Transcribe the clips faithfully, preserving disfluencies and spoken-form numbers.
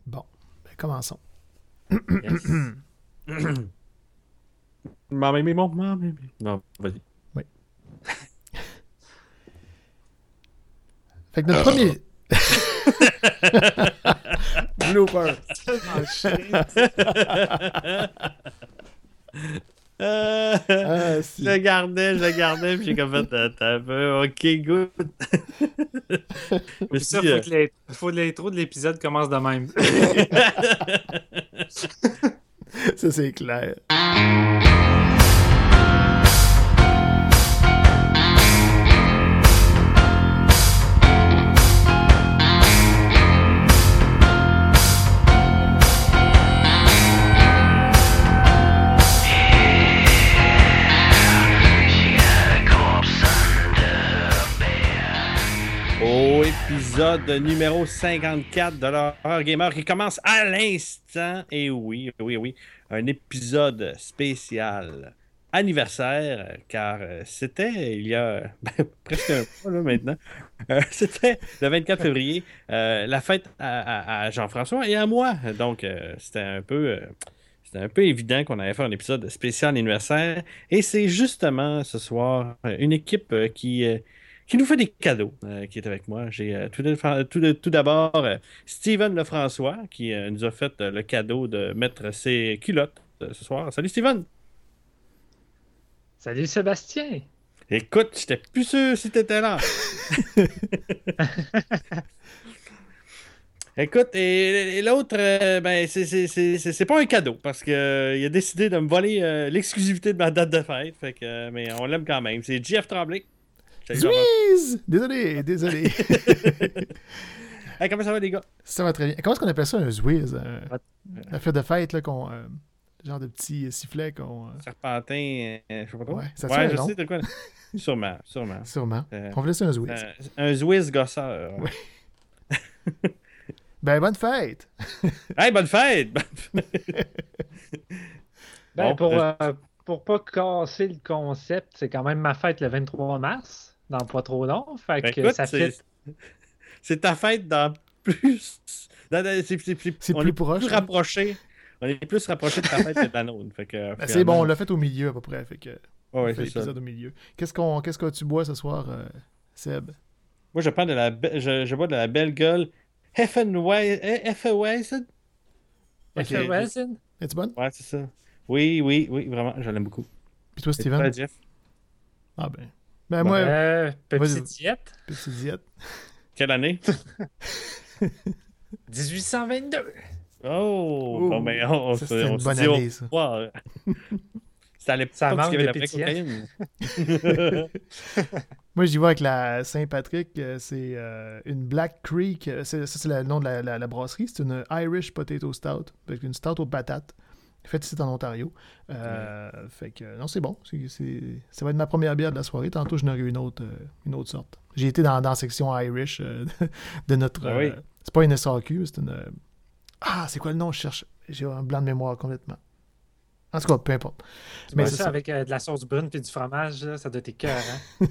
Bon, ben, commençons. Yes. Maman, mais mon maman. Non, vas-y. Oui. Fait que notre premier... Blooper. Euh, Ah, si. Je le gardais, je le gardais, puis j'ai comme fait, attends un peu, ok, good. Mais Ça, si, faut, euh, que les- faut que l'intro de l'épisode commence de même. Ça, c'est clair. Au épisode numéro cinquante-quatre de l'Horreur Gamer qui commence à l'instant. Et oui, oui, oui, un épisode spécial anniversaire, car euh, c'était il y a ben, presque un mois là, maintenant. Euh, c'était le vingt-quatre février, euh, la fête à, à- à Jean-François et à moi. Donc, euh, c'était un peu... euh, C'était un peu évident qu'on allait faire un épisode spécial anniversaire. Et c'est justement ce soir euh, une équipe euh, qui, euh, qui nous fait des cadeaux euh, qui est avec moi. J'ai euh, tout, de- tout, de- tout d'abord euh, Steven Lefrançois qui euh, nous a fait euh, le cadeau de mettre ses culottes euh, ce soir. Salut Steven! Salut Sébastien! Écoute, j'étais plus sûr si t'étais là. Écoute, et, et l'autre, euh, ben, c'est, c'est, c'est, c'est c'est pas un cadeau parce qu'il a décidé de me voler euh, l'exclusivité de ma date de fête. Fait que, euh, mais on l'aime quand même. C'est Jeff Tremblay. Salut, Jean-François. Zouiz! Désolé, désolé. Hey, comment ça va, les gars? Ça va très bien. Comment est-ce qu'on appelle ça, un Zouiz? Un... Ouais. La fête de fête, là, qu'on... euh, genre de petit sifflet qu'on... euh, Serpentin, euh, je sais pas trop. Ouais, ça ouais, tient, je non? sais de quoi. Sûrement, sûrement. Sûrement. Euh, On va laisser un Zouiz. Euh, un Zwiz gosseur. Ouais. Ben, bonne fête! Hey, bonne fête! Bonne fête! Ben, Bon, pour, euh, euh, pour pas casser le concept, c'est quand même ma fête le vingt-trois mars, dans pas trop long. Fait ben, que écoute, ça c'est, fait. c'est ta fête dans plus. dans- dans- c'est, c'est- c'est- C'est on plus est proche, plus hein? rapproché. On est plus rapproché de ta fête que de la nôtre. Fait que, euh, Ben, c'est finalement- bon, on l'a fait au milieu, à peu près. Fait que... Ouais, on ouais, fait c'est ça. l'épisode au milieu. Qu'est-ce, qu'on... Qu'est-ce que tu bois ce soir, euh, Seb? Moi, je prends de la, be- je, je bois de la belle gueule. Hefeweizen. F A Resin? Es-tu bonne? Ouais, c'est ça. Oui, oui, oui, vraiment, je l'aime beaucoup. Puis toi, Et Steven? toi, Jeff? Ah ben... Ben, Bon, moi, Euh, Pepsi Vas-y. Diète? petite diète. Quelle année? dix-huit cent vingt-deux. Oh! Oh, Bon, ben, on, on ça, se- c'était on une se bonne dit au année, ça. revoir. C'était à l'époque Ça manque qu'il y avait de la vraie pétillant. cocaïne. Moi, j'y vois avec la Saint-Patrick. euh, C'est euh, une Black Creek. euh, c'est- Ça, c'est le nom de la, la- la brasserie. C'est une Irish Potato Stout. Avec une stout aux patates. Faite ici en Ontario. Euh, Fait que, non, c'est bon. C'est- c'est- Ça va être ma première bière de la soirée. Tantôt, je n'aurai une autre, euh, une autre sorte. J'ai été dans, dans la section Irish euh, de notre. Ah oui. euh, c'est pas une S A Q, c'est une. euh, Ah, c'est quoi le nom? Je cherche. J'ai un blanc de mémoire complètement. En tout cas, peu importe. Mais Mais ça, c'est ça. avec euh, de la sauce brune et du fromage, là, ça doit être cœur, hein?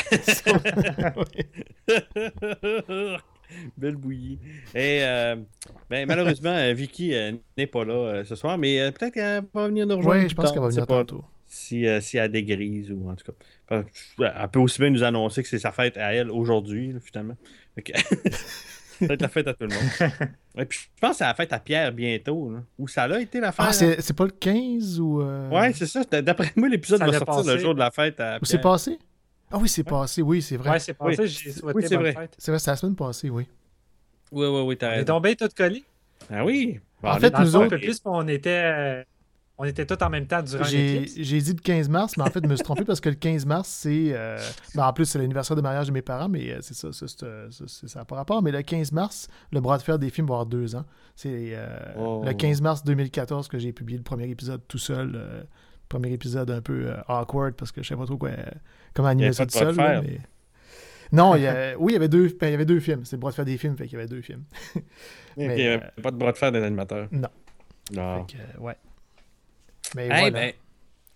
Belle bouillie. Et euh, ben, malheureusement, euh, Vicky euh, n'est pas là euh, ce soir, mais euh, peut-être qu'elle va venir nous rejoindre. Oui, plus je pense tard. qu'elle va Je sais venir pas tantôt. Si, euh, si elle dégrise ou en tout cas. Enfin, elle peut aussi bien nous annoncer que c'est sa fête à elle aujourd'hui, là, finalement. Fait que- ça va être la fête à tout le monde. Et puis, je pense que c'est la fête à Pierre bientôt. Là. Ou ça l'a été la fête. Ah, c'est c'est pas le quinze ou. euh, Ouais, c'est ça. D'après moi, l'épisode Ça va l'a sortir passé. le jour de la fête à Ou c'est Pierre. passé? Ah oui, c'est passé, oui, c'est vrai. Ouais, c'est passé, Oui. j'ai souhaité Oui, c'est bonne vrai. fête. C'est vrai, c'est la semaine passée, oui. Oui, oui, oui, t'as On est raison. tombés tous collés. Ah oui. Bon, En on fait, est- Dans le nous fond, un autres- peu plus, on était, euh, on était tous en même temps durant J'ai l'éclipse. j'ai dit le quinze mars, mais en fait, je me suis trompé parce que le quinze mars, c'est. euh, ben, en plus, c'est l'anniversaire de mariage de mes parents, mais euh, c'est ça, ça, c'est, euh, ça, c'est- ça n'a pas rapport. Mais le quinze mars, le bras de fer des films va avoir deux ans. C'est euh, Oh. le quinze mars deux mille quatorze que j'ai publié le premier épisode tout seul. euh, premier épisode un peu euh, awkward parce que je ne sais pas trop quoi, euh, comment Il y animer avait ça pas tout de bras seul. de là, fer. mais... Non, il y a... oui, il y avait deux, ben, il y avait deux films. C'est le bras de fer des films, fait qu'il y avait deux films. Ok, mais, il y avait euh, pas de bras de fer des animateurs. Non. Non. Fait que, euh, ouais. Mais Hey, voilà. ben,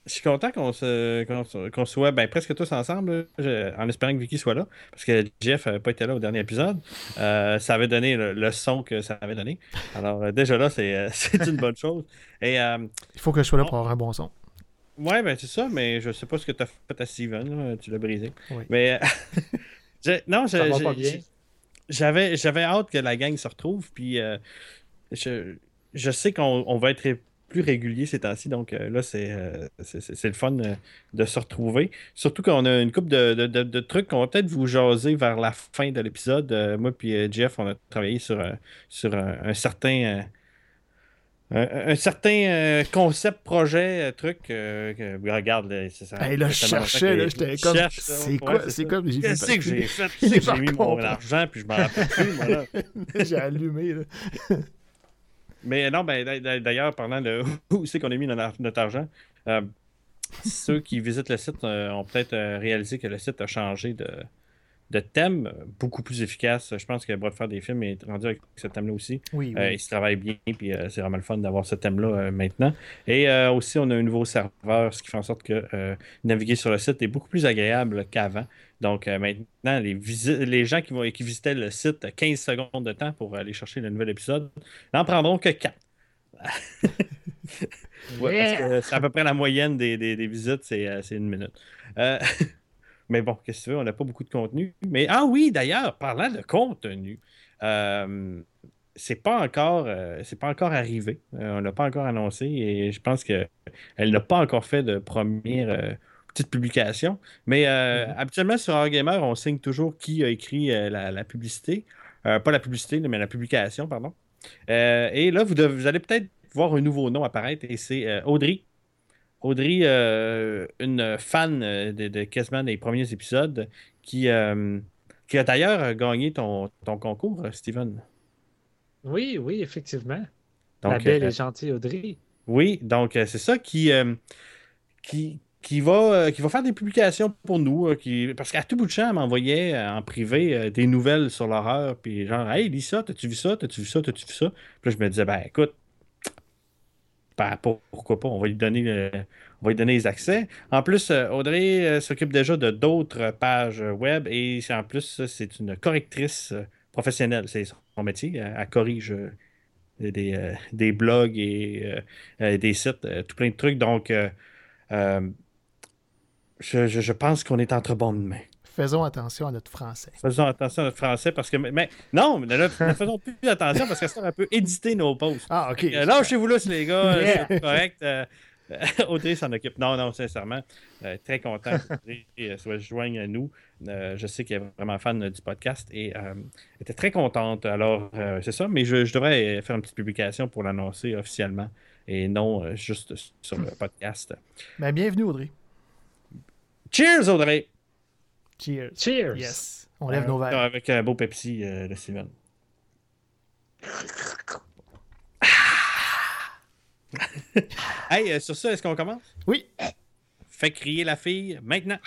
Je suis content qu'on se, qu'on, se- qu'on soit ben, presque tous ensemble, là, je- en espérant que Vicky soit là, parce que Jeff n'avait pas été là au dernier épisode. Euh, ça avait donné le, le son que ça avait donné. Alors, euh, déjà là, c'est, euh, c'est une bonne chose. Et, euh, Il faut que je sois là on- pour avoir un bon son. ouais, ben c'est ça, mais je sais pas ce que tu as fait à Steven, là, tu l'as brisé. Oui. Mais, je- non, je- Ça va je- pas bien. je- j'avais, j'avais hâte que la gang se retrouve, puis euh, je, je sais qu'on on va être ré- plus régulier ces temps-ci, donc euh, là, c'est, euh, c'est, c'est- c'est le fun euh, de se retrouver. Surtout qu'on a une couple de, de- de- de trucs qu'on va peut-être vous jaser vers la fin de l'épisode. Euh, moi puis euh, Jeff, on a travaillé sur, euh, sur un, un certain, euh, un, un certain euh, concept, projet, euh, truc. Euh, que- regarde, là, c'est ça. Hey, là, je ça fait tellement cherchais, longtemps là, que- j'étais je comme. cherche, C'est ouais, quoi, c'est c'est ça. quoi? J'ai Qu'est-ce que j'ai fait? Il C'est est que j'ai mis pas mon compris. argent, puis je m'en rappelle plus, moi, là. J'ai allumé, là. Mais non, ben, d'a- d'a- d'ailleurs, parlant de où c'est qu'on a mis notre, notre argent, euh, ceux qui visitent le site euh, ont peut-être euh, réalisé que le site a changé de, de thème, euh, beaucoup plus efficace. Je pense que Bras de faire des films est rendu avec ce thème-là aussi. Oui, oui. Euh, il se travaille bien, puis euh, c'est vraiment le fun d'avoir ce thème-là euh, maintenant. Et euh, aussi, on a un nouveau serveur, ce qui fait en sorte que euh, naviguer sur le site est beaucoup plus agréable qu'avant. Donc euh, maintenant, les, visi- les gens qui, vont, qui visitaient le site quinze secondes de temps pour aller chercher le nouvel épisode n'en prendront que quatre. Ouais, parce que c'est à peu près la moyenne des, des- des visites, c'est euh, c'est une minute. Euh, mais bon, qu'est-ce que tu veux, on n'a pas beaucoup de contenu. Mais ah oui, d'ailleurs, parlant de contenu, euh, c'est pas encore, euh, c'est pas encore arrivé. Euh, on l'a pas encore annoncé et je pense que elle n'a pas encore fait de première euh, petite publication. Mais euh, Mhm. habituellement sur Eurogamer, on signe toujours qui a écrit euh, la, la publicité. Euh, pas la publicité, mais la publication, pardon. Euh, et là, vous, devez- vous allez peut-être voir un nouveau nom apparaître et c'est euh, Audrey. Audrey, euh, une fan euh, de, de quasiment des premiers épisodes, qui, euh, qui a d'ailleurs gagné ton, ton concours, euh, Steven. Oui, oui, effectivement. La Donc, belle euh, et gentille Audrey. oui, donc euh, c'est ça qui, euh, qui, qui, va, euh, qui va faire des publications pour nous. euh, qui, parce qu'à tout bout de champ, elle m'envoyait euh, en privé euh, des nouvelles sur l'horreur. Puis genre, hey, lis ça, t'as-tu vu ça, t'as-tu vu ça, t'as-tu vu ça? Puis là, je me disais, ben écoute, ben, pour- pourquoi pas, on va lui donner, le- on va lui donner les accès. En plus, euh, Audrey euh, s'occupe déjà de d'autres pages web et c'est- en plus, ça, c'est une correctrice euh, professionnelle. C'est son métier. Elle, elle corrige euh, des, euh, des blogs et euh, euh, des sites, euh, tout plein de trucs. Donc, euh, euh, je, je- je pense qu'on est entre bonnes mains. Faisons attention à notre français. Faisons attention à notre français parce que. Mais non, mais là, ne faisons plus attention parce que ça, on peut éditer nos posts. Ah, OK. Euh, Lâchez-vous là, les gars, Yeah. c'est correct. Euh, Audrey s'en occupe. Non, non, sincèrement, euh, très content qu'Audrey euh, soit joigne à nous. Euh, je sais qu'elle est vraiment fan euh, du podcast et euh, elle était très contente. Alors, euh, c'est ça, mais je, je devrais faire une petite publication pour l'annoncer officiellement et non euh, juste sur le podcast. Ben, bienvenue, Audrey. Cheers, Audrey! Cheers. Cheers! Yes. On lève Euh, nos verres. Avec un beau Pepsi euh, de Steven. Hey, euh, sur ça, est-ce qu'on commence? Oui. Fais crier la fille maintenant.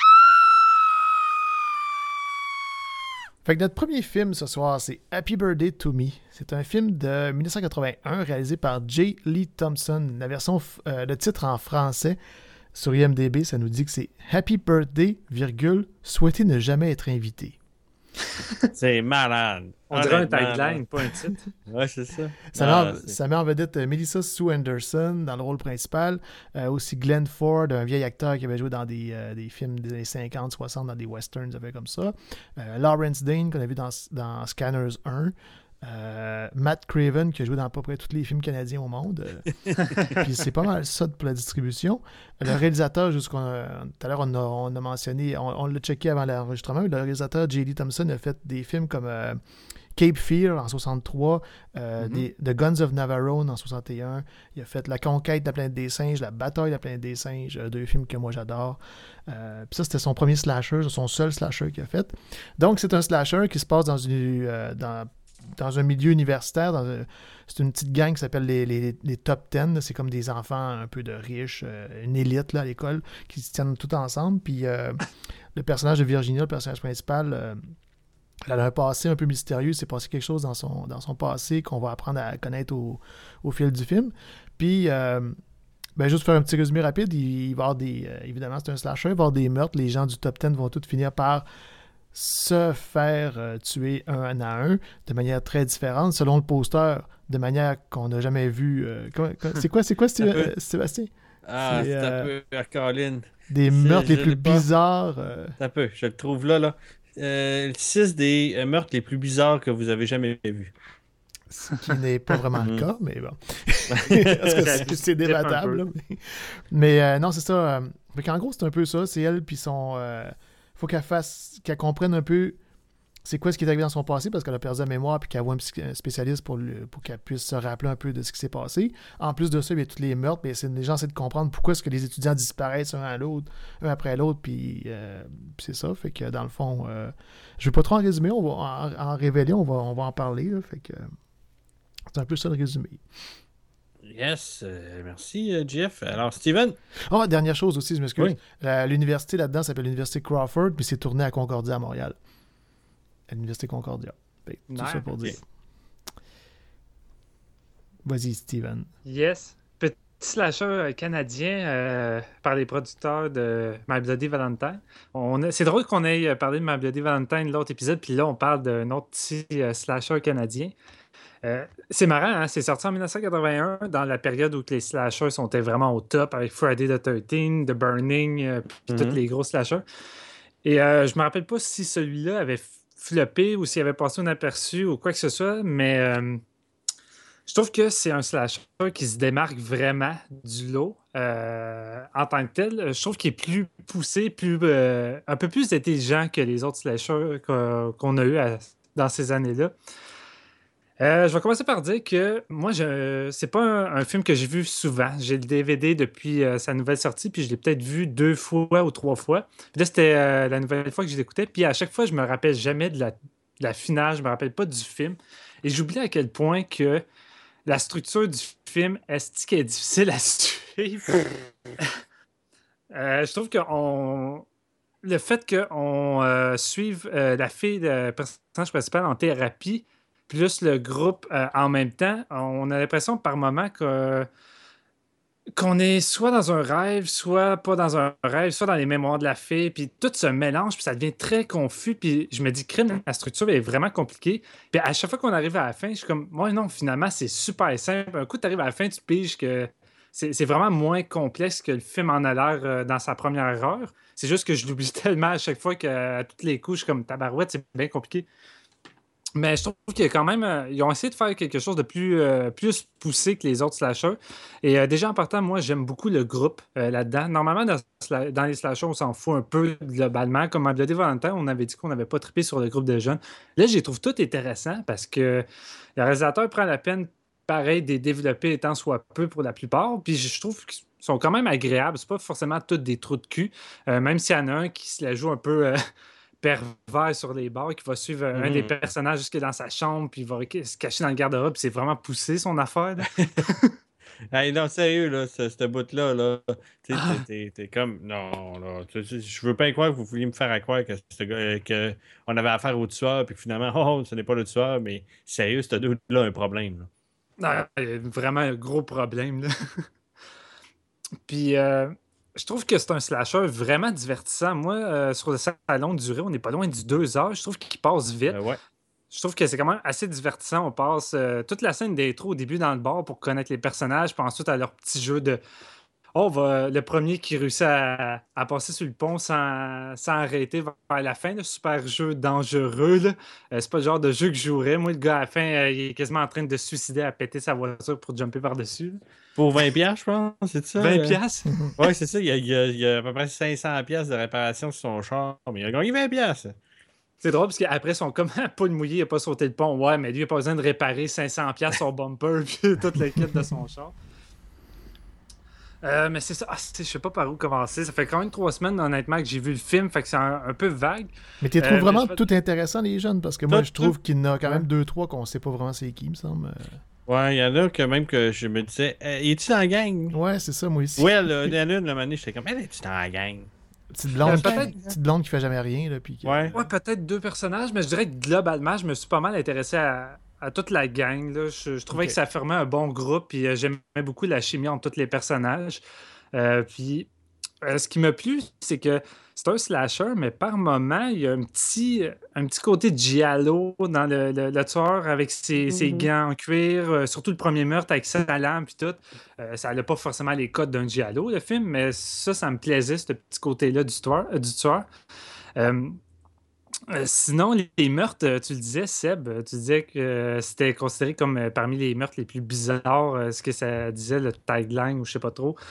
Fait que notre premier film ce soir, c'est Happy Birthday to Me. C'est un film de dix-neuf cent quatre-vingt-un réalisé par J. Lee Thompson. La version, f- euh, le titre en français sur I M D B, ça nous dit que c'est Happy Birthday, virgule, souhaiter ne jamais être invité. C'est malade. On dirait un Honnêtement, tagline, pas un titre. Ouais, c'est ça. Ça, Ah, met, en, c'est- ça met en vedette euh, Melissa Sue Anderson dans le rôle principal. Euh, aussi Glenn Ford, un vieil acteur qui avait joué dans des, euh, des films des années cinquante, soixante, dans des westerns, avait comme ça. Euh, Lawrence Dane, qu'on a vu dans, dans Scanners un. Euh, Matt Craven, qui a joué dans à peu près tous les films canadiens au monde. Euh, Puis c'est pas mal ça pour la distribution. Le réalisateur, jusqu'à tout à l'heure, on a, on a mentionné, on, on l'a checké avant l'enregistrement, le réalisateur J D. Thompson a fait des films comme euh, Cape Fear en soixante-trois, euh, Mhm. des, The Guns of Navarone en soixante et un. Il a fait La Conquête de la planète des singes, La Bataille de la planète des singes, euh, deux films que moi j'adore. Euh, Puis ça, c'était son premier slasher, son seul slasher qu'il a fait. Donc, c'est un slasher qui se passe dans une euh, dans dans un milieu universitaire. Dans un- c'est une petite gang qui s'appelle les, les, les Top Ten. C'est comme des enfants un peu de riches, euh, une élite là, à l'école, qui se tiennent tout ensemble. Puis euh, le personnage de Virginia, le personnage principal, euh, elle a un passé un peu mystérieux. C'est passé quelque chose dans son, dans son passé qu'on va apprendre à connaître au, au fil du film. Puis, euh, Ben, juste pour faire un petit résumé rapide, il, il va y avoir des... euh, évidemment, c'est un slasher, il va y avoir des meurtres. Les gens du top dix vont tous finir par se faire euh, tuer un à un de manière très différente, selon le poster, de manière qu'on n'a jamais vue. Euh, comment- comment- c'est quoi, c'est quoi Sté- euh, Sébastien? Ah, C'est, c'est un euh, peu, Caroline. Des C'est- meurtres les je plus l'ai pas. bizarres. euh, C'est un peu, je le trouve là, là. Euh, six des euh, meurtres les plus bizarres que vous avez jamais vus. ce qui n'est pas vraiment le Mhm. cas, mais bon. Parce que c'est, c'est débattable. là, mais mais, euh, non, c'est ça. euh, fait qu'en gros, c'est un peu ça. C'est elle, puis son. euh, faut qu'elle fasse. Qu'elle comprenne un peu c'est quoi ce qui est arrivé dans son passé, parce qu'elle a perdu la mémoire, puis qu'elle voit un, psy- un spécialiste pour, le- pour qu'elle puisse se rappeler un peu de ce qui s'est passé. En plus de ça, il y a tous les meurtres, mais c'est, les gens essaient de comprendre pourquoi est-ce que les étudiants disparaissent un à l'autre, un après l'autre, puis euh, puis c'est ça. Fait que dans le fond, euh, je vais pas trop en résumer, on va en, en révéler, on va, on va en parler. Là, fait que c'est un peu ça le résumé. Yes, euh, merci euh, Jeff. Alors Steven, Ah, dernière chose aussi, je m'excuse. Oui. La- l'université là-dedans s'appelle l'Université Crawford, puis c'est tourné à Concordia à Montréal. À l'Université Concordia. Fait que tout Nice. ça pour dire. Vas-y, Steven. Yes. Petit slasher euh, canadien euh, par les producteurs de My Bloody Valentine. On a- C'est drôle qu'on ait euh, parlé de My Bloody Valentine l'autre épisode, puis là, on parle d'un autre petit euh, slasher canadien. Euh, c'est marrant, hein? C'est sorti en dix-neuf cent quatre-vingt-un, dans la période où les slashers sont vraiment au top, avec Friday the thirteenth, The Burning, euh, puis Mhm. tous les gros slashers. Et euh, je me rappelle pas si celui-là avait floppé ou s'il avait passé inaperçu ou quoi que ce soit, mais euh, je trouve que c'est un slasher qui se démarque vraiment du lot euh, en tant que tel. Je trouve qu'il est plus poussé, plus, euh, un peu plus intelligent que les autres slashers qu'on qu'on a eu à- dans ces années-là. Euh, je vais commencer par dire que moi, je... c'est pas un, un film que j'ai vu souvent. J'ai le D V D depuis euh, sa nouvelle sortie, puis je l'ai peut-être vu deux fois ou trois fois. Puis là, c'était euh, la nouvelle fois que je l'écoutais. Puis à chaque fois, je me rappelle jamais de la, de la finale, je me rappelle pas du film. Et j'oublie à quel point que la structure du film est qu'elle est difficile à suivre. Euh, je trouve que on... le fait qu'on euh, suive euh, la fille, le personnage principal en thérapie, plus le groupe euh, en même temps, on a l'impression par moment que, qu'on est soit dans un rêve, soit pas dans un rêve, soit dans les mémoires de la fille, puis tout se mélange, puis ça devient très confus, puis je me dis, crime, la structure est vraiment compliquée. Puis à chaque fois qu'on arrive à la fin, je suis comme, ouais, non, finalement, c'est super simple. Un coup, tu arrives à la fin, tu piges que c'est, c'est vraiment moins complexe que le film en a l'air euh, dans sa première heure. C'est juste que je l'oublie tellement à chaque fois qu'à toutes les coups, je suis comme, tabarouette, c'est bien compliqué. Mais je trouve qu'il y a quand même. euh, ils ont essayé de faire quelque chose de plus, euh, plus poussé que les autres slashers. Et euh, déjà en partant, moi, j'aime beaucoup le groupe euh, là-dedans. Normalement, dans, sla- dans les slashers, on s'en fout un peu globalement. Comme à Bloody Valentine, on avait dit qu'on n'avait pas trippé sur le groupe de jeunes. Là, je les trouve tout intéressants parce que le réalisateur prend la peine, pareil, de les développer étant soit peu pour la plupart. Puis je trouve qu'ils sont quand même agréables. C'est pas forcément tous des trous de cul. Euh, même s'il y en a un qui se la joue un peu. euh, pervers sur les bords qui va suivre euh, un Mhm. des personnages jusque dans sa chambre puis il va se cacher dans le garde-robe puis c'est vraiment poussé son affaire là. Hey, non, sérieux, là, ce, ce bout-là, là, tu sais, Ah. t'es- t'es t'es comme, non, là, tu sais, je veux pas croire que vous vouliez me faire à croire que, ce gars- euh, que on avait affaire au tueur, puis que finalement, oh, ce n'est pas le tueur, mais sérieux, ce dude-là a un problème, là. Ah, il y a vraiment un gros problème là. Puis euh, je trouve que c'est un slasher vraiment divertissant. Moi, euh, sur le salon de durée, on n'est pas loin du deux heures. Je trouve qu'il passe vite. Euh, ouais. Je trouve que c'est quand même assez divertissant. On passe euh, toute la scène d'intro au début dans le bar pour connaître les personnages, puis ensuite à leur petit jeu de oh, va, le premier qui réussit à, à passer sur le pont sans, sans arrêter vers la fin, là, super jeu dangereux. Là. Euh, c'est pas le genre de jeu que je jouerais. Moi, le gars, à la fin, euh, il est quasiment en train de se suicider à péter sa voiture pour jumper par-dessus. là. Pour vingt piastres, je pense, c'est ça? vingt euh? piastres. Ouais, c'est ça, il y, a, il y a- il y a à peu près cinq cents piastres de réparation sur son char, mais il a gagné vingt piastres. C'est drôle parce qu'après, ils sont comme poule mouillée, il n'a pas sauté le pont. Ouais, mais lui, il n'a pas besoin de réparer cinq cents piastres son bumper puis tout le kit de son char. Euh, mais c'est ça, ah, c'est- je sais pas par où commencer. Ça fait quand même trois semaines, honnêtement, que j'ai vu le film, fait que c'est un, un peu vague. Mais tu trouves Euh, vraiment mais je- tout intéressant, les jeunes, parce que moi, Tout, je trouve qu'il y en a quand Ouais. même deux, trois qu'on sait pas vraiment c'est qui, il me semble. Euh, Ouais, il y en a que même que je me disais, Eh, es-tu dans la gang? Ouais, c'est ça, moi aussi. Ouais, là, il y en a une, le moment donné, j'étais comme, elle es-tu dans la gang? Petite blonde, Euh, qui, peut-être- petite blonde qui fait jamais rien, là, puis que- Ouais. Ouais, peut-être deux personnages, mais je dirais que globalement, je me suis pas mal intéressé à, à toute la gang. Là. Je, je trouvais Ok. que ça formait un bon groupe, puis euh, j'aimais beaucoup la chimie entre tous les personnages. Euh, puis euh, ce qui m'a plu, c'est que c'est un slasher, mais par moment, il y a un petit, un petit côté de giallo dans le, le- le tueur avec ses, ses Mhm. gants en cuir, euh, surtout le premier meurtre avec sa lame puis tout. Euh, ça n'a pas forcément les codes d'un giallo, le film, mais ça, ça me plaisait, ce petit côté-là du tueur. euh, du tueur. Euh, euh, sinon, les, les meurtres, euh, tu le disais, Seb, euh, tu disais que euh, c'était considéré comme euh, parmi les meurtres les plus bizarres, euh, ce que ça disait, le tagline ou je sais pas trop.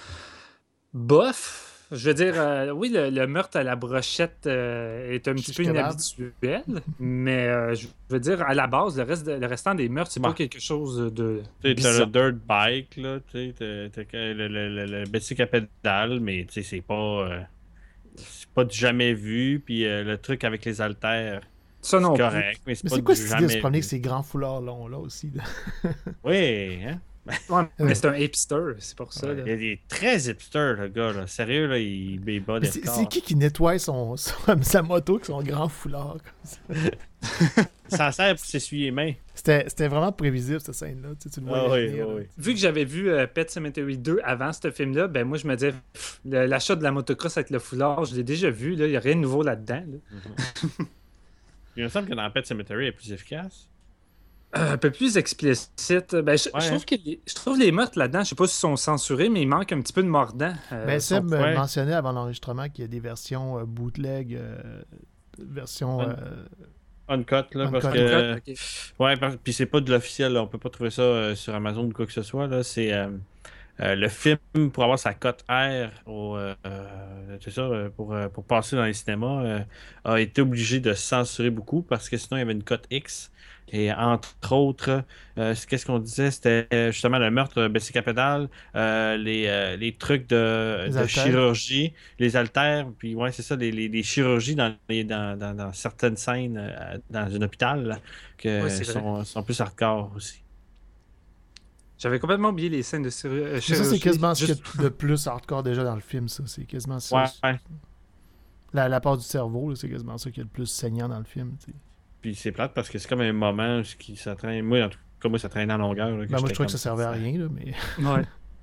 Bof, je veux dire, euh, oui, le, le meurtre à la brochette euh, est un petit Shish peu kebab. inhabituel, mais euh, je veux dire, à la base, le, reste de- le restant des meurtres, c'est pas Bah, quelque chose de tu sais, t'as le bizarre. dirt bike, là, tu sais, t'as, t'as que le, le, le, le bicycle à pédale, mais tu sais, c'est pas, euh, c'est pas du jamais vu, puis euh, le truc avec les haltères, Ça c'est non plus. correct, mais c'est Mais pas c'est quoi du cette idée de se jamais promener avec vu. ces grands foulards longs-là aussi? Là? Oui, hein? Ouais, mais Ouais. c'est un hipster, c'est pour ça. Là. Il est très hipster, le gars, là. Sérieux, là, il, il bat Mais des c'est c'est records. qui qui nettoie son, son- sa moto avec son grand foulard comme ça? Ça sert pour s'essuyer les mains. C'était c'était vraiment prévisible, cette scène-là. Tu, sais, tu le Ah voyais oui, venir, oui, là. oui. Vu que j'avais vu euh, Pet Sematary deux avant ce film-là, ben moi je me disais, pff, le- l'achat de la motocross avec le foulard, je l'ai déjà vu, là, il n'y a rien de nouveau là-dedans. Là. Mhm. Il me semble que dans Pet Cemetery, elle est plus efficace. Euh, un peu plus explicite. Ben, je, Ouais, je hein? trouve que les, je trouve les meurtres là-dedans, je sais pas s'ils sont censurés, mais il manque un petit peu de mordant. Euh, Ben, sont- Seb me ouais. mentionnait avant l'enregistrement qu'il y a des versions euh, bootleg, euh, version Un- euh, Uncut, là, Uncut. parce Uncut, que... Ok. Ouais, par- puis c'est pas de l'officiel, là. On peut pas trouver ça euh, sur Amazon ou quoi que ce soit, là. C'est... euh, euh, le film, pour avoir sa cote R, au, euh, euh, c'est ça, euh, pour, euh, pour passer dans les cinémas, euh, a été obligé de censurer beaucoup parce que sinon il y avait une cote X. Et entre autres, euh, c'est- qu'est-ce qu'on disait? C'était euh, justement le meurtre Bessie Capédale, euh, les, euh, les trucs de, les de haltères. chirurgie, les haltères, puis ouais, c'est ça, les, les, les chirurgies dans, les- dans, dans, dans certaines scènes euh, dans un hôpital là, que Ouais, c'est vrai. sont, sont plus hardcore aussi. J'avais complètement oublié les scènes de chir- euh, Mais ça, chirurgie. c'est quasiment ce qu'il Juste- y a de plus hardcore déjà dans le film, ça. C'est quasiment ça. Ouais, ouais. La, la part du cerveau, là, c'est quasiment ça qui est le plus saignant dans le film. Tu sais. Puis c'est plate parce que c'est comme un moment qui ça traîne. Moi, en tout cas, moi, ça traîne en longueur. Là, que Ben, moi, je j'étais trouvais que ça comme, servait à rien, là, mais... Ouais.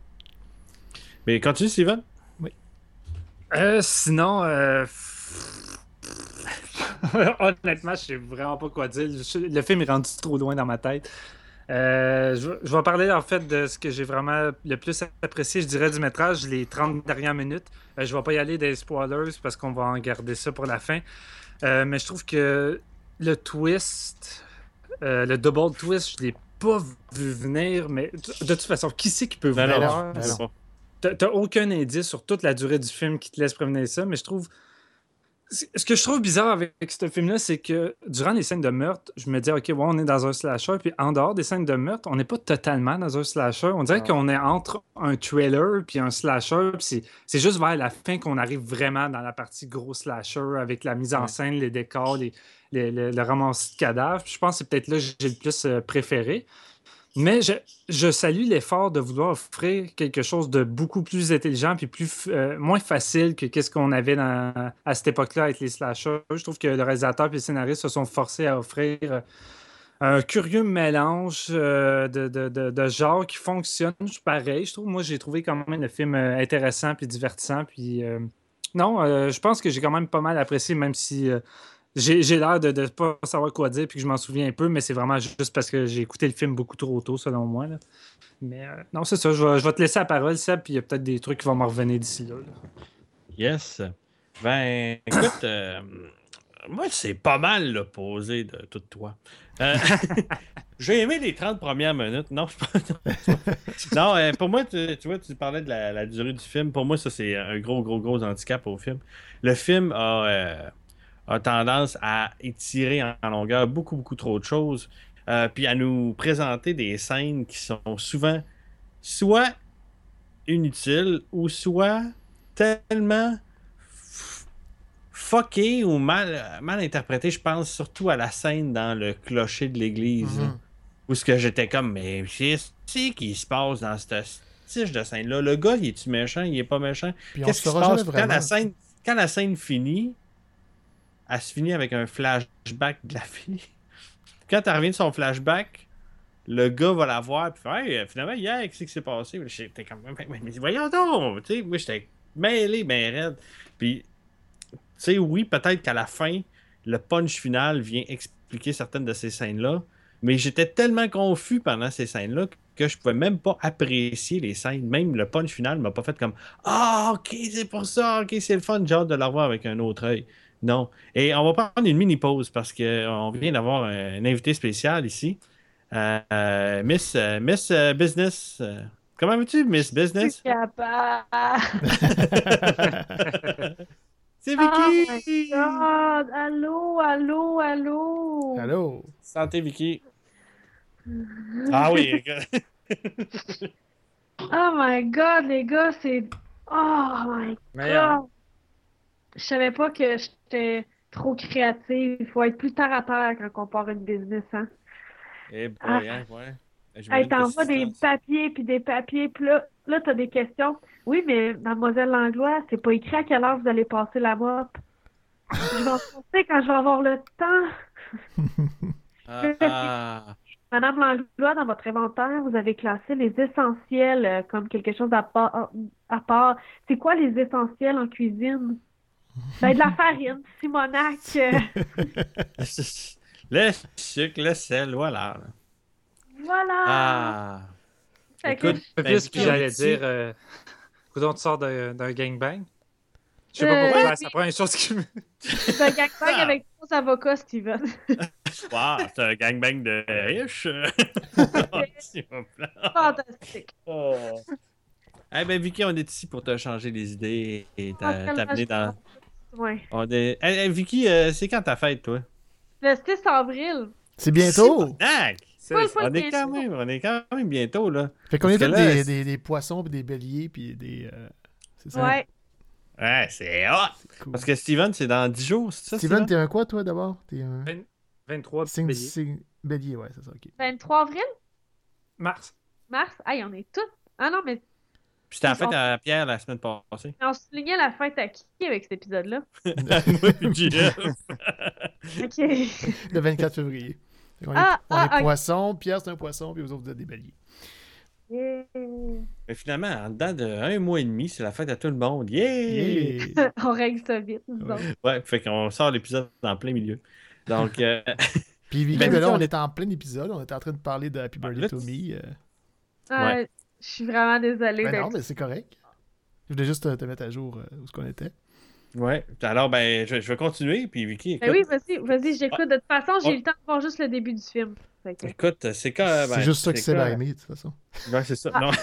Mais continue, Steven. Euh, sinon, euh... honnêtement, je sais vraiment pas quoi dire. Je- Le film est rendu trop loin dans ma tête. Euh, je, vais- je vais parler en fait de ce que j'ai vraiment le plus apprécié, je dirais, du métrage, les trente dernières minutes. Euh, je vais pas y aller des spoilers parce qu'on va en garder ça pour la fin. Euh, mais je trouve que le twist, euh, le double twist, je l'ai pas vu venir. Mais de de toute façon, qui c'est qui peut Non, non, voir? ben je sais non. pas. T'as t'as aucun indice sur toute la durée du film qui te laisse prévenir ça, mais je trouve. Ce que je trouve bizarre avec ce film-là, c'est que durant les scènes de meurtre, je me dis, OK, ouais, on est dans un slasher, puis en dehors des scènes de meurtre, on n'est pas totalement dans un slasher. On dirait Non. qu'on est entre un thriller puis un slasher, puis c'est, c'est juste vers la fin qu'on arrive vraiment dans la partie gros slasher avec la mise en Ouais. scène, les décors, les, les- le, le ramassis de cadavres. Puis je pense que c'est peut-être là que j'ai le plus euh, préféré. Mais je, je salue l'effort de vouloir offrir quelque chose de beaucoup plus intelligent puis plus, euh, moins facile que qu'est-ce qu'on avait dans- à cette époque-là avec les slashers. Je trouve que le réalisateur et le scénariste se sont forcés à offrir euh, un curieux mélange euh, de, de, de, de genres qui fonctionne pareil. Je trouve, moi, j'ai trouvé quand même le film euh, intéressant puis divertissant. Puis, euh, non, euh, je pense que j'ai quand même pas mal apprécié, même si euh, j'ai, j'ai l'air de ne pas savoir quoi dire puis que je m'en souviens un peu, mais c'est vraiment juste parce que j'ai écouté le film beaucoup trop tôt, selon moi. Là. Mais euh, non, c'est ça. Je vais, je vais te laisser la parole, Seb, puis il y a peut-être des trucs qui vont me revenir d'ici là. là. Yes. Ben, écoute, euh, moi, c'est pas mal l'opposé de tout toi. Euh, j'ai aimé les trente premières minutes. Non, je pense Non, euh, pour moi, tu, tu vois, tu parlais de la, la durée du film. Pour moi, ça, c'est un gros, gros, gros handicap au film. Le film a, euh, a tendance à étirer en, en longueur beaucoup, beaucoup trop de choses. Euh, puis à nous présenter des scènes qui sont souvent soit inutiles ou soit tellement f- fuckées ou mal, mal interprétées. Je pense surtout à la scène dans le clocher de l'église. Mhm. Où ce que j'étais comme, mais qu'est-ce qui se passe dans cette tige de scène-là? Le gars, il est-tu méchant? Il est pas méchant? Puis on Qu'est-ce qui se saura passe? jamais Quand vraiment. la, scène, quand la scène finit, elle se finit avec un flashback de la fille. Quand elle revient de son flashback, le gars va la voir, puis fait, hey, finalement, hier, qu'est-ce qui s'est passé? J'étais comme, mais, mais, mais voyons donc! Tu sais, moi, j'étais mêlé, ben raide. Puis, tu sais, oui, peut-être qu'à la fin, le punch final vient expliquer certaines de ces scènes-là, mais j'étais tellement confus pendant ces scènes-là que je pouvais même pas apprécier les scènes. Même le punch final m'a pas fait comme ah, ok, c'est pour ça, ok, c'est le fun, j'ai hâte de la revoir avec un autre œil. Non. Et on va prendre une mini-pause parce qu'on vient d'avoir un, un invité spécial ici. Euh, euh, Miss, euh, Miss euh, Business. Euh, comment vas-tu, Miss Je suis Business? capable. C'est Oh my Vicky! God! Allô, allô, allô! Allô? Santé, Vicky. Ah oui. Oh my God, les gars, c'est... Oh my Meilleur. God! Je savais pas que j'étais trop créative. Il faut être plus terre à terre quand on part une business, hein? Eh Ah, boy, hein, ouais. hey, J'imagine que t'envoies c'est des papiers puis des papiers, puis là, là t'as des questions. Oui, mais mademoiselle Langlois, c'est pas écrit à quelle heure vous allez passer la mop. Je vais en passer quand je vais avoir le temps. Ah, ah. Madame Langlois, dans votre inventaire, vous avez classé les essentiels euh, comme quelque chose à part. À part. C'est quoi les essentiels en cuisine? Ben, de la farine, Simonac. euh, Le sucre, le sel, voilà. voilà! Ah. Fait que Écoute, Un peu ben, plus, Vicky, puis on j'allais est ici. dire, euh, coudonc, tu sors d'un d'un gangbang. Je sais Euh, pas pourquoi, oui. c'est la première chose qui me. c'est un gangbang avec trois avocats, Steven. Wow, c'est un gangbang de riches. S'il vous plaît. Fantastique. Oh. Eh ben, Vicky, on est ici pour te changer les idées et Ah, t'a- tellement t'amener dans. je- Ouais. On est... Eh, eh, Vicky, euh, c'est quand ta fête, toi? Le six avril. C'est bientôt! Simonac! Full, C'est full On est bientôt. quand même, on est quand même bientôt, là. Fait qu'on Parce est que tous là, des, c'est- des, des poissons, puis des béliers, puis des... euh, c'est ça? Ouais. Ouais, c'est hot! Cool. Parce que Steven, c'est dans dix jours, c'est ça, Steven, Steven? t'es un quoi, toi, d'abord? T'es un... vingt-trois Signe, bélier. signe... Bélier, ouais, c'est ça, ok. vingt-trois avril? Mars. Mars? Aïe, on est tous. Ah non, mais Puis c'était la fête on, à Pierre la semaine passée. on soulignait la fête à qui avec cet épisode-là? Moi puis Jeff. Ok. Le vingt-quatre février. Fait qu'on est- Ah, on ah, est ok. poissons, Pierre, c'est un poisson, puis vous autres, vous êtes des béliers. Yeah. Mais finalement, en dedans d'un mois et demi, c'est la fête à tout le monde. Yeah! Yeah! On règle ça vite, nous Ouais. autres. Ouais, fait qu'on sort l'épisode en plein milieu. Donc, euh, Puis Vicky, Ben, ben là, on on est- est en plein épisode, on est en train de parler de Happy Birthday là, to tu- Me. euh. Ah, Ouais. je suis vraiment désolée Ben non, d'être... mais c'est correct. Je voulais juste te, te mettre à jour euh, où ce qu'on était. ouais. Alors, ben, je, je vais continuer. Puis, Vicky, écoute, Ben oui, vas-y, vas-y, j'écoute. De toute façon, j'ai Ouais. eu le temps de voir juste le début du film. Fait que- écoute, c'est quand. c'est juste ça que c'est quand- aimé, de toute façon. Ouais, c'est ça. Ah. Non.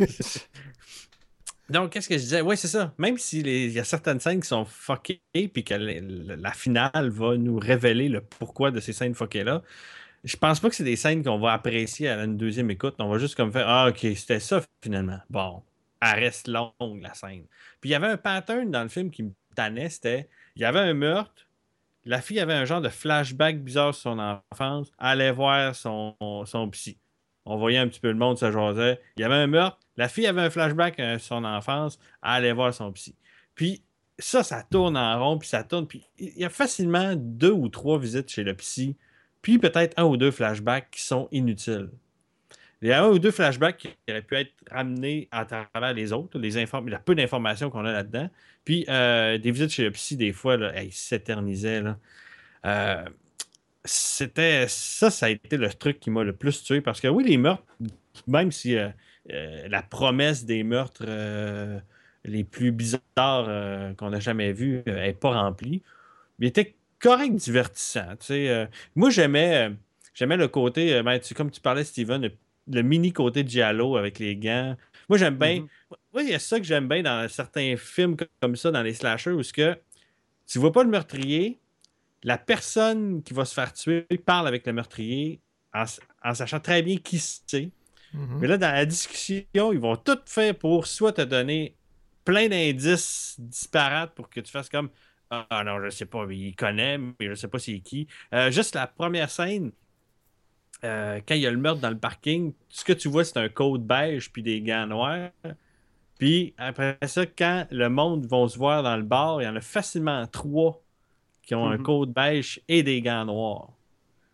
Donc, qu'est-ce que je disais? Ouais, c'est ça. Même s'il y a certaines scènes qui sont fuckées, puis que la, la- la finale va nous révéler le pourquoi de ces scènes fuckées-là, je pense pas que c'est des scènes qu'on va apprécier à une deuxième écoute. On va juste comme faire ah, ok, c'était ça finalement. Bon, elle reste longue, la scène. Puis il y avait un pattern dans le film qui me tannait, c'était il y avait un meurtre, la fille avait un genre de flashback bizarre sur son enfance, elle allait voir son, son psy. On voyait un petit peu le monde se jasait. Il y avait un meurtre, la fille avait un flashback euh, sur son enfance, elle allait voir son psy. Puis ça, ça tourne en rond, puis ça tourne. Puis il y a facilement deux ou trois visites chez le psy, puis peut-être un ou deux flashbacks qui sont inutiles. Il y a un ou deux flashbacks qui auraient pu être ramenés à travers les autres, les inform- le peu d'informations qu'on a là-dedans. Puis euh, des visites chez le psy, des fois, là, hey, ils s'éternisaient. Là. Euh, c'était ça, ça a été le truc qui m'a le plus tué. Parce que oui, les meurtres, même si euh, euh, la promesse des meurtres euh, les plus bizarres euh, qu'on n'a jamais vus n'est pas remplie, mais il était correct, divertissant. Tu sais, euh, moi, j'aimais, euh, j'aimais le côté, euh, ben, tu, comme tu parlais, Steven, le, le mini côté de Giallo avec les gants. Moi, j'aime bien. Mhm. Oui, il y a ça que j'aime bien dans certains films comme- comme ça, dans les slashers, où ce que tu vois pas le meurtrier, la personne qui va se faire tuer parle avec le meurtrier en, s- en sachant très bien qui c'est. Mhm. Mais là, dans la discussion, ils vont tout faire pour soit te donner plein d'indices disparates pour que tu fasses comme ah ah non, je sais pas, mais il connaît, mais je sais pas c'est qui. Euh, juste la première scène, euh, quand il y a le meurtre dans le parking, ce que tu vois, c'est un code beige puis des gants noirs. Puis après ça, quand le monde va se voir dans le bar, il y en a facilement trois qui ont un Mhm. code beige et des gants noirs.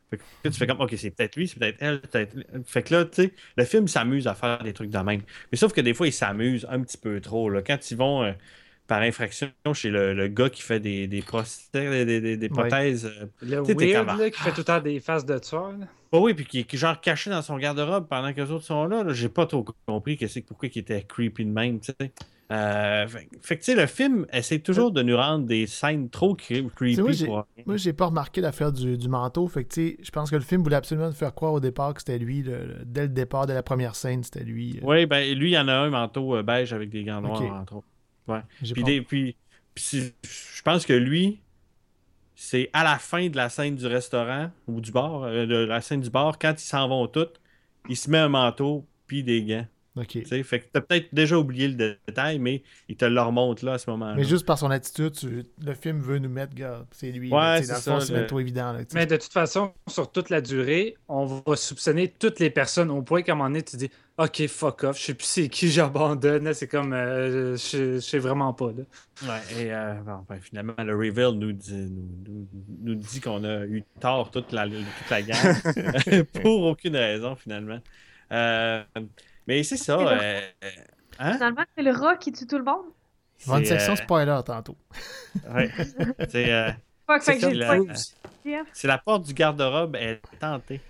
Fait que là, tu fais comme, OK, c'est peut-être lui, c'est peut-être elle, peut-être... Fait que là, tu sais, le film s'amuse à faire des trucs de même. Mais sauf que des fois, il s'amuse un petit peu trop, là. Quand ils vont, euh, par infraction, chez le, le gars qui fait des, des, prothèses, des, des, des Ouais. prothèses, euh, Le tu sais, t'es weird, comme... là, qui fait tout le temps des faces de tueur. là. Oh oui, puis qui est genre caché dans son garde-robe pendant que les autres sont là. là. J'ai pas trop compris que c'est pourquoi il était creepy de même, tu sais. Euh, fait, fait que, tu sais, le film essaie toujours de nous rendre des scènes trop cre- Tu sais, creepy moi, j'ai, pour... moi, j'ai pas remarqué l'affaire du, du manteau. Fait que, tu sais, je pense que le film voulait absolument nous faire croire au départ que c'était lui. le- le- dès le départ, dès la première scène, c'était lui. euh. Oui, ben lui, il y en a un manteau euh, beige avec des gants noirs, Ok. entre autres. Ouais. J'ai Puis, pas... des, puis, puis c'est- je pense que lui, c'est à la fin de la scène du restaurant ou du bar, euh, de la scène du bar, quand ils s'en vont tous, il se met un manteau puis des gants. Ok. Tu sais, fait que t'as peut-être déjà oublié le détail, mais il te le remonte là à ce Mais moment-là. juste par son attitude, tu- le film veut nous mettre, gars, c'est lui. là, Ouais, tu sais, dans c'est le fond, ça, c'est le- même trop évident. Là, tu sais. Mais de toute façon, sur toute la durée, on va soupçonner toutes les personnes au point qu'à un moment donné, tu dis OK, fuck off, je sais plus c'est qui j'abandonne. là, C'est comme, euh, je je sais vraiment pas. Là. Ouais, et euh, bon, ben, finalement, le reveal nous dit, nous, nous- nous dit qu'on a eu tort toute la, toute la gang pour aucune raison, finalement. Euh, mais c'est ça. C'est le- euh, euh, hein? Finalement, c'est le rat qui tue tout le monde. Il va y avoir une C'est, section euh, spoiler tantôt. ouais. C'est, euh, Fuck, C'est fait que ça, j'ai la- pas c'est Jeff. la porte du garde-robe est tentée.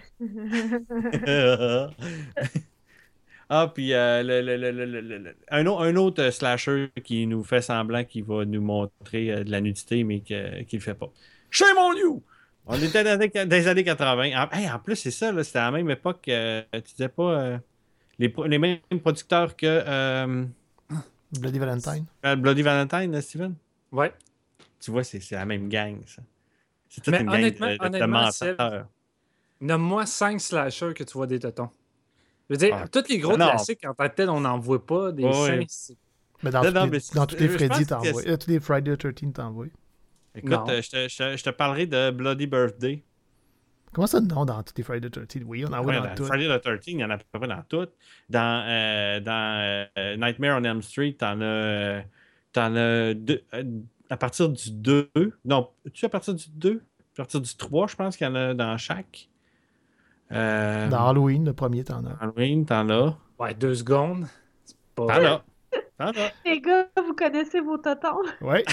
Ah, puis euh, le, le- le- le- le- le- le- un, au- un autre euh, slasher qui nous fait semblant qu'il va nous montrer euh, de la nudité, mais que- qu'il le fait pas. Shame on you! On était dans les, dans les années quatre-vingts. En, hey, en plus, c'est ça, là, c'était à la même époque. euh, tu disais pas euh, les, pro- les mêmes producteurs que euh, Bloody Valentine. euh, Bloody Valentine, là, Steven? Ouais. Tu vois, c'est c'est la même gang, ça. C'est toute Mais une gang honnêtement- de, de- de honnêtement, Seb, menteurs. Nomme-moi cinq slashers que tu vois des tétons. Je veux dire, Ah. tous les gros Non. classiques, en tant que tel, on n'en voit pas. Des Ouais, seins, ouais. c'est- Mais dans, Non, tous non, les, mais dans c'est- tous les je Freddy, pense que t'envoies. c'est- Euh, tous les Friday the thirteenth, t'envoies. Écoute, Non. euh, je, te, je te- je te parlerai de Bloody Birthday. Comment ça, non, dans tous les Friday the thirteenth? Oui, on en voit Ouais, dans dans tout. Friday the thirteenth, il y en a à peu près dans toutes. Dans, euh, dans euh, Nightmare on Elm Street, t'en as, euh, t'en as deux, euh, à partir du deux. Non, tu à partir du deux? À partir du trois, je pense qu'il y en a dans chaque. Euh, Dans Halloween, le premier, t'en as. Halloween, t'en as. Ouais, deux secondes. C'est pas... T'en as. T'en as. Les gars, vous connaissez vos totons? Ouais.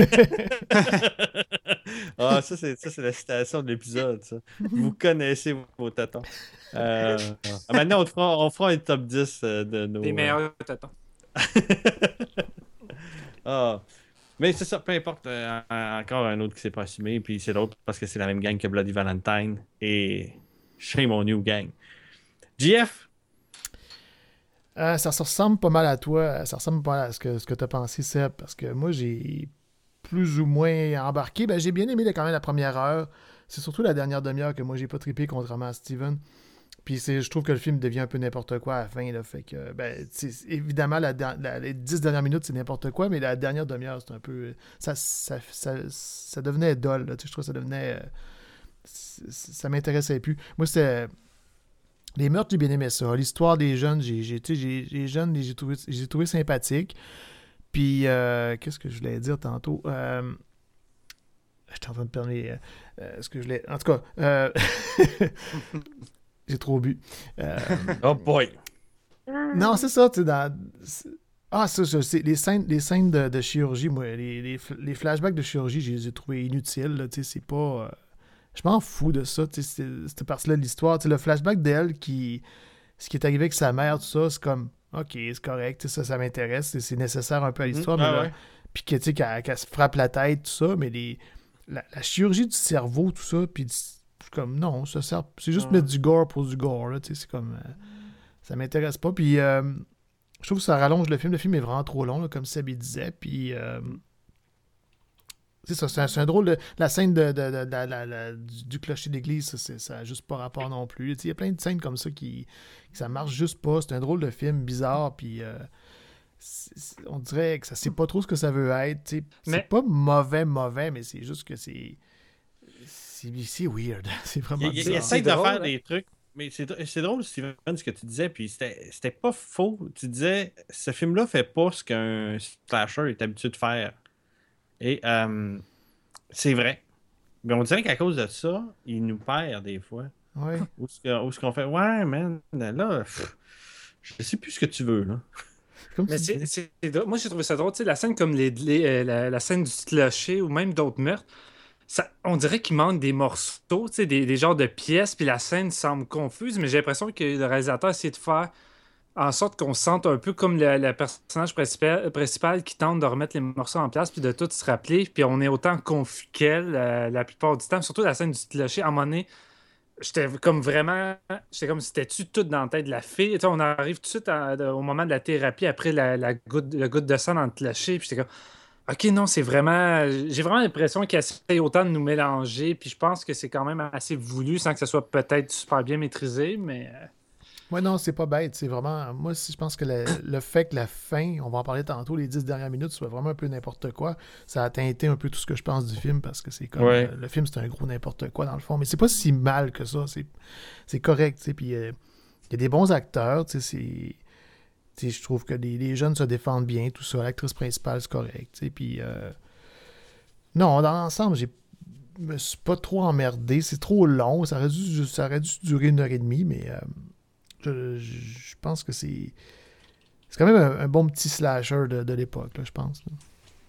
Ah, ça, c'est, ça, c'est la citation de l'épisode, ça. Vous connaissez vos tatons. Euh, ah, maintenant, on fera, on fera un top dix euh, de nos. Les euh, meilleurs tétons. Ah. Mais c'est ça, peu importe. euh, encore un autre qui s'est pas assumé, puis c'est l'autre parce que c'est la même gang que Bloody Valentine. Et shame on you, gang. J F? Euh, ça se ressemble pas mal à toi. Ça ressemble pas mal à ce que, ce que t'as pensé, Seb. Parce que moi, j'ai plus ou moins embarqué. Ben, j'ai bien aimé quand même la première heure. C'est surtout la dernière demi-heure que moi, j'ai pas trippé, contrairement à Steven. Puis c'est, je trouve que le film devient un peu n'importe quoi à la fin. Là, fait que, ben, c'est- évidemment, la, der- la- les dix dernières minutes, c'est n'importe quoi, mais la dernière demi-heure, c'est un peu. Ça, ça, ça, ça devenait dol. Là, tu sais, je trouve que ça devenait. euh, c- c- ça m'intéressait plus. Moi, c'était. Les meurtres, j'ai bien aimé ça. L'histoire des jeunes, j'ai, j'ai, tu sais, j'ai- les jeunes, j'ai trouvé, j'ai trouvé sympathiques. Puis, euh, qu'est-ce que je voulais dire tantôt? Euh, J'étais en train de perdre les, euh, euh, ce que je voulais. En tout cas, euh, j'ai trop bu. Euh, Oh boy! Ah. non, c'est ça, tu sais, dans. c'est- Ah, ça, ça, c'est les scènes, les scènes de, de chirurgie, moi, les, les, fl- les flashbacks de chirurgie, je les ai trouvés inutiles, là, tu sais, c'est pas. euh, Je m'en fous de ça, tu sais, c'est- cette partie-là de l'histoire. Tu sais, le flashback d'elle qui. Ce qui est arrivé avec sa mère, tout ça, c'est comme. Ok, c'est correct, tu sais, ça, ça m'intéresse, c'est- c'est nécessaire un peu à l'histoire, Mhm, mais ah là, ouais. puis que, tu sais, qu'elle qu'elle se frappe la tête, tout ça, mais les, la, la chirurgie du cerveau, tout ça, puis c'est comme, non, ça sert, c'est juste Ouais. mettre du gore pour du gore, là, tu sais, c'est comme, euh, ça m'intéresse pas, puis euh, je trouve que ça rallonge le film, le film est vraiment trop long, là, comme Seb il disait, puis euh, c'est ça, c'est un, c'est un drôle de, la scène de, de- de- de- la- la- la- du, du clocher d'église, ça, c'est- ça a juste pas rapport non plus, tu sais, il y a plein de scènes comme ça qui, qui ça marche juste pas, c'est un drôle de film bizarre, puis euh, c'est- c'est- on dirait que ça sait pas trop ce que ça veut être. tu sais. C'est Mais- pas mauvais, mauvais, mais c'est juste que c'est. C'est c'est weird. C'est vraiment Il, il- il bizarre. essaie de drôle, faire hein? des trucs. Mais c'est c'est drôle, Steven, ce que tu disais, puis c'était c'était pas faux. Tu disais, ce film-là fait pas ce qu'un slasher est habitué de faire. Et euh, c'est vrai. Mais on dirait qu'à cause de ça, il nous perd des fois. Ouais. Où est-ce que- où est-ce qu'on fait ouais, man, là, pff, je sais plus ce que tu veux, là. Comme Mais tu c'est, dis. c'est- c'est drôle. Moi, j'ai trouvé ça drôle. Tu sais, la scène comme les, les- euh, la, la scène du clocher ou même d'autres meurtres, ça, on dirait qu'il manque des morceaux, tu sais, des, des genres de pièces, puis la scène semble confuse, mais j'ai l'impression que le réalisateur essaie de faire en sorte qu'on se sente un peu comme le, le personnage principal, principal qui tente de remettre les morceaux en place, puis de tout se rappeler, puis on est autant confus qu'elle euh, la plupart du temps. Surtout la scène du clocher, à un moment donné, j'étais comme vraiment. J'étais comme si c'était-tu tout dans la tête de la fille. Tu sais, on arrive tout de suite à- au moment de la thérapie après la, la goutte, le goutte de sang dans le clocher. Puis j'étais comme. Ok, non, c'est vraiment. J'ai vraiment l'impression qu'il essaye autant de nous mélanger. Puis je pense que c'est quand même assez voulu sans que ce soit peut-être super bien maîtrisé. Mais. euh, Ouais, non, c'est pas bête. C'est vraiment. Moi, si je pense que le, le fait que la fin, on va en parler tantôt, les dix dernières minutes, soit vraiment un peu n'importe quoi, ça a teinté un peu tout ce que je pense du film parce que c'est comme. Ouais. euh, le film, c'est un gros n'importe quoi dans le fond. Mais c'est pas si mal que ça. C'est, c'est correct, tu sais. Puis euh, il y a des bons acteurs, tu sais. C'est. Tu sais, je trouve que les, les jeunes se défendent bien, tout ça. L'actrice principale, c'est correct, tu sais. Puis. euh, Non, dans l'ensemble, j'ai. Je me suis pas trop emmerdé. C'est trop long. Ça aurait dû, ça aurait dû durer une heure et demie, mais. euh, je, je pense que c'est. C'est quand même un, un bon petit slasher de, de l'époque, là, je pense. là.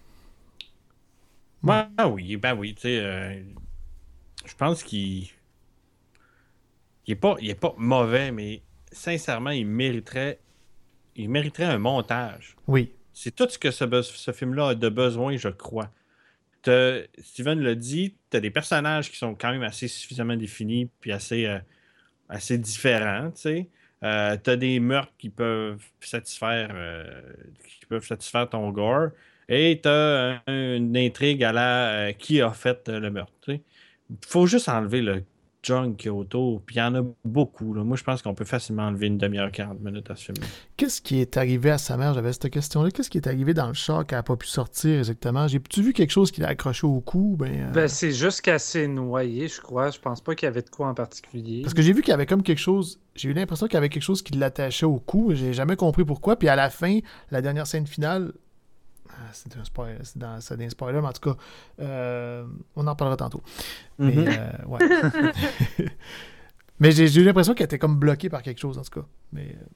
Ben, ben oui, ben oui, tu sais, euh, je pense qu'il il est pas, il est pas mauvais, mais sincèrement, il mériterait, il mériterait un montage. Oui. C'est tout ce que ce, be- ce film-là a de besoin, je crois. T'as- Steven l'a dit, t'as des personnages qui sont quand même assez suffisamment définis puis assez, euh, assez différents, tu sais. Euh, t'as des meurtres qui peuvent satisfaire, euh, qui peuvent satisfaire ton gore. Et t'as un- une intrigue à la euh, qui a fait euh, le meurtre. Tu sais. Faut juste enlever le junk qu'il y a autour. Puis il y en a beaucoup. Là. Moi, je pense qu'on peut facilement enlever une demi-heure, quarante minutes à ce film. Qu'est-ce qui est arrivé à sa mère? J'avais cette question-là. Qu'est-ce qui est arrivé dans le char qu'elle n'a pas pu sortir exactement? J'ai-tu vu quelque chose qui l'a accroché au cou? Ben, euh, Ben, c'est juste qu'elle s'est noyée, je crois. Je pense pas qu'il y avait de quoi en particulier. Parce que j'ai vu qu'il y avait comme quelque chose. J'ai eu l'impression qu'il y avait quelque chose qui l'attachait au cou. J'ai jamais compris pourquoi. Puis à la fin, la dernière scène finale. Ah, c'est un spoiler, c'est dans, c'est un spoiler, mais en tout cas, euh, on en parlera tantôt. Mais, Mhm. euh, ouais. mais j'ai, j'ai eu l'impression qu'elle était comme bloquée par quelque chose, en tout cas. Mais, euh,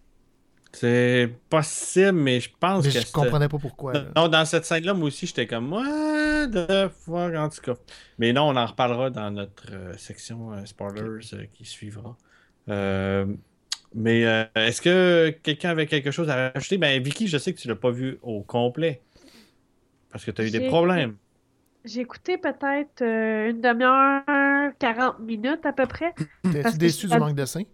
C'est possible, mais je pense mais que je c'était- comprenais pas pourquoi. là. Non, dans cette scène-là, moi aussi, j'étais comme, what the fuck, en tout cas. Mais non, on en reparlera dans notre euh, section euh, spoilers euh, qui suivra. Euh, mais euh, est-ce que quelqu'un avait quelque chose à rajouter? Ben, Vicky, je sais que tu l'as pas vu au complet. Parce que tu as eu des J'ai- problèmes. J'ai écouté peut-être euh, une demi-heure, quarante minutes à peu près. T'es-tu parce que déçu je- du manque de seins?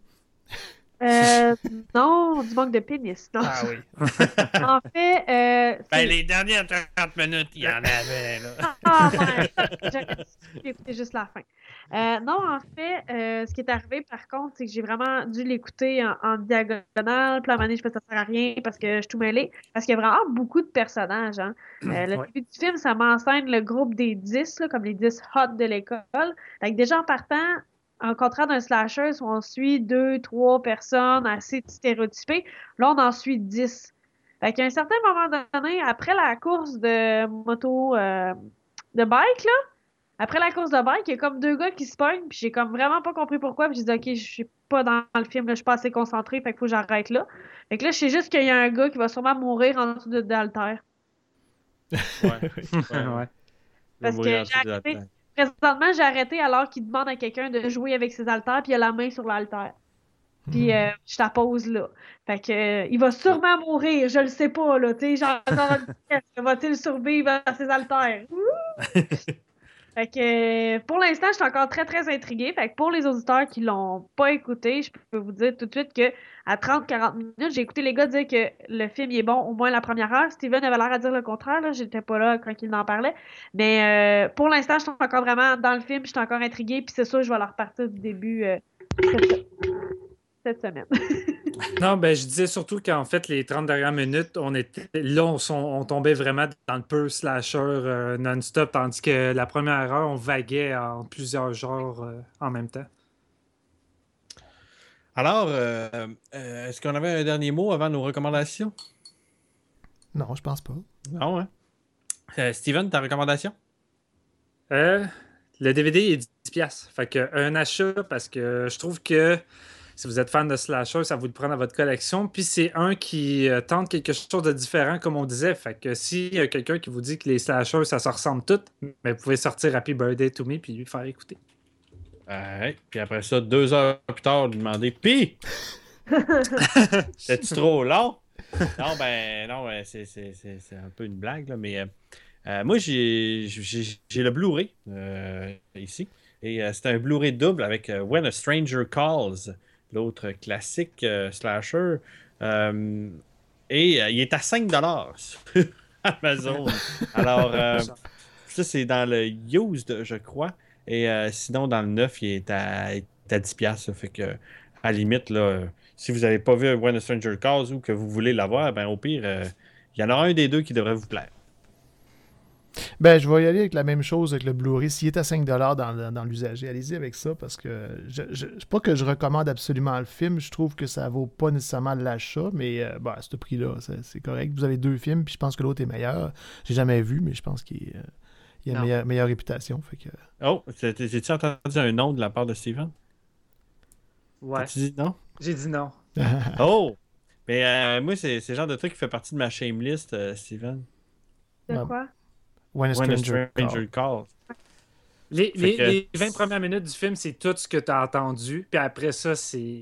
Euh, non, du manque de pénis. Non. Ah oui. En fait, euh, Ben, c'est- les dernières trente minutes, il y en avait, là. Ah, ouais, j'aurais dû écouter juste la fin. Euh, non, en fait, euh, ce qui est arrivé, par contre, c'est que j'ai vraiment dû l'écouter en, en diagonale. Puis à un moment donné, je fais ça sert à rien parce que je suis tout mêlée. Parce qu'il y a vraiment beaucoup de personnages. Hein. Euh, le Ouais. début du film, ça m'enseigne le groupe des dix, là, comme les dix hot de l'école. Fait que déjà en partant, en contraire d'un slasher où on suit deux, trois personnes assez stéréotypées, là, on en suit dix. Fait qu'à un certain moment donné, après la course de moto, euh, de bike, là, après la course de bike, il y a comme deux gars qui se pognent, puis j'ai comme vraiment pas compris pourquoi, puis j'ai dit, OK, je suis pas dans le film, là, je suis pas assez concentrée, fait qu'il faut que j'arrête là. Fait que là, je sais juste qu'il y a un gars qui va sûrement mourir en dessous de d'Alter. Ouais. Ouais. Parce que Mourir en j'ai dessous de la arrêté, tête. présentement, j'ai arrêté alors qu'il demande à quelqu'un de jouer avec ses haltères, puis il a la main sur l'haltère. Puis euh, je la pose là. Fait que euh, il va sûrement mourir, je le sais pas, là. Tu sais, genre, va-t-il survivre à ses haltères? Ouh! Fait que euh, pour l'instant, je suis encore très très intriguée. Fait que pour les auditeurs qui l'ont pas écouté, je peux vous dire tout de suite que à trente à quarante minutes, j'ai écouté les gars dire que le film il est bon au moins la première heure. Steven avait l'air à dire le contraire, là. J'étais pas là quand il en parlait. Mais euh, pour l'instant, je suis encore vraiment dans le film, je suis encore intriguée, puis c'est sûr, je vais la repartir du début euh, cette, cette semaine. Non, ben je disais surtout qu'en fait, les trente dernières minutes, on était là, on, son- on tombait vraiment dans le pur slasher euh, non-stop, tandis que la première heure, on vaguait en plusieurs genres euh, en même temps. Alors, euh, euh, est-ce qu'on avait un dernier mot avant nos recommandations? Non, je pense pas. Non, hein? Euh, Steven, ta recommandation? Euh, le D V D est dix piastres. Fait que un achat, parce que je trouve que si vous êtes fan de slasher, ça va vous le prendre à votre collection. Puis c'est un qui euh, tente quelque chose de différent, comme on disait. Fait que s'il y a quelqu'un qui vous dit que les slashers, ça se ressemble toutes, mais vous pouvez sortir Happy Birthday to Me puis lui faire écouter. Ouais. Puis après ça, deux heures plus tard, lui demander Pis! C'est-tu trop long? Non, ben, non, ouais, c'est, c'est, c'est, c'est un peu une blague, là, mais euh, euh, moi, j'ai, j'ai, j'ai le Blu-ray euh, ici. Et euh, c'est un Blu-ray double avec euh, When a Stranger Calls, l'autre classique euh, slasher. Euh, et euh, il est à cinq dollars sur Amazon. Alors, euh, ça, c'est dans le used, je crois. Et euh, sinon, dans le neuf, il est à, il est à dix piastres. Ça fait que, à la limite, là, si vous n'avez pas vu When a Stranger Calls ou que vous voulez l'avoir, ben, au pire, euh, il y en aura un des deux qui devrait vous plaire. Ben, je vais y aller avec la même chose avec le Blu-ray. S'il est à cinq dollars dans, dans, dans l'usager, allez-y avec ça parce que je, je, c'est pas que je recommande absolument le film. Je trouve que ça vaut pas nécessairement l'achat, mais euh, bah, à ce prix-là, c'est, c'est correct. Vous avez deux films, puis je pense que l'autre est meilleur. J'ai jamais vu, mais je pense qu'il euh, il a une meilleure, meilleure réputation. Fait que... Oh, j'ai-tu entendu un nom de la part de Steven? Ouais. Tu dis non? J'ai dit non. Oh! Mais euh, moi, c'est, c'est le genre de truc qui fait partie de ma shame list, euh, Steven. De Ouais. quoi? When a When a Stranger, Stranger Call. Calls. Les, les, que... les vingt premières minutes du film, c'est tout ce que tu as entendu. Puis après ça, c'est.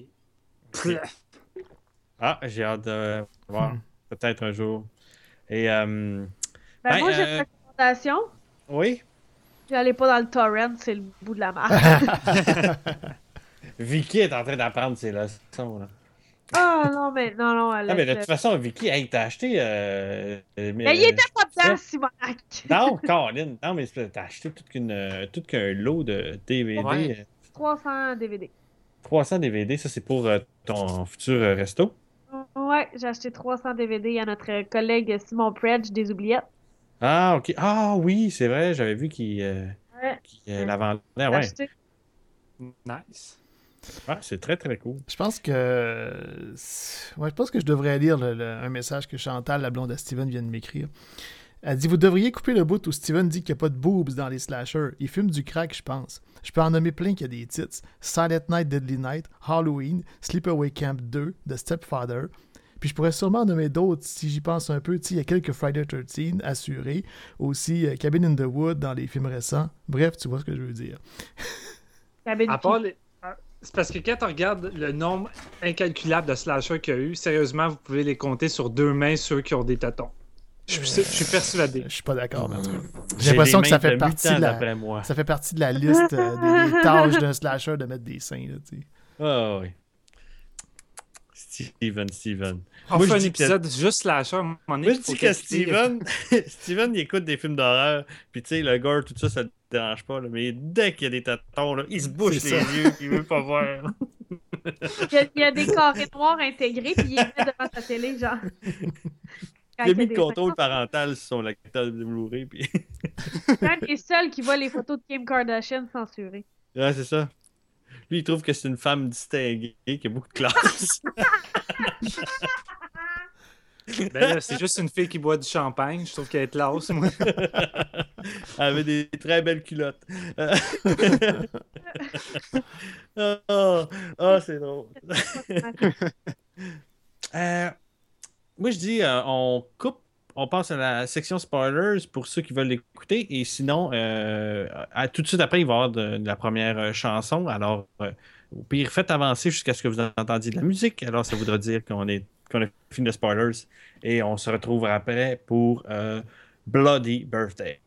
Ah, j'ai hâte de voir. Hmm. Peut-être un jour. Et. Euh... Ben, Ben, moi, j'ai euh, une recommandation. Oui. J'allais pas dans le torrent, c'est le bout de la marque. Vicky est en train d'apprendre ses leçons. Là. Ah non, mais non, non, elle Ah, mais de laisse- toute façon, Vicky, hey, t'as acheté. Euh... Mais, Mais il était pas dedans, Simonac. Non, Colin. Non, mais c'est- t'as acheté tout qu'une, euh, tout qu'un lot de D V D. Ouais. euh, trois cents D V D. trois cents D V D, ça c'est pour euh, ton futur euh, resto. Ouais, j'ai acheté trois cents D V D à notre collègue Simon Predge des Oubliettes. Ah, ok. Ah oui, c'est vrai, j'avais vu qu'il, euh, Ouais, qu'il euh, la vendait. j'ai Ouais. acheté. Nice. Ah, c'est très très cool. Je pense que. Ouais, je pense que je devrais lire le- le- un message que Chantal, la blonde à Steven, vient de m'écrire. Elle dit: Vous devriez couper le bout où Steven dit qu'il n'y a pas de boobs dans les slashers. Il fume du crack, je pense. Je peux en nommer plein qui a des titres: Silent Night, Deadly Night, Halloween, Sleepaway Camp deux, The Stepfather. Puis je pourrais sûrement en nommer d'autres si j'y pense un peu. Tu sais, il y a quelques Friday treize assurés. Aussi, euh, Cabin in the Wood dans les films récents. Bref, tu vois ce que je veux dire. Cabine À part les- ah, C'est parce que quand on regarde le nombre incalculable de slashers qu'il y a eu, sérieusement, vous pouvez les compter sur deux mains ceux qui ont des tâtons. Je suis, je suis persuadé. Je suis pas d'accord, mais en tout cas. J'ai J'ai l'impression des que ça mains fait de partie huit ans de la... d'après moi. Ça fait partie de la liste euh, des, des tâches d'un slasher de mettre des seins. Là, tu sais. Ah oui. Steven, Steven. On Moi, fait je un dis que- épisode juste slasher. à un moment donné, Moi, je il faut dis que calculer- Steven, Steven, il écoute des films d'horreur, puis tu sais, le gore, tout ça, ça le dérange pas, là, mais dès qu'il y a des tatons, là, il se bouche les C'est ça. yeux, puis il veut pas voir. Il y, a, il y a des carrés noirs intégrés, puis il les met devant sa télé, genre. Quand Il a il y mis le des contrôle seins. parental sur son lecteur de Blu-ray, puis... C'est un des seuls qui voit les photos de Kim Kardashian censurées. Ouais, c'est ça. Lui, il trouve que c'est une femme distinguée, qui a beaucoup de classe. Ben là, c'est juste une fille qui boit du champagne. Je trouve qu'elle est classe, moi. Elle avait des très belles culottes. Ah, oh, oh, c'est drôle. Euh, moi, je dis, euh, on coupe, on passe à la section spoilers pour ceux qui veulent l'écouter. Et sinon, euh, à, tout de suite après, il va y avoir de, de la première euh, chanson. Alors, euh, au pire, faites avancer jusqu'à ce que vous entendiez de la musique. Alors, ça voudra dire qu'on est, qu'on a fini de spoilers. Et on se retrouve après pour euh, Bloody Birthday.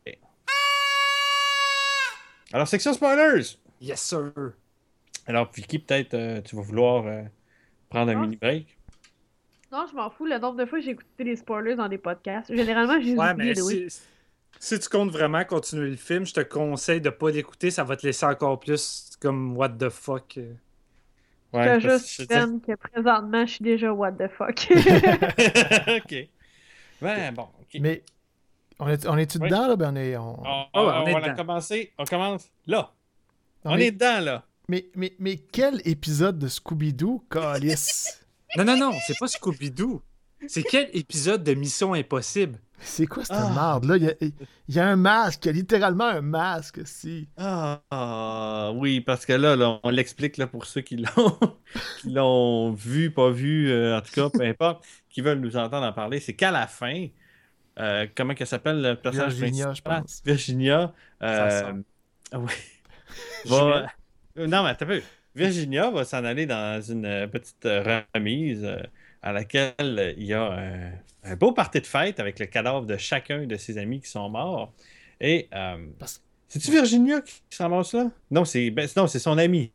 Alors, section spoilers! Yes, sir. Alors, Vicky, peut-être euh, tu vas vouloir euh, prendre un Ah. mini break. Non, je m'en fous. Le nombre de fois que j'ai écouté des spoilers dans des podcasts. Généralement, j'ai Ouais, oublié mais de oui. si, si tu comptes vraiment continuer le film, je te conseille de pas l'écouter. Ça va te laisser encore plus comme what the fuck. Je Ouais, te parce jure, que je Steven, que présentement, je suis déjà what the fuck. dis- ok. Ouais, bon. ok. Mais on est, on est-tu Oui. dedans, là? Ben, on est... On... On, Ah on- ouais, on on est va la dedans. commencer. On commence là. Non, on mais, est dedans, là. mais, mais, mais quel épisode de Scooby-Doo, calice? Non, non, non, c'est pas Scooby-Doo. C'est quel épisode de Mission Impossible? C'est quoi cette Ah. merde-là? Il y, a, il y a un masque, il y a littéralement un masque, si. Ah, ah, oui, parce que là, là, on l'explique là, pour ceux qui l'ont qui l'ont vu, pas vu, euh, en tout cas, peu importe, qui veulent nous entendre en parler, c'est qu'à la fin, euh, comment qu'elle s'appelle le personnage Virginia, je principal? pense. Virginia. Ça Euh, sent. ah oui. Jumelle. Va... Euh, Non, mais attends un peu. Virginia va s'en aller dans une euh, petite euh, remise euh, à laquelle euh, il y a un, un beau party de fête avec le cadavre de chacun de ses amis qui sont morts. Et euh, Parce- c'est-tu Virginia qui, qui se ramasse là? Non, c'est ben, non, c'est son ami.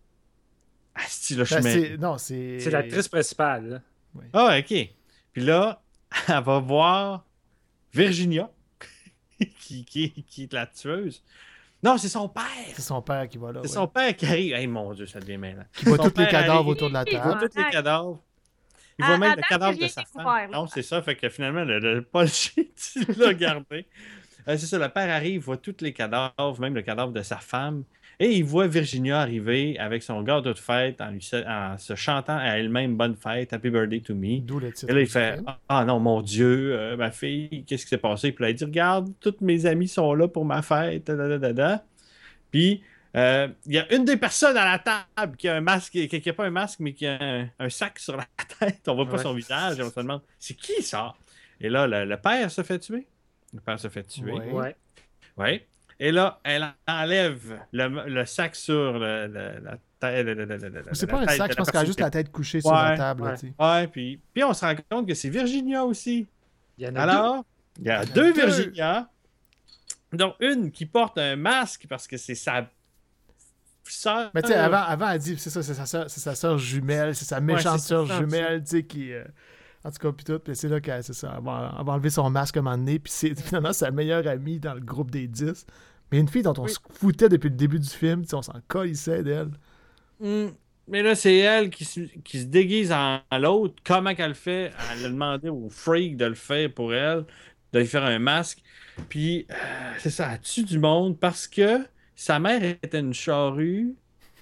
Ah, si, là, je Ben, suis c'est- mêlé. non, c'est. C'est l'actrice principale. Là. Ah, ok. Puis là, elle va voir Virginia, qui, qui, qui est la tueuse. Non, c'est son père. C'est son père qui va là. C'est ouais. son père qui arrive. Hey, mon Dieu, ça devient mêlant. Qui voit Son tous les père cadavres arrive, autour de la Il Il voit table. tous les cadavres. Il À- voit même à le date, cadavre j'ai de sa rien femme. découvert, là. Non, c'est ça. Fait que finalement, le, le Paul Shea, tu l'as gardé. Euh, c'est ça, le père arrive, voit tous les cadavres, même le cadavre de sa femme. Et il voit Virginia arriver avec son gâteau de fête en, lui, se- en se chantant à elle-même bonne fête, Happy Birthday to me. D'où le titre. Et là, il du fait film. Ah non, mon Dieu, euh, ma fille, qu'est-ce qui s'est passé? Puis là, il dit Regarde, tous mes amis sont là pour ma fête. Da, da, da, da. Puis, euh, il y a une des personnes à la table qui a un masque, qui n'a pas un masque, mais qui a un, un sac sur la tête. On voit pas Ouais. son visage. Et on se demande C'est qui ça? Et là, le, le père se fait tuer. Le père se fait tuer. Ouais. Ouais. Ouais. Et là, elle enlève le, le sac sur le, le- la tête. le- le- le- le- C'est la pas un tête sac, de je pense la qu'elle a personne juste qui- la tête couchée sur la Ouais, table. là, ouais. tu sais. Ouais, puis, puis on se rend compte que c'est Virginia aussi. Il y en a Alors, il y a Il y en a deux deux. Virginia, dont une qui porte un masque parce que c'est sa sœur. Mais tu sais, avant, avant, elle dit, c'est ça, c'est sa sœur, c'est sa sœur jumelle, c'est sa méchante c'est sœur ça, jumelle, tu sais, qui. euh, En tout cas, puis tout, puis c'est là qu'elle, c'est ça, elle va, elle va enlever son masque à un moment donné, puis c'est finalement sa meilleure amie dans le groupe des dix. Mais une fille dont on Oui. se foutait depuis le début du film, tu sais, on s'en colissait d'elle. Hmm. Mais là, c'est elle qui se, qui se déguise en l'autre. Comment qu'elle le fait? Elle a demandé au freak de le faire pour elle, de lui faire un masque. Puis, euh, c'est ça, elle tue du monde parce que sa mère était une charrue.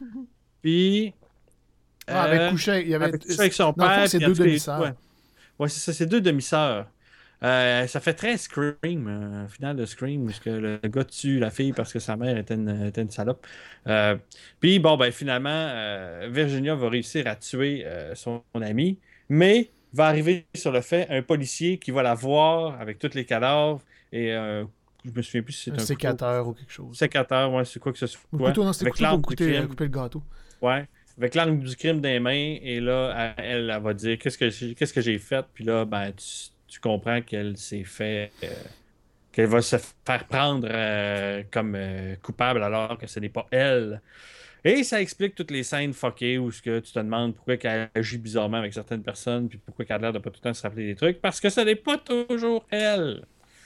Puis. Ah, elle avait euh, couché, il y avait. elle avait couché avec son Dans le fond, père. c'est puis deux elle a tué- demi-sœurs. Ouais, Ouais, c'est ça, c'est deux demi-sœurs. Euh, ça fait très Scream, euh, final de Scream, où est-ce que le gars tue la fille parce que sa mère était une, était une salope. Euh, Puis, bon, ben finalement, euh, Virginia va réussir à tuer euh, son, son ami, mais va arriver sur le fait un policier qui va la voir avec tous les cadavres et euh, je me souviens plus si c'est Un un, couteau- sécateur ou quelque chose. sécateur, ouais, c'est quoi que ce soit. Ou le couteau, non, c'était le Avec couteau pour l'arme du couper, crime. couper le gâteau. Ouais, avec l'arme du crime dans les mains, et là, elle, elle va dire qu'est-ce que j'ai, qu'est-ce que j'ai fait, puis là, ben, tu, tu comprends qu'elle s'est fait. euh, qu'elle va se faire prendre euh, comme euh, coupable alors que ce n'est pas elle. Et ça explique toutes les scènes fuckées où ce que tu te demandes pourquoi elle agit bizarrement avec certaines personnes, puis pourquoi elle a l'air de pas tout le temps se rappeler des trucs, parce que ce n'est pas toujours elle.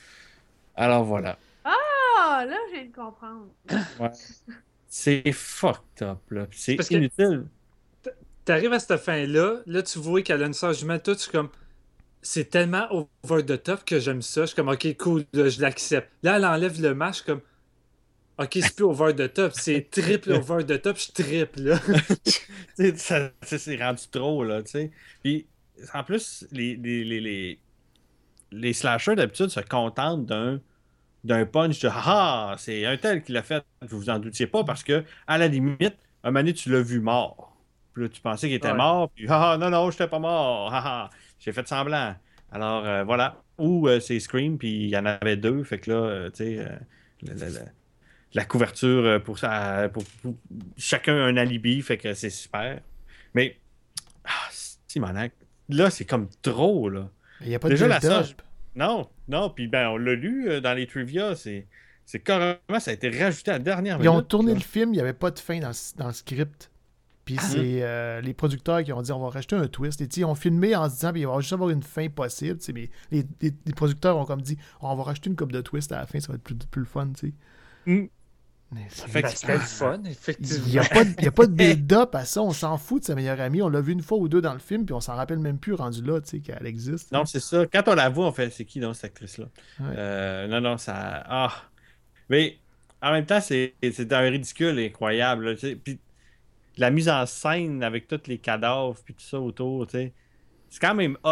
Alors voilà. Ah, là, je viens de comprendre. Ouais. C'est fucked up, là. Puis c'est parce que- inutile. T'arrives à cette fin-là, là, tu vois qu'elle a une sœur jumelle, tout, je suis comme. C'est tellement over the top que j'aime ça. Je suis comme, ok, cool, là, je l'accepte. Là, elle enlève le masque, je suis comme. Ok, c'est plus over the top, c'est triple over the top, je triple, là. Tu sais, ça- ça, c'est rendu trop, là, tu sais. Puis, en plus, les, les, les, les, les slashers, d'habitude, se contentent d'un d'un punch de ah, c'est un tel qui l'a fait, vous vous en doutiez pas, parce que, à la limite, un moment donné, tu l'as vu mort. Puis là, tu pensais qu'il était Ouais. mort, puis ah, non, non, j'étais pas mort, ah, ah, j'ai fait semblant. Alors, euh, voilà. Ou euh, c'est Scream, puis il y en avait deux, fait que là, euh, tu sais, euh, le- le- le- la couverture euh, pour ça, pour, pour- chacun a un alibi, fait que c'est super. Mais, ah, Simonac, là, c'est comme trop, là. Il n'y a pas Déjà, de la build-up. sœur- Non, non, puis ben, on l'a lu euh, dans les trivia, c'est, c'est carrément, ça a été rajouté à la dernière Ils ont minute, tourné là. le film, il n'y avait pas de fin dans, le- dans le script. Puis c'est euh, les producteurs qui ont dit on va rajouter un twist. Et tu sais, ils ont filmé en se disant puis il va juste avoir une fin possible. tu sais, Mais les, les- les producteurs ont comme dit on va rajouter une coupe de twist à la fin, ça va être plus, plus le fun. tu sais. Mm. Mais c'est- Fait que- Ben, c'était le fun, Il effectivement. n'y a, pas de- il y a pas de build-up à ça, on s'en fout de sa meilleure amie. On l'a vu une fois ou deux dans le film, puis on s'en rappelle même plus rendu là, tu sais, qu'elle existe. Non, c'est ça. Quand on la voit, on fait c'est qui, donc, cette actrice-là? Ouais. Euh, non, non, ça. Ah! Mais en même temps, c'est, c'est un ridicule incroyable. Là, tu sais. Puis la mise en scène avec tous les cadavres, puis tout ça autour, tu sais, c'est quand même hot. Tu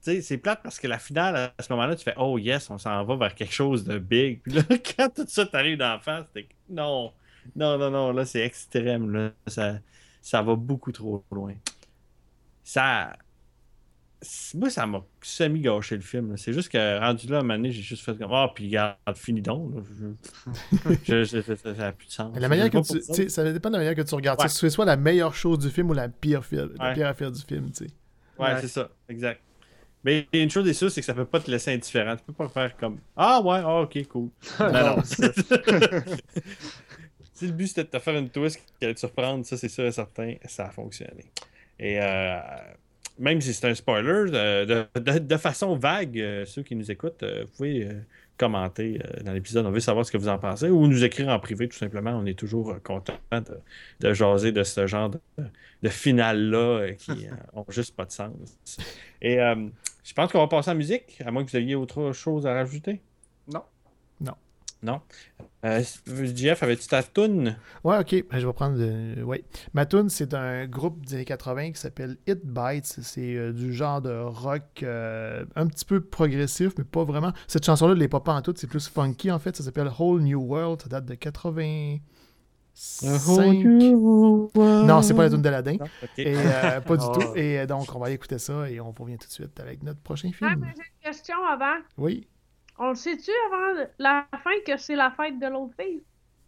sais, c'est plate parce que la finale, à ce moment-là, tu fais oh yes, on s'en va vers quelque chose de big. Puis là, quand tout ça t'arrive d'en face, t'es non, non, non, non, là, c'est extrême. Là. Ça, ça va beaucoup trop loin. Ça. Moi, ça m'a semi-gâché le film. Là. C'est juste que rendu là, à un moment donné, j'ai juste fait comme ah, oh, puis regarde, finis donc. Là. Je... je, je, je, ça n'a plus de sens. La manière que tu, ça. ça dépend de la manière que tu regardes. Ouais. C'est soit la meilleure chose du film ou la pire, film, la pire ouais. affaire du film. Tu sais. Ouais, ouais, c'est ça, exact. Mais une chose est sûre, c'est que ça peut pas te laisser indifférent. Tu peux pas faire comme ah ouais, oh, ok, cool. non, non. Si le but c'était de te faire une twist qui allait te surprendre, ça c'est sûr et certain, ça a fonctionné. Et euh, même si c'est un spoiler, de, de, de, de façon vague, euh, ceux qui nous écoutent, euh, vous pouvez euh, commenter euh, dans l'épisode. On veut savoir ce que vous en pensez ou nous écrire en privé tout simplement. On est toujours euh, content de, de jaser de ce genre de, de finale-là euh, qui euh, ont juste pas de sens. Et euh, je pense qu'on va passer en musique, à moins que vous ayez autre chose à rajouter. Non. Non. Non. Euh, Jeff, avais-tu ta toune? Ouais, ok. Je vais prendre. De... Ouais. Ma toune, c'est un groupe des années quatre-vingts qui s'appelle It Bites. C'est euh, du genre de rock euh, un petit peu progressif, mais pas vraiment. Cette chanson-là, elle n'est pas pas en tout. C'est plus funky, en fait. Ça s'appelle Whole New World. Ça date de quatre-vingt-cinq. Non, c'est pas la toune d'Aladin. Ah, okay. Et euh, pas du oh. tout. Et euh, donc, on va aller écouter ça et on revient tout de suite avec notre prochain film. Ah, mais j'ai une question avant. Oui. On le sait-tu avant la fin que c'est la fête de l'autre fille?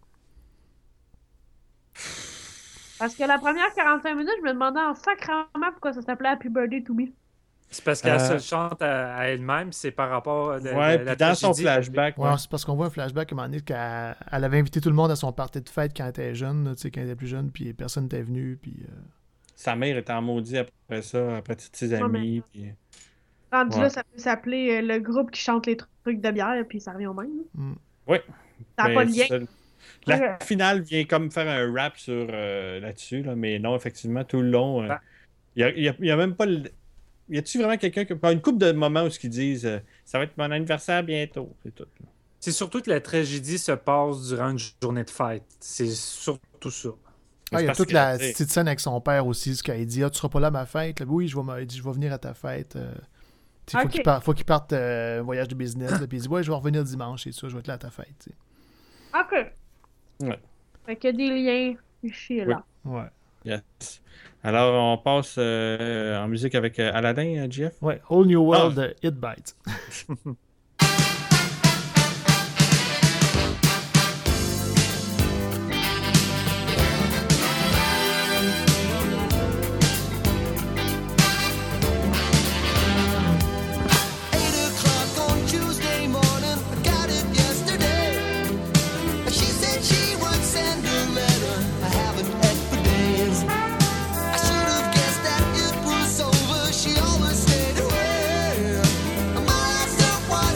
Parce que la première quarante-cinq minutes, je me demandais en sacrament pourquoi ça s'appelait Happy Birthday to Me. C'est parce qu'elle euh... se chante à, à elle-même, c'est par rapport à la, ouais, la, la dans son flashback. Ouais, ouais. C'est parce qu'on voit un flashback à un moment donné qu'elle elle avait invité tout le monde à son party de fête quand elle était jeune, tu sais, quand elle était plus jeune, puis personne n'était venu, puis... Euh... Sa mère était en maudit après ça, après toutes ses amies, puis... Rendu ouais. là, ça peut s'appeler euh, le groupe qui chante les trucs de bière, puis ça revient au même. Mm. Oui. Ça n'a pas de lien. Ça, la ouais. finale vient comme faire un rap sur euh, là-dessus, là, mais non, effectivement, tout le long, il euh, ah. n'y a, y a même pas... Le... Y a-tu vraiment quelqu'un qui... Pas une couple de moments où ils disent euh, ça va être mon anniversaire bientôt, c'est tout. Là. C'est surtout que la tragédie se passe durant une journée de fête. C'est surtout ça. Ah, il y a toute la petite scène avec son père aussi, ce qu'il dit ah, tu seras pas là à ma fête. Là, oui, je vais, je vais venir à ta fête. Euh... Il faut okay. qu'il parte, faut qu'il parte euh, un voyage de business. Là, puis il dit ouais, je vais revenir dimanche et ça, je vais être là à ta fête. T'sais. OK. Ouais. Fait qu'il y a des liens ici là. Oui. Ouais. Yes. Alors, on passe euh, en musique avec euh, Aladdin, euh, Jeff? Ouais, Whole New World, oh. It Bites. She always stayed away. My last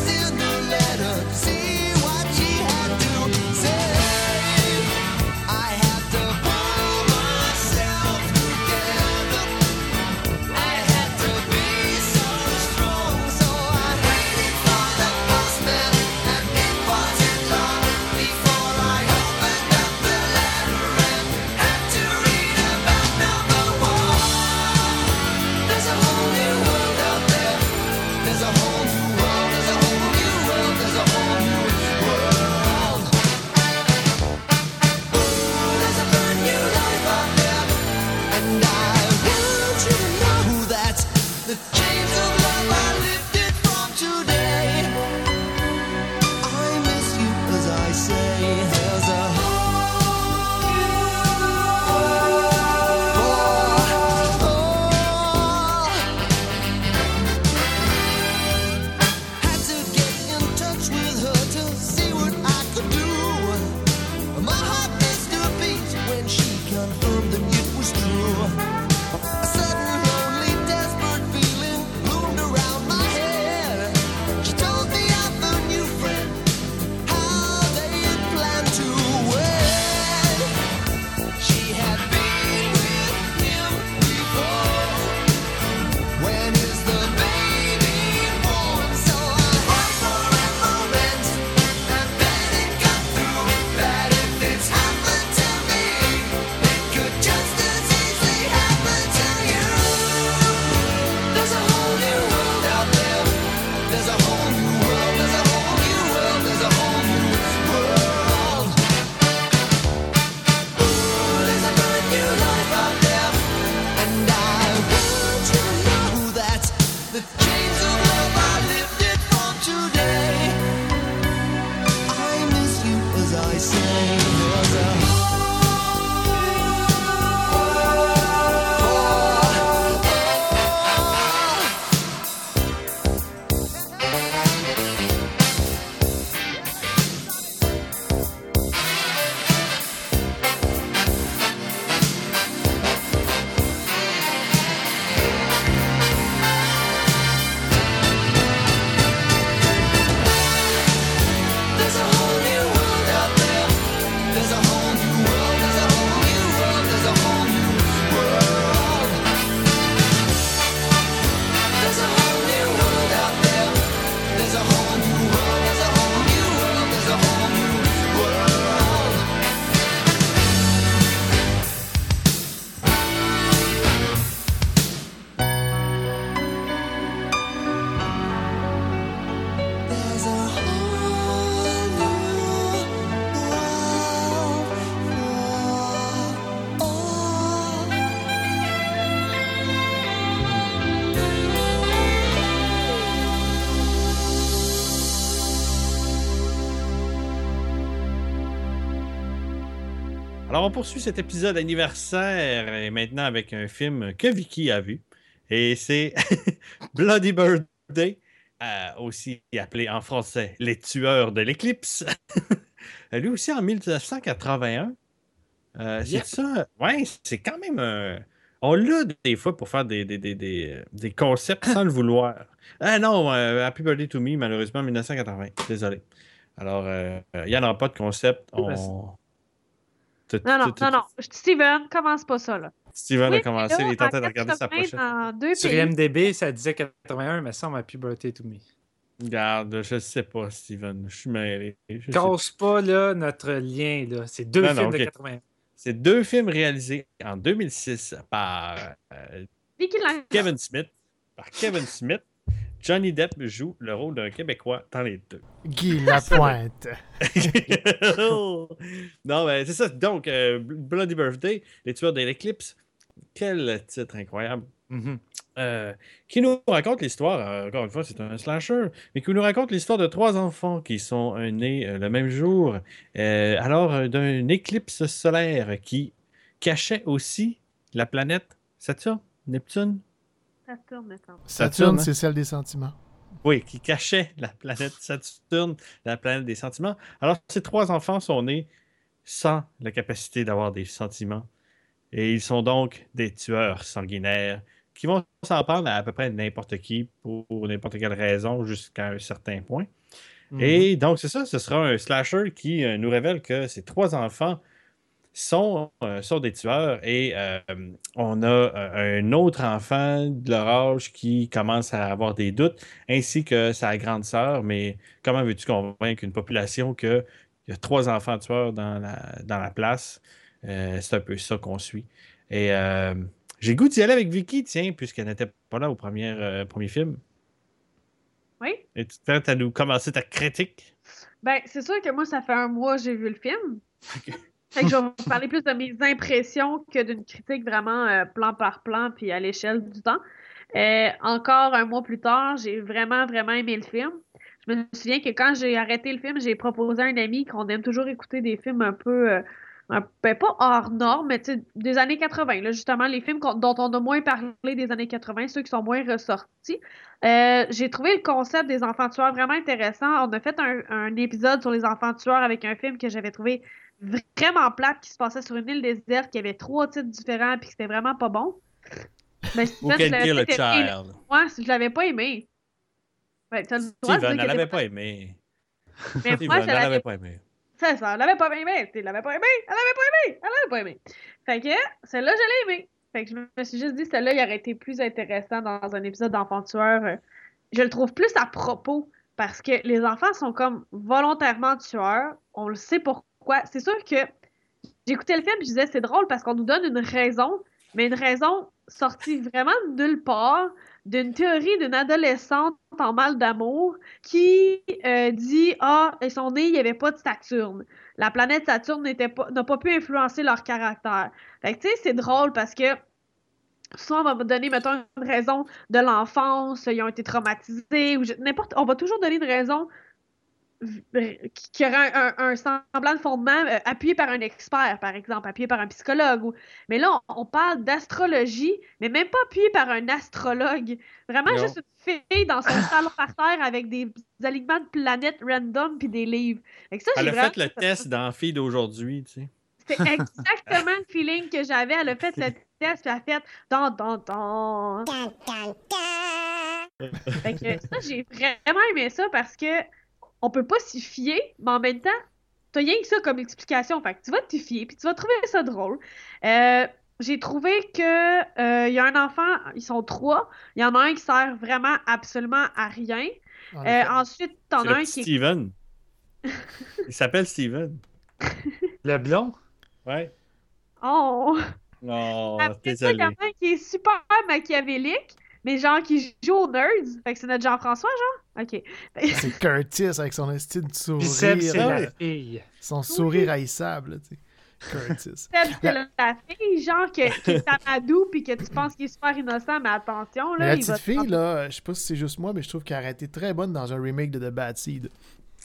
Alors, on poursuit cet épisode anniversaire et maintenant avec un film que Vicky a vu. Et c'est Bloody Birthday, euh, aussi appelé en français Les Tueurs de l'Éclipse. Lui aussi en mille neuf cent quatre-vingt-un. Euh, Yep. C'est ça. Ouais, c'est quand même un. On l'a des fois pour faire des, des, des, des, des concepts sans le vouloir. Ah non, euh, Happy Birthday to Me, malheureusement, mille neuf cent quatre-vingts. Désolé. Alors, il euh, n'y en a pas de concept. On... Tout, Non, non, tout, tout, non, non. Steven, commence pas ça, là. Steven Oui, a commencé, mais là, il est en train de en regarder sa quatre-vingts, pochette. dans deux Sur pays. I M D B, ça disait quatre-vingt-un, mais ça, on Happy Birthday to Me. Regarde, je sais pas, Steven. Je suis mêlé. Je sais Casse pas là, notre lien. Là. C'est deux Non, films non, de ok. quatre-vingt-un. C'est deux films réalisés en deux mille six par euh, Vicky Lang- Kevin Smith. Par Kevin Smith. Johnny Depp joue le rôle d'un Québécois dans les deux. Guy Lapointe. Non, mais c'est ça. Donc, euh, Bloody Birthday, Les Tueurs de l'Éclipse. Quel titre incroyable. Mm-hmm. Euh, qui nous raconte l'histoire, euh, encore une fois, c'est un slasher, mais qui nous raconte l'histoire de trois enfants qui sont euh, nés euh, le même jour, euh, alors euh, d'une éclipse solaire qui cachait aussi la planète Saturne, Neptune. Saturne, mettons. Saturne, hein? c'est celle des sentiments. Oui, qui cachait la planète Saturne, la planète des sentiments. Alors, ces trois enfants sont nés sans la capacité d'avoir des sentiments. Et ils sont donc des tueurs sanguinaires qui vont s'en prendre à, à peu près n'importe qui pour, pour n'importe quelle raison jusqu'à un certain point. Mm-hmm. Et donc, c'est ça, ce sera un slasher qui euh, nous révèle que ces trois enfants sont, euh, sont des tueurs et euh, on a euh, un autre enfant de leur âge qui commence à avoir des doutes, ainsi que sa grande sœur. Mais comment veux-tu convaincre une population qu'il y a trois enfants tueurs dans la, dans la place? Euh, c'est un peu ça qu'on suit. Et euh, j'ai le goût d'y aller avec Vicky, tiens, puisqu'elle n'était pas là au premier, euh, premier film. Oui. Et tu te à nous commencer ta critique? Ben, c'est sûr que moi, ça fait un mois que j'ai vu le film. Okay. Fait que je vais vous parler plus de mes impressions que d'une critique vraiment euh, plan par plan puis à l'échelle du temps. Euh, encore un mois plus tard, j'ai vraiment, vraiment aimé le film. Je me souviens que quand j'ai arrêté le film, j'ai proposé à un ami qu'on aime toujours écouter des films un peu, euh, un, ben pas hors norme, mais des années quatre-vingt. Là, justement, les films dont on a moins parlé des années quatre-vingt, ceux qui sont moins ressortis. Euh, j'ai trouvé le concept des enfants tueurs vraiment intéressant. On a fait un, un épisode sur les enfants tueurs avec un film que j'avais trouvé vraiment plate qui se passait sur une île déserte, qui avait trois titres différents puis que c'était vraiment pas bon. Mais Ou Can Kill a Child. Moi, je l'avais pas aimé. Ouais, t'as le droit de Steven, dire elle que l'avait t'es- pas aimé. Mais Steven, moi, je elle l'avait l'avais pas aimé. C'est ça, elle l'avait pas aimé. Tu l'avais pas aimé. Elle l'avait pas aimé. Elle l'avait pas aimé. Fait que celle-là, je l'ai aimé. Fait que je me suis juste dit, celle-là, il aurait été plus intéressant dans un épisode d'Enfants tueurs. Euh, Je le trouve plus à propos parce que les enfants sont comme volontairement tueurs. On le sait pourquoi. C'est sûr que j'écoutais le film et je disais, c'est drôle parce qu'on nous donne une raison, mais une raison sortie vraiment de nulle part, d'une théorie d'une adolescente en mal d'amour qui euh, dit ah, ils sont nés, il n'y avait pas de Saturne. La planète Saturne n'était pas, n'a pas pu influencer leur caractère. Fait que tu sais, c'est drôle parce que souvent on va me donner, mettons, une raison de l'enfance, ils ont été traumatisés, ou je- n'importe. On va toujours donner une raison qui aurait un, un, un semblant de fondement euh, appuyé par un expert, par exemple, appuyé par un psychologue. Ou... Mais là, on, on parle d'astrologie, mais même pas appuyé par un astrologue. Vraiment Non. juste une fille dans son salon par terre avec des alignements de planètes random puis des livres. Fait que ça, Elle j'ai a vraiment... fait le test dans Fille d'aujourd'hui, tu sais. C'est exactement le feeling que j'avais. Elle a fait le test, puis elle a fait dans, dans, dans. Fait que ça, j'ai vraiment aimé ça parce que on peut pas s'y fier, mais en même temps, t'as rien que ça comme explication. Fait que tu vas t'y fier, puis tu vas trouver ça drôle. Euh, j'ai trouvé que euh, il y a un enfant, ils sont trois. Il y en a un qui sert vraiment absolument à rien. En Euh, effet. ensuite, t'en C'est as le un petit qui est... Steven. Il s'appelle Steven. Le blond? Ouais. Oh! Non, Après ça, il y en désolé. a un qui est super machiavélique, mais genre qui joue aux nerds. Fait que c'est notre Jean-François, genre? OK. C'est Curtis avec son estime de Puis Seb, c'est sourire. la fille. Son sourire haïssable, tu sais. Curtis. Seb, c'est la... la fille, genre, que, qui est amadou puis que tu penses qu'il est super innocent, mais attention, là, Mais la il petite va... fille, là, je sais pas si c'est juste moi, mais je trouve qu'elle aurait été très bonne dans un remake de The Bad Seed.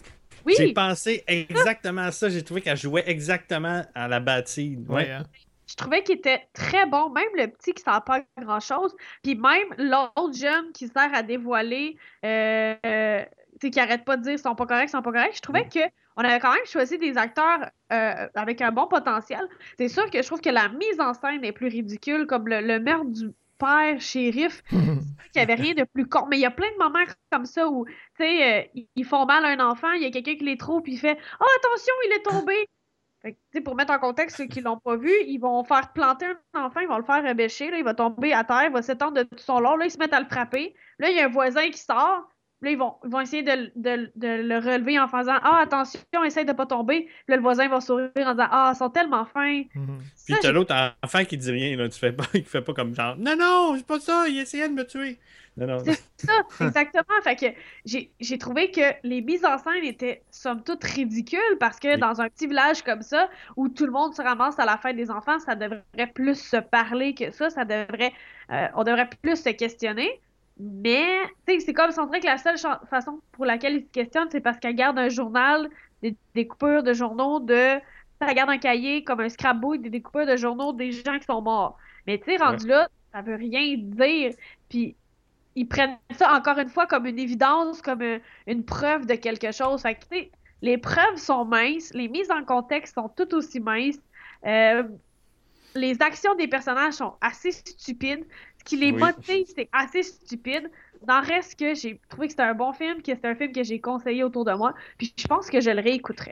Oui! J'ai pensé exactement à ça. J'ai trouvé qu'elle jouait exactement à la bâtille. Ouais, hein. Je trouvais qu'il était très bon, même le petit qui sert pas à grand-chose, puis même l'autre jeune qui sert à dévoiler, euh, euh, tu sais, qui arrête pas de dire ils sont pas corrects, ils sont pas corrects. Je trouvais que on avait quand même choisi des acteurs euh, avec un bon potentiel. C'est sûr que je trouve que la mise en scène est plus ridicule, comme le, le meurtre du père shérif, qu'il n'y avait rien de plus con. Mais il y a plein de moments comme ça où, tu sais, euh, ils- ils font mal à un enfant, il y a quelqu'un qui les trouve, puis il fait « Oh, attention, il est tombé! » Fait que, tu sais, pour mettre en contexte ceux qui l'ont pas vu, ils vont faire planter un enfant, ils vont le faire bêcher, là, il va tomber à terre, il va s'étendre de tout son long, là, ils se mettent à le frapper. Là, il y a un voisin qui sort, là, ils vont, ils vont essayer de, de- de le relever en faisant Ah, attention, essaye de pas tomber. Puis là, le voisin va sourire en disant Ah, ils sont tellement fins. Mhm. Puis Ça, t'as j'ai- l'autre enfant qui dit rien, là. Tu fais pas, il fait pas comme genre non, non, c'est pas ça, il essayait de me tuer. Non, non. C'est ça, exactement. Fait que j'ai j'ai trouvé que les mises en scène étaient somme toute ridicules parce que Oui. dans un petit village comme ça, où tout le monde se ramasse à la fête des enfants, ça devrait plus se parler que ça, ça devrait, euh, on devrait plus se questionner. Mais, tu sais, c'est comme si on dirait que la seule cha- façon pour laquelle ils se questionnent, c'est parce qu'elle garde un journal, des, des coupures de journaux de. Elle garde un cahier comme un scrapbook, des découpeurs de journaux des gens qui sont morts. Mais, tu sais, rendu là, ça veut rien dire. Puis, ils prennent ça encore une fois comme une évidence, comme une, une preuve de quelque chose. Fait que, tu sais, les preuves sont minces, les mises en contexte sont tout aussi minces. Euh, les actions des personnages sont assez stupides. Ce qui les Oui. motive, c'est assez stupide. N'en reste que j'ai trouvé que c'était un bon film, que c'est un film que j'ai conseillé autour de moi. Puis je pense que je le réécouterai.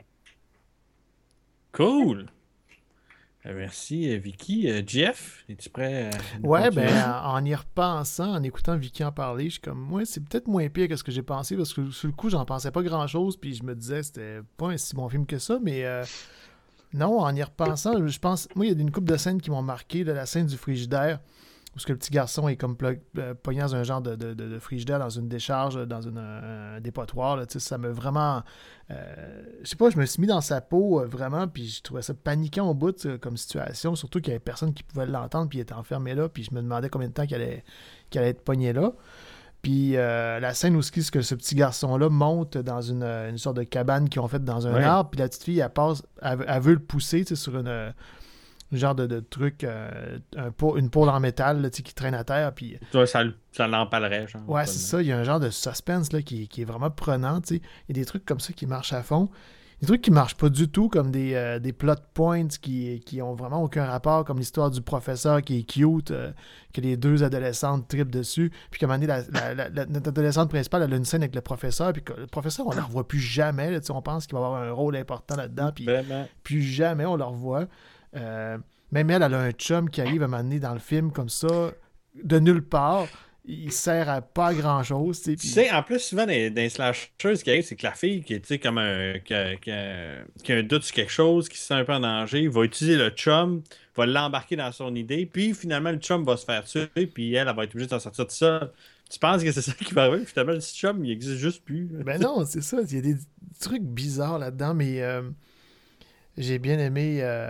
Cool. Euh, Merci, euh, Vicky. Euh, Jeff, es-tu prêt à nous Ouais, continuer? ben, en en y repensant, en écoutant Vicky en parler, je suis comme, moi, c'est peut-être moins pire que ce que j'ai pensé, parce que sur le coup, j'en pensais pas grand-chose, puis je me disais, c'était pas un si bon film que ça, mais euh, non, en y repensant, je pense, moi, il y a une couple de scènes qui m'ont marqué, là, la scène du frigidaire, où ce que le petit garçon est comme plug- euh, pogné dans un genre de, de, de- de frigidaire, dans une décharge, dans une, un, un dépotoir, là, tu sais, ça m'a vraiment... euh, je sais pas, je me suis mis dans sa peau, euh, vraiment, puis je trouvais ça paniquant au bout, tu sais, comme situation, surtout qu'il y avait personne qui pouvait l'entendre, puis il était enfermé là, puis je me demandais combien de temps qu'il allait, qu'il allait être pogné là. Puis euh, la scène où ce que ce petit garçon-là monte dans une, euh, une sorte de cabane qu'ils ont faite dans un Ouais. arbre, puis la petite fille, elle passe, elle, elle veut le pousser, tu sais, sur une... euh, un genre de, de truc, euh, un pot- une pôle en métal là, tu sais, qui traîne à terre. Puis, Toi, ça, ça l'empalerait, genre. ouais, c'est ça. Il y a un genre de suspense là, qui, qui est vraiment prenant. Tu sais. Il y a des trucs comme ça qui marchent à fond. Des trucs qui marchent pas du tout, comme des, euh, des plot points qui, qui ont vraiment aucun rapport, comme l'histoire du professeur qui est cute, euh, que les deux adolescentes tripent dessus. Puis qu'à un moment donné, la, la, la- la- notre adolescente principale, elle a une scène avec le professeur. Puis que le professeur, on ne le revoit plus jamais. Là, tu sais, on pense qu'il va avoir un rôle important là-dedans. Puis Vraiment. plus jamais on le revoit. Euh, même elle, elle a un chum qui arrive à m'amener dans le film comme ça, de nulle part. Il sert à pas grand-chose. Tu sais, Tu puis- sais, en plus, souvent, dans, dans les slashers, ce qui arrive, c'est que la fille qui est, tu sais, comme un, qui, a, qui a- qui a un doute sur quelque chose, qui se sent un peu en danger, va utiliser le chum, va l'embarquer dans son idée, puis finalement, le chum va se faire tuer, puis elle, elle va être obligée de s'en sortir de ça. Tu penses que c'est ça qui va arriver? Finalement, le chum, il existe juste plus. Ben non, c'est ça. Il y a des trucs bizarres là-dedans, mais euh, j'ai bien aimé. euh,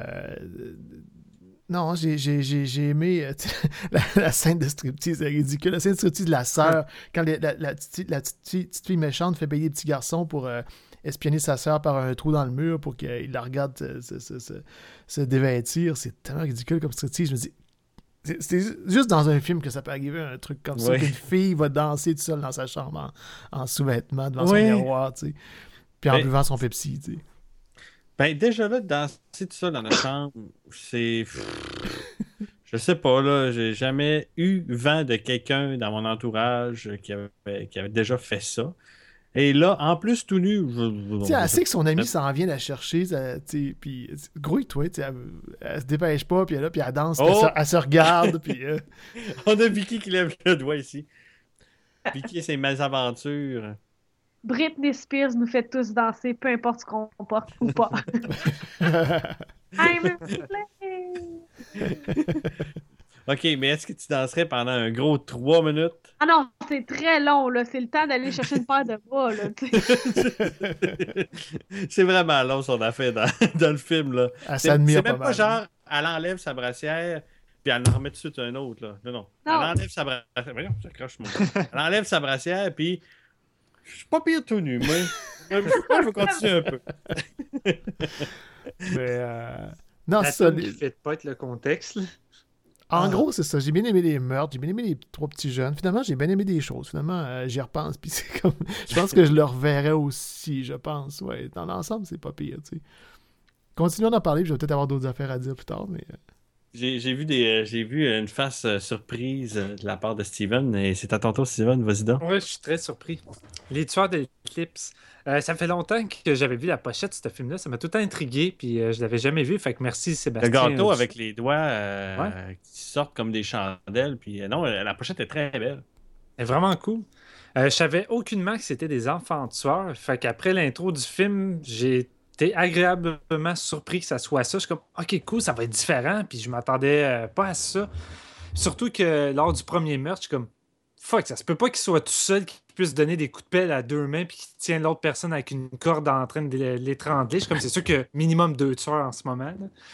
Non, j'ai, j'ai, j'ai, j'ai aimé euh, tu sais, la, la scène de striptease, c'est ridicule. La scène de striptease de la sœur, quand les- la, la petite, la petite fille, petite fille méchante fait payer les petits garçons pour euh, espionner sa sœur par un trou dans le mur pour qu'il la regarde se, se, se, se- se dévêtir. C'est tellement ridicule comme striptease. Je me dis, c'est, c'est juste dans un film que ça peut arriver, un truc comme ça, Ouais. qu'une fille va danser toute seule dans sa chambre en, en sous-vêtements devant Ouais. son miroir, tu sais. Puis en Ben- buvant son Pepsi, tu sais. Ben, déjà là, danser tout ça dans la chambre, c'est. Je sais pas, là, j'ai jamais eu vent de quelqu'un dans mon entourage qui avait, qui avait déjà fait ça. Et là, en plus, tout nu, je. Tu sais, elle sait que son ami s'en vient la chercher, ça, tu sais, puis grouille-toi, tu sais, elle, elle se dépêche pas, puis elle est là, puis elle danse, puis elle, Oh! se, elle se regarde, puis... euh, On a Vicky qui lève le doigt ici. Vicky et ses mésaventures. Britney Spears nous fait tous danser, peu importe ce qu'on porte ou pas. I'm a slave. Ok, mais est-ce que tu danserais pendant un gros trois minutes? Ah non, c'est très long, là. C'est le temps d'aller chercher une paire de bras, là. tu sais. C'est vraiment long son affaire dans, dans le film, là. Elle C'est s'admire c'est pas même pas mal. genre, elle enlève sa brassière, puis elle en remet tout de suite un autre, là. Non, non. Non. Elle enlève sa brassière. Voyons, j'accroche mon. Elle enlève sa brassière, puis. Je suis pas pire tout nu, moi. Je vais continuer un peu. Mais, euh... non, La c'est ça. tune les- qui fait pas être le contexte. Là. En Ah. gros, c'est ça. J'ai bien aimé les meurtres, j'ai bien aimé les trois petits jeunes. Finalement, j'ai bien aimé des choses. Finalement, euh, j'y repense. Puis c'est comme. Je pense que je le reverrai aussi, je pense. Ouais, dans l'ensemble, c'est pas pire, tu sais. Continuons d'en parler, puis je vais peut-être avoir d'autres affaires à dire plus tard, mais. euh, J'ai j'ai vu, des, euh, j'ai vu une face euh, surprise euh, de la part de Steven. Et c'est à ton tour, Steven. Vas-y donc. Ouais, je suis très surpris. Les tueurs d'Eclipse. Euh, ça fait longtemps que j'avais vu la pochette de ce film-là. Ça m'a tout le temps intrigué, puis euh, je l'avais jamais vu. Fait que merci, Sébastien. Le gâteau Euh, avec les doigts euh, qui sortent comme des chandelles. Puis euh, non, euh, la pochette est très belle. C'est vraiment cool. Euh, je savais aucunement que c'était des enfants tueurs. Fait qu'après l'intro du film, j'ai été agréablement surpris que ça soit ça. Je suis comme, ok, cool, ça va être différent. Puis je m'attendais euh, pas à ça. Surtout que lors du premier meurtre, je suis comme, fuck, ça se peut pas qu'il soit tout seul, qu'il puisse donner des coups de pelle à deux mains, puis qu'il tienne l'autre personne avec une corde en train de l'étrangler. Je suis comme, c'est sûr que minimum deux tueurs en ce moment.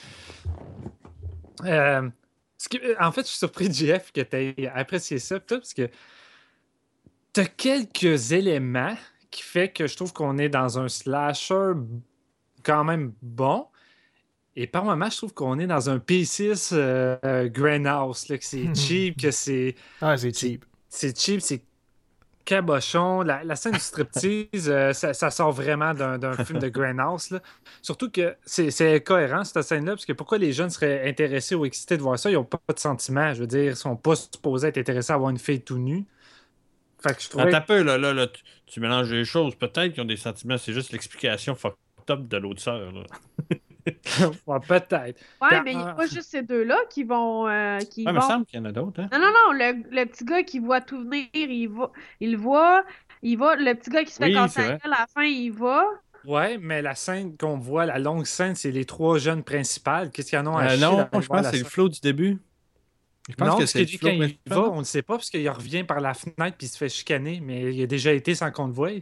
là. Euh, ce qui- en fait, je suis surpris de J F que tu aies apprécié ça, pis tout, parce que t'as quelques éléments qui fait que je trouve qu'on est dans un slasher quand même bon. Et par moments, je trouve qu'on est dans un P six euh, euh, Grindhouse, là, que c'est cheap, que c'est Ah, c'est C'est- cheap. c'est cheap, c'est cabochon. La, la scène du striptease, euh, ça, ça sort vraiment d'un d'un film de Grindhouse. là. Surtout que c'est c'est cohérent, cette scène-là, parce que pourquoi les jeunes seraient intéressés ou excités de voir ça? Ils n'ont pas de sentiments. Je veux dire, ils sont pas supposés être intéressés à voir une fille tout nue. Fait que je trouvais... Attends un peu, là, là, là, tu, tu mélanges les choses. Peut-être qu'ils ont des sentiments. C'est juste l'explication fucked up de l'autre sœur. là. Ouais, peut-être. Ouais, Quand- mais il n'y a pas juste ces deux-là qui vont. euh, qui Ouais, mais il me vont... semble qu'il y en a d'autres. Hein? Non, non, non, le, le petit gars qui voit tout venir, il va. Il voit. Il va. Le petit gars qui se fait Oui, casser c'est la vrai. gueule, à la fin, il va. Ouais, mais la scène qu'on voit, la longue scène, c'est les trois jeunes principales. Qu'est-ce qu'ils en ont à Euh, chier non, d'aller je voir pense la que c'est le scène? flow du début. Je pense Non, que parce que c'est lui, le quand flow il principal. va, on ne sait pas, parce qu'il revient par la fenêtre puis il se fait chicaner, mais il a déjà été sans qu'on le voie.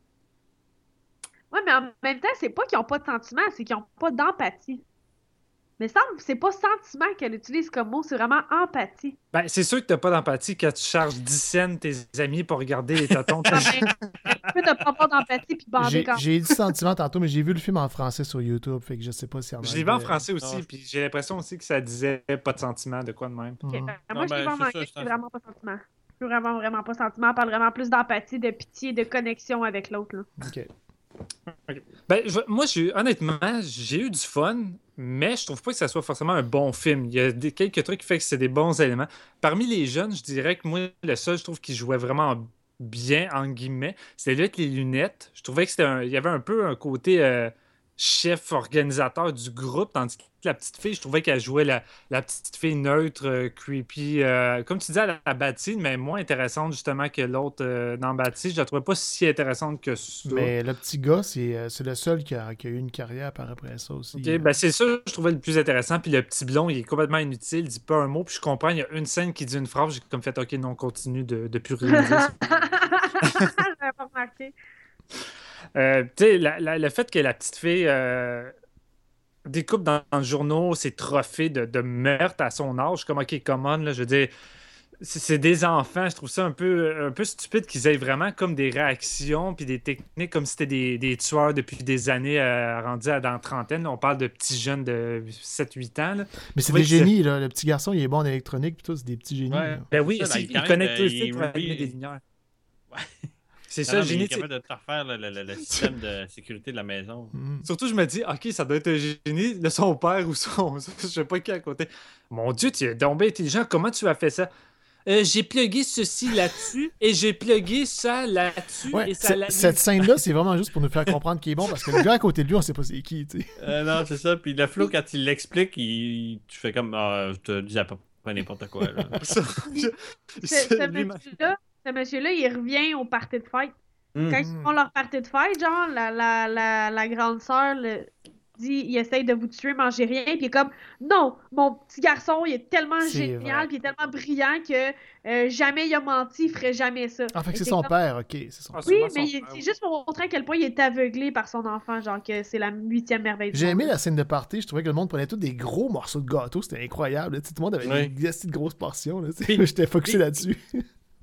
Ouais, mais en même temps, c'est pas qu'ils n'ont pas de sentiments, c'est qu'ils n'ont pas d'empathie. Mais ça, c'est pas sentiment qu'elle utilise comme mot, c'est vraiment empathie. Ben, c'est sûr que t'as pas d'empathie quand tu charges dix cents tes amis pour regarder les tâtons. Ah, ben, tu peux ne pas avoir d'empathie puis bander J'ai quand j'ai dit sentiment tantôt, mais j'ai vu le film en français sur YouTube, fait que je sais pas si en Je l'ai vu en anglais- français aussi, Non. puis j'ai l'impression aussi que ça disait pas de sentiment, de quoi de même. Ok, Mhm. ben, Non, moi, je ben, l'ai vu en c'est ça, anglais, c'est c'est un- vraiment pas sentiment. C'est vraiment, vraiment pas sentiment. On parle vraiment plus d'empathie, de pitié, de connexion avec l'autre. là. Ok. Ben, je- moi, j'ai, honnêtement, j'ai eu du fun, mais je trouve pas que ça soit forcément un bon film. Il y a des, quelques trucs qui font que c'est des bons éléments. Parmi les jeunes, je dirais que moi, le seul, je trouve, qui jouait vraiment bien, en guillemets, c'était lui avec les lunettes. Je trouvais que c'était un- il y avait un peu un côté euh, chef organisateur du groupe, tandis que la petite fille, je trouvais qu'elle jouait la, la petite fille neutre, euh, creepy, euh, comme tu disais, à la, la Baptiste, mais moins intéressante justement que l'autre euh, dans Baptiste. Je la trouvais pas si intéressante que ça. Mais le petit gars, c'est euh, c'est le seul qui a, qui a eu une carrière par après ça aussi. Ok, euh. ben c'est ça, je trouvais le plus intéressant. Puis le petit blond, il est complètement inutile, il dit pas un mot. Puis je comprends, il y a une scène qui dit une phrase, j'ai comme fait, ok, non, on continue de, de plus réaliser ça. J'avais pas remarqué. Euh, tu sais, la- la- le fait que la petite fille euh, découpe dans, dans le journal ses trophées de, de meurtre à son âge, comme, ok, come on, là, je veux dire, c'est c'est des enfants, je trouve ça un peu, un peu stupide qu'ils aient vraiment comme des réactions puis des techniques comme si c'était des, des tueurs depuis des années euh, rendus à dans la trentaine. Là, on parle de petits jeunes de sept huit ans. là. Mais c'est trouvais des que c'est- génies, là. Le petit garçon, il est bon en électronique, puis tout, c'est des petits génies. Ouais. là. Ben oui, Ça, là, si, il- il, quand même, connaît euh, tout le site il- pour allumer il- des lumières. Ouais. C'est Non, ça, non, le mais il génie. est tu sais. capable de te refaire le, le- le- le système de sécurité de la maison. Mhm. Surtout, je me dis, OK, ça doit être un génie de son père ou son. Je sais pas qui à côté. Mon Dieu, tu es donc bien intelligent. Comment tu as fait ça? Euh, j'ai plugué ceci là-dessus et j'ai plugué ça là-dessus Ouais, et ça c'est- l'a cette scène-là, c'est vraiment juste pour nous faire comprendre qu'il est bon, parce que le gars à côté de lui, on sait pas c'est qui, tu sais. Euh, non, c'est ça. Puis le flow, quand il l'explique, il... tu fais comme. Ah, je te dis à peu près n'importe quoi. Là. ça. Ce, C'est ce lui-même. monsieur-là, ce monsieur-là, il revient au party de fête. Hum. Quand ils font leur party de fête, genre, la, la, la, la grande sœur le- dit, il essaye de vous tuer, mangez rien, puis il est comme, non, mon petit garçon, il est tellement C'est génial, vrai. puis il est tellement brillant que euh, jamais il a menti, il ferait jamais ça. Ah, fait que Et c'est c'est son comme- père, ok, c'est son Ah, père. Oui, sûrement mais son il- père, c'est oui. juste pour montrer à quel point il est aveuglé par son enfant, genre que c'est la huitième merveille du J'ai aimé monde. la scène de party, je trouvais que le monde prenait tous des gros morceaux de gâteau, c'était incroyable. là. Tu sais, tout le monde avait Oui. des petites grosses portions. Là, tu sais. Puis- J'étais focusé puis- là-dessus.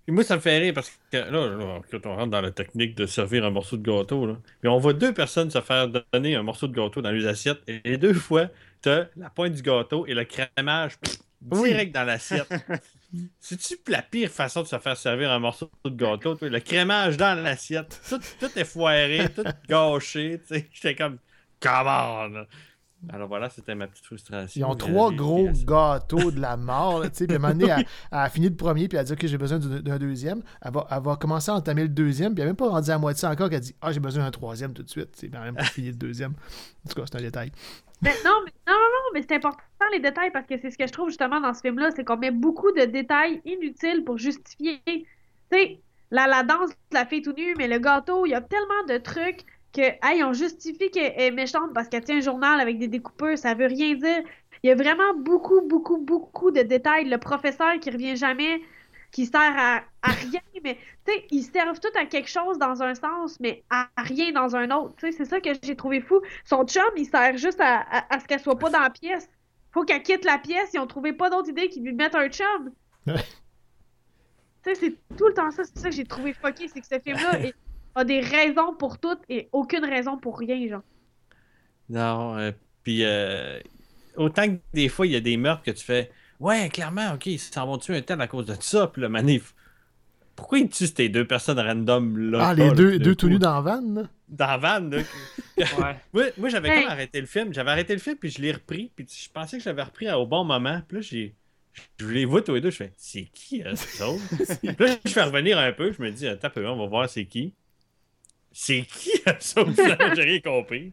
Et moi, ça me fait rire parce que là, là, quand on rentre dans la technique de servir un morceau de gâteau, là, mais on voit deux personnes se faire donner un morceau de gâteau dans les assiettes et les deux fois, t'as la pointe du gâteau et le crémage pff, direct dans l'assiette. C'est-tu la pire façon de se faire servir un morceau de gâteau? Toi? Le crémage dans l'assiette, tout, tout est foiré, tout gâché. J'étais comme, come on! Alors voilà, c'était ma petite frustration. Ils ont trois gros gâteaux de la mort. Puis à un moment donné, elle, elle a fini le premier, puis elle a dit « Ok, j'ai besoin d'un deuxième. » Elle va, elle va commencer à entamer le deuxième, puis elle n'a même pas rendu à moitié encore qu'elle dit « Ah, j'ai besoin d'un troisième tout de suite. » Elle n'a même pas fini le deuxième. En tout cas, c'est un détail. Mais non, mais, non, non, non, mais c'est important les détails parce que c'est ce que je trouve justement dans ce film-là, c'est qu'on met beaucoup de détails inutiles pour justifier. Tu sais, la, la danse de la fille tout nue, mais le gâteau, il y a tellement de trucs que, hey, on justifie qu'elle est méchante parce qu'elle tient un journal avec des découpeurs, ça veut rien dire. Il y a vraiment beaucoup, beaucoup, beaucoup de détails. Le professeur qui revient jamais, qui sert à, à rien, mais tu sais, ils servent tout à quelque chose dans un sens, mais à rien dans un autre. Tu sais, c'est ça que j'ai trouvé fou. Son chum, il sert juste à, à, à ce qu'elle soit pas dans la pièce. Faut qu'elle quitte la pièce. Ils ont trouvé pas d'autre idée qu'ils lui mettent un chum. Tu sais, c'est tout le temps ça. C'est ça que j'ai trouvé fucké, c'est que ce film-là est a des raisons pour toutes et aucune raison pour rien, genre. Non, euh, puis euh, autant que des fois, il y a des meurtres que tu fais ouais, clairement, ok, ils s'en vont tuer un tel à cause de ça, puis le manif. Pourquoi ils tuent ces deux personnes random là? Ah, les là, deux, là, deux tout coup? nus dans la van, là? Dans la van, là. Ouais. moi, moi j'avais Hey. comme arrêté le film. J'avais arrêté le film, puis je l'ai repris, puis je pensais que je l'avais repris au bon moment. Puis là, j'ai. Je les vois tous les deux, je fais c'est qui, eux autres? Puis là, je fais revenir un peu, je me dis attends un peu, on va voir c'est qui. C'est qui, eux autres? J'ai rien compris.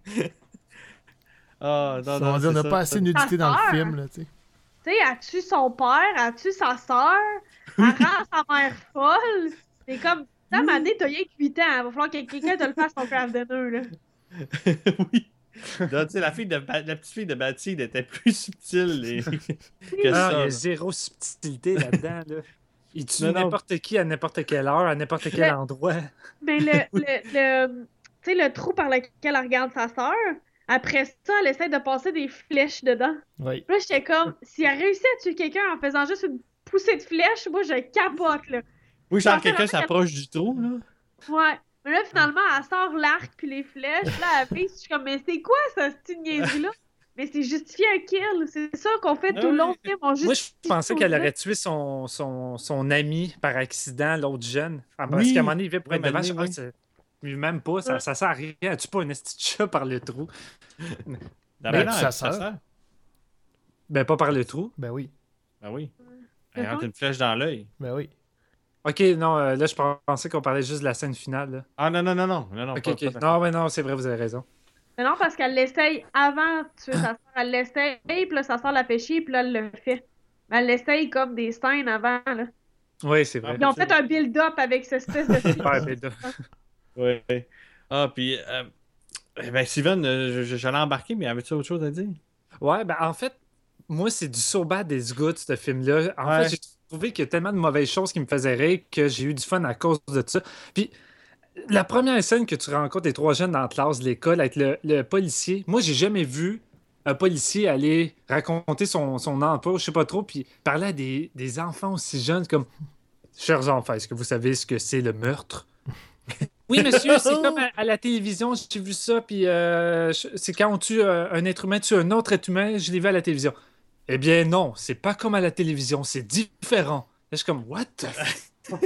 Ah, non, Ça, non, on dit, c'est on n'a ça. pas assez de nudité dans sœur. le film, là, tu sais. Tu sais, elle tue son père, elle tue sa sœur, elle rend sa mère folle. C'est comme, ça m'a dit, t'as rien que huit ans, il va falloir que quelqu'un te le fasse ton craft dinner, là. Oui. Là, tu sais, la, fille de, Ba- la petite fille de Bathilde était plus subtile et- que Ah, ça. il y a là. zéro subtilité là-dedans. Là. Il tue Non, non. n'importe qui à n'importe quelle heure, à n'importe quel Mais- endroit. Mais le, le, le, tu sais, le trou par lequel elle regarde sa sœur, après ça, elle essaie de passer des flèches dedans. Oui. Puis là, j'étais comme, si elle réussit à tuer quelqu'un en faisant juste une poussée de flèche, moi, je capote, là. Oui, genre Pensez quelqu'un vraiment qu'elle- s'approche du trou, là. Ouais. Mais là, finalement, elle sort l'arc puis les flèches. Là, elle vise. Je suis comme, mais c'est quoi ça, cette niaiserie-là? Mais c'est justifier un kill. C'est ça qu'on fait Ah tout le long oui. du film. On Moi, je justifie pensais tout qu'elle ça. aurait tué son, son, son ami par accident, l'autre jeune. Ah, parce Oui. qu'à un moment donné, il vient pour Ouais, être devant. Mané, je dis, oui. ah, c'est- lui même pas, ça, Ouais. ça sert à rien. Elle tue pas un esti de chat par le trou. Ben, Ben, non, puis sa elle- sa sœur. sœur. Ben, pas par le trou. Ben oui. Ben oui. C'est Elle rentre ça. une flèche dans l'œil. Ben oui. Ok, non, euh, là, je pensais qu'on parlait juste de la scène finale. Là. Ah non, non, non, non. non, non Ok, pas- ok. pas- Non, mais non, c'est vrai, vous avez raison. Mais non, parce qu'elle l'essaye avant de tuer sa sœur. Elle l'essaye, puis là, sa sœur la fait chier, puis là, elle le fait. Mais elle l'essaye comme des scènes avant, là. Oui, c'est vrai. Ils ont fait un build-up avec cette espèce de Super, ben, là. Ouais. Ah, puis. Euh... eh Ben, Steven, euh, je- j'allais embarquer, mais avais-tu autre chose à dire? Ouais, ben en fait, moi, c'est du so bad des good, ce film-là. En Ouais. fait, j'ai trouvé qu'il y a tellement de mauvaises choses qui me faisaient rire que j'ai eu du fun à cause de ça. Puis, la première scène que tu rencontres les trois jeunes dans la classe de l'école avec le, le policier, moi, j'ai jamais vu un policier aller raconter son, son emploi, je sais pas trop, puis parler à des, des enfants aussi jeunes comme « Chers enfants, est-ce que vous savez ce que c'est le meurtre? » Oui, monsieur, c'est comme à, à la télévision, j'ai vu ça, puis euh, je- c'est quand on tue euh, un être humain, tue un autre être humain, je l'ai vu à la télévision. Eh bien non, c'est pas comme à la télévision, c'est différent. Là, je suis comme, what the f...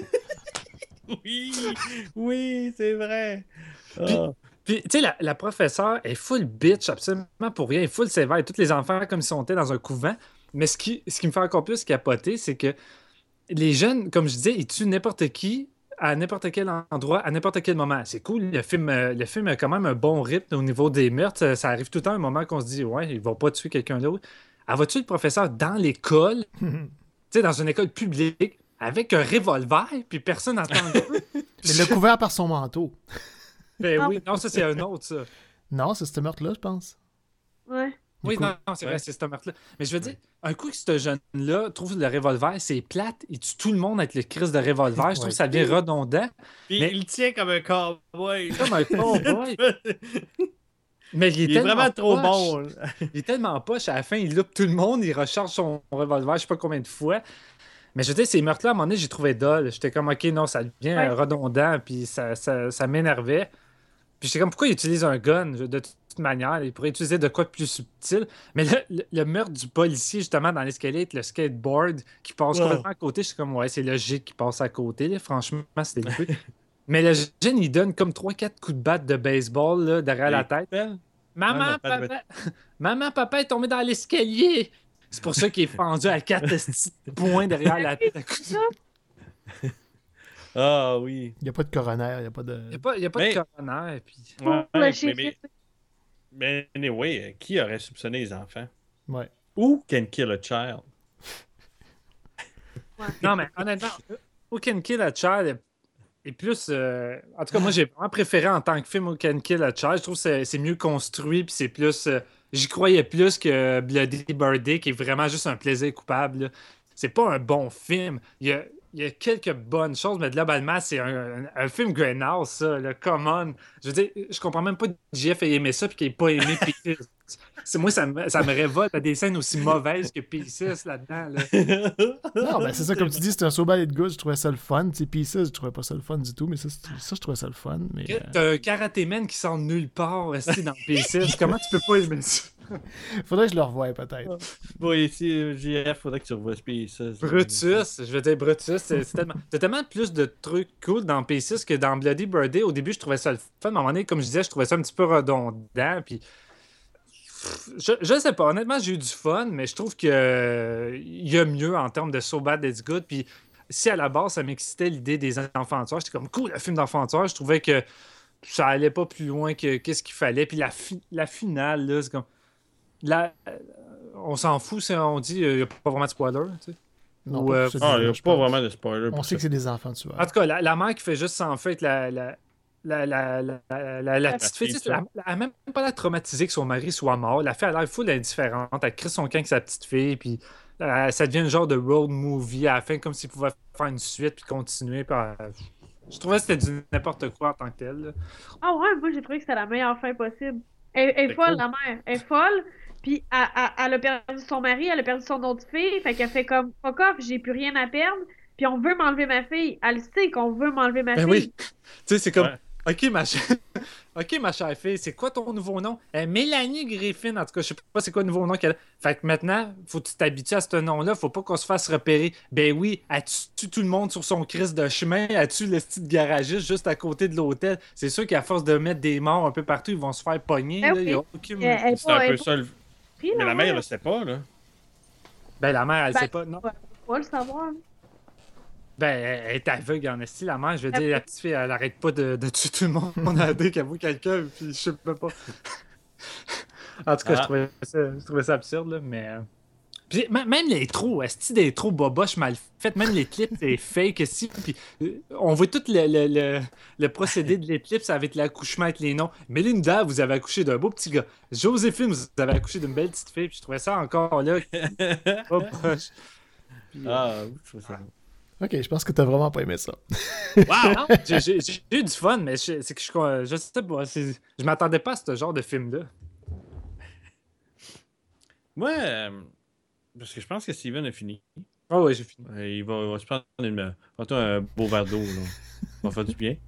Oui, oui, c'est vrai. Puis- Ah. Puis, tu sais, la, la professeure est full bitch, absolument pour rien, elle est full sévère. Tous les enfants comme si on était dans un couvent. Mais ce qui, ce qui me fait encore plus capoter, c'est que les jeunes, comme je disais, ils tuent n'importe qui, à n'importe quel endroit, à n'importe quel moment. C'est cool, le film, euh, le film a quand même un bon rythme au niveau des meurtres. Ça, ça arrive tout le temps, un moment qu'on se dit, ouais, ils vont pas tuer quelqu'un d'autre. Elle va tuer le professeur dans l'école, tu sais, dans une école publique, avec un revolver, puis personne n'entend. Il l'a couvert par son manteau. Ben oui, non, ça c'est un autre, ça. Non, c'est ce meurtre-là, je pense. Ouais. Oui, coup, non, non, c'est ouais. vrai, c'est ce meurtre-là. Mais je veux dire, un coup que ce jeune-là trouve le revolver, c'est plate, il tue tout le monde avec le crise de revolver. Je trouve Ouais. que ça devient redondant. Puis Mais- il tient comme un cowboy. Comme un cowboy. Mais il est, Il est tellement vraiment trop poche. bon. là. Il est tellement poche, à la fin, il loupe tout le monde, il recharge son revolver, je sais pas combien de fois. Mais je veux dire, ces meurtres-là, à un moment donné, j'ai trouvé dol. J'étais comme, OK, non, ça devient Ouais. redondant, puis ça, ça, ça m'énervait. Puis j'étais comme, pourquoi il utilise un gun? Je- De toute manière, il pourrait utiliser de quoi de plus subtil. Mais le, le- le meurtre du policier, justement, dans l'escalier, avec le skateboard qui passe Ouais. complètement à côté, je suis comme, ouais, c'est logique qu'il passe à côté. Là. Franchement, c'était le peu. Mais le jeune, il donne comme trois quatre coups de batte de baseball là, derrière la tête. Pelle? Maman, Ah non, pas de- papa... Maman, papa est tombé dans l'escalier. C'est pour ça qu'il est fendu à quatre petits points derrière la tête. à coups de- Ah oui. Il n'y a pas de coroner, il n'y a pas de. Il n'y a pas, il y a pas Mais- de coroner. Puis... Pour Ouais, le mais, shérif. mais, mais anyway, euh, qui aurait soupçonné les enfants? Ouais. Ou Can Kill a Child? Non, mais honnêtement, Who Can Kill a Child est plus. euh, En tout cas, moi, j'ai vraiment préféré en tant que film Who Can Kill a Child. Je trouve que c'est- c'est mieux construit, puis c'est plus. euh, J'y croyais plus que Bloody Birthday, qui est vraiment juste un plaisir coupable. là. C'est pas un bon film. Il y a, il y a quelques bonnes choses, mais globalement, c'est un, un, un film Greenhouse, ça. Là, come on. Je veux dire, je comprends même pas que J F ait aimé ça, puis qu'il ait pas aimé Pieces. C'est moi, ça me, ça me révolte à des scènes aussi mauvaises que Pieces là-dedans. Là. Non, ben c'est ça, comme tu dis, c'est un so bad it good, je trouvais ça le fun. Tu sais, puis ça, je trouvais pas ça le fun du tout, mais ça, c'est- ça je trouvais ça le fun. Mais, euh, T'as un karatéman qui sort de nulle part resté dans Pieces. Comment tu peux pas aimer ça? faudrait que je le revoie peut-être. Bon, ici, J F, faudrait que tu revoies Pieces. Brutus, je veux dire, Brutus, c'est c'est tellement. T'as tellement plus de trucs cool dans P six que dans Bloody Birthday. Au début, je trouvais ça le fun, mais à un moment donné, comme je disais, je trouvais ça un petit peu redondant. Puis. Je, je sais pas, honnêtement, j'ai eu du fun, mais je trouve que euh, il y a mieux en termes de So Bad It's Good. Puis si à la base, ça m'excitait l'idée des enfants tueurs, j'étais comme cool, le film d'enfants tueurs, je trouvais que ça allait pas plus loin que qu'est-ce qu'il fallait. Puis la, fi- la finale, là, c'est comme. La, euh, on s'en fout si on dit il n'y a pas vraiment de spoiler. Tu sais. Non, Ou, pas euh, pour celui-là, Ah, il n'y a je pas pense. vraiment de spoiler. On pour sait ça. que c'est des enfants tueurs. En tout cas, la, la mère qui fait juste s'en fait avec la, la, la, la, la, la, la- la petite fille, tu sais, fille, elle n'a même pas l'air traumatisée que son mari soit mort. La fille a l'air full indifférente. Elle crée son camp avec sa petite fille, puis euh, ça devient un genre de road movie à la fin, comme s'il pouvait faire une suite puis continuer. Puis, euh, je trouvais que c'était du n'importe quoi en tant que tel. là. Ah ouais, moi j'ai trouvé que c'était la meilleure fin possible. Elle, elle est C'est folle, cool. la mère. Elle est folle. Puis elle, elle- elle a perdu son mari, elle a perdu son autre fille. Fait qu'elle fait comme fuck off, j'ai plus rien à perdre. Puis on veut m'enlever ma fille. Elle sait qu'on veut m'enlever ma Ben fille. oui. Tu sais, c'est comme. Ouais. Ok, ma chère. Ok, ma chère fille, c'est quoi ton nouveau nom? Euh, Mélanie Griffin, en tout cas, je sais pas c'est quoi le nouveau nom qu'elle a. Fait que maintenant, faut que tu t'habitues à ce nom-là, faut pas qu'on se fasse repérer. Ben oui, elle tue tout le monde sur son crise de chemin, elle tue le petit garagiste juste à côté de l'hôtel. C'est sûr qu'à force de mettre des morts un peu partout, ils vont se faire pogner. Ben là, oui. y a aucune- Elle- elle est C'est pas- un elle peu est pas ça. le- pris, Mais la mère, mère. elle sait pas, là. Ben la mère, elle Ben, sait pas. Non. Ouais, faut pas le savoir. Ben, elle est aveugle en esti, la mère. Je veux dire, la petite fille, elle arrête pas de, de tuer tout le monde. On a dit qu'elle voit quelqu'un, puis je sais pas. En tout cas, Ah. je, trouvais ça, je trouvais ça absurde, là, mais. euh, Puis, m- même les trous, esti, des trous boboches mal faites, même les clips, c'est fake, esti. Puis, euh, on voit tout le, le, le, le procédé de l'éclipse avec l'accouchement, avec les noms. Melinda, vous avez accouché d'un beau petit gars. Joséphine, vous avez accouché d'une belle petite fille. Puis, je trouvais ça encore là. Pas poche. Puis, euh, Ah, oui, je trouve ça. Ok, je pense que t'as vraiment pas aimé ça. Wow! Non, j'ai, j'ai- j'ai eu du fun, mais je, c'est que je, je sais pas. c'est- je m'attendais pas à ce genre de film-là. Moi, euh, parce que je pense que Steven a fini. Oh oui, j'ai fini. Euh, Il va, il va se prendre une, prends-toi un beau verre d'eau. Là. Ça va faire du bien.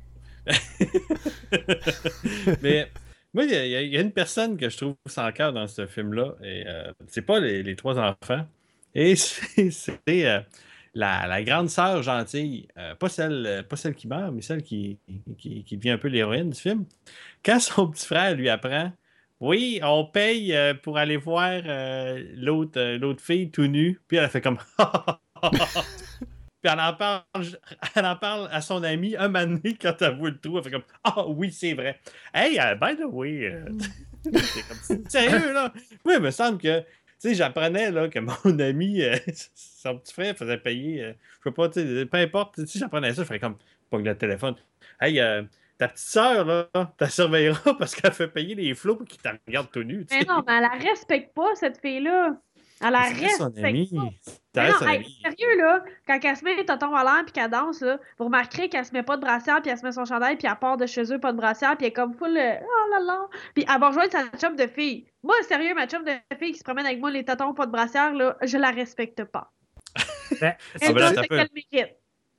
Mais moi, il y, a- il y a une personne que je trouve sans cœur dans ce film-là. Et euh, c'est pas les, les trois enfants. Et c'est, c'est, euh, la, la grande sœur gentille. Euh, pas, celle, pas celle qui meurt, mais celle qui, qui, qui devient un peu l'héroïne du film. Quand son petit frère lui apprend: oui, on paye euh, pour aller voir euh, l'autre, euh, l'autre fille tout nue. Puis elle a fait comme Puis elle en parle, elle en parle à son ami un moment donné quand elle voit le trou. Elle fait comme ah oui, c'est vrai. Hey, uh, by the way, euh, c'est comme sérieux là. Oui, il me semble que tu sais, j'apprenais là, que mon ami, euh, son petit frère faisait payer, euh, je sais pas, tu sais, peu importe, si j'apprenais ça, je ferais comme pas le téléphone. Hey, euh, ta petite sœur, là, t'as surveilleras parce qu'elle fait payer les flots pour qu'ils te regardent tout nu. tu Mais sais. non, mais elle la respecte pas, cette fille-là. Elle la C'est son respecte ami. pas. C'est Mais non, son hey, ami. sérieux, là, quand elle se met les totons à l'air puis qu'elle danse, là, vous remarquerez qu'elle se met pas de brassière puis elle se met son chandail puis elle part de chez eux, pas de brassière puis elle est comme full, euh, oh là là. Puis elle va rejoindre sa chum de fille. Moi, sérieux, ma chum de fille qui se promène avec moi les totons, pas de brassière, là, je la respecte pas. Ben, Elle Ah, ben là, donne t'as ce peu. qu'elle mérite.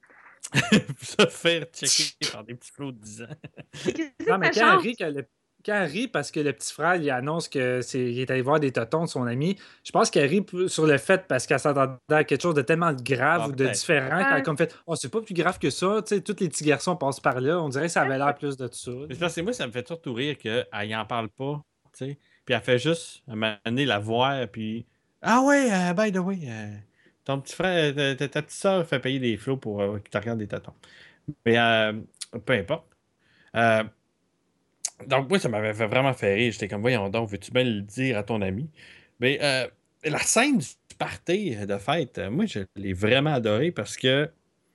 Se faire checker par des petits flots de dix ans. Qu'est-ce non, que mais ça quand elle change? rit, que le- quand elle rit parce que le petit frère il annonce que c'est il est allé voir des totons de son ami, je pense qu'elle rit p- sur le fait parce qu'elle s'attendait à quelque chose de tellement grave Ah, ou de peut-être. différent qu'elle a Ouais. comme fait Oh, c'est pas plus grave que ça, tu sais, tous les petits garçons passent par là, on dirait que ça avait l'air plus de ça. Mais c'est parce que moi, ça me fait surtout rire qu'elle en parle pas, tu sais. Puis elle fait juste, à un moment donné, la voir, puis... Ah ouais, euh, by the way, euh, ton petit frère, euh, ta, ta petite soeur fait payer des flots pour euh, qu'il te regarde des tatons. Mais euh, peu importe. Euh, donc moi, ça m'avait fait vraiment fait rire. J'étais comme, voyons donc, veux-tu bien le dire à ton ami? Mais euh, la scène du party de fête, euh, moi, je l'ai vraiment adoré parce que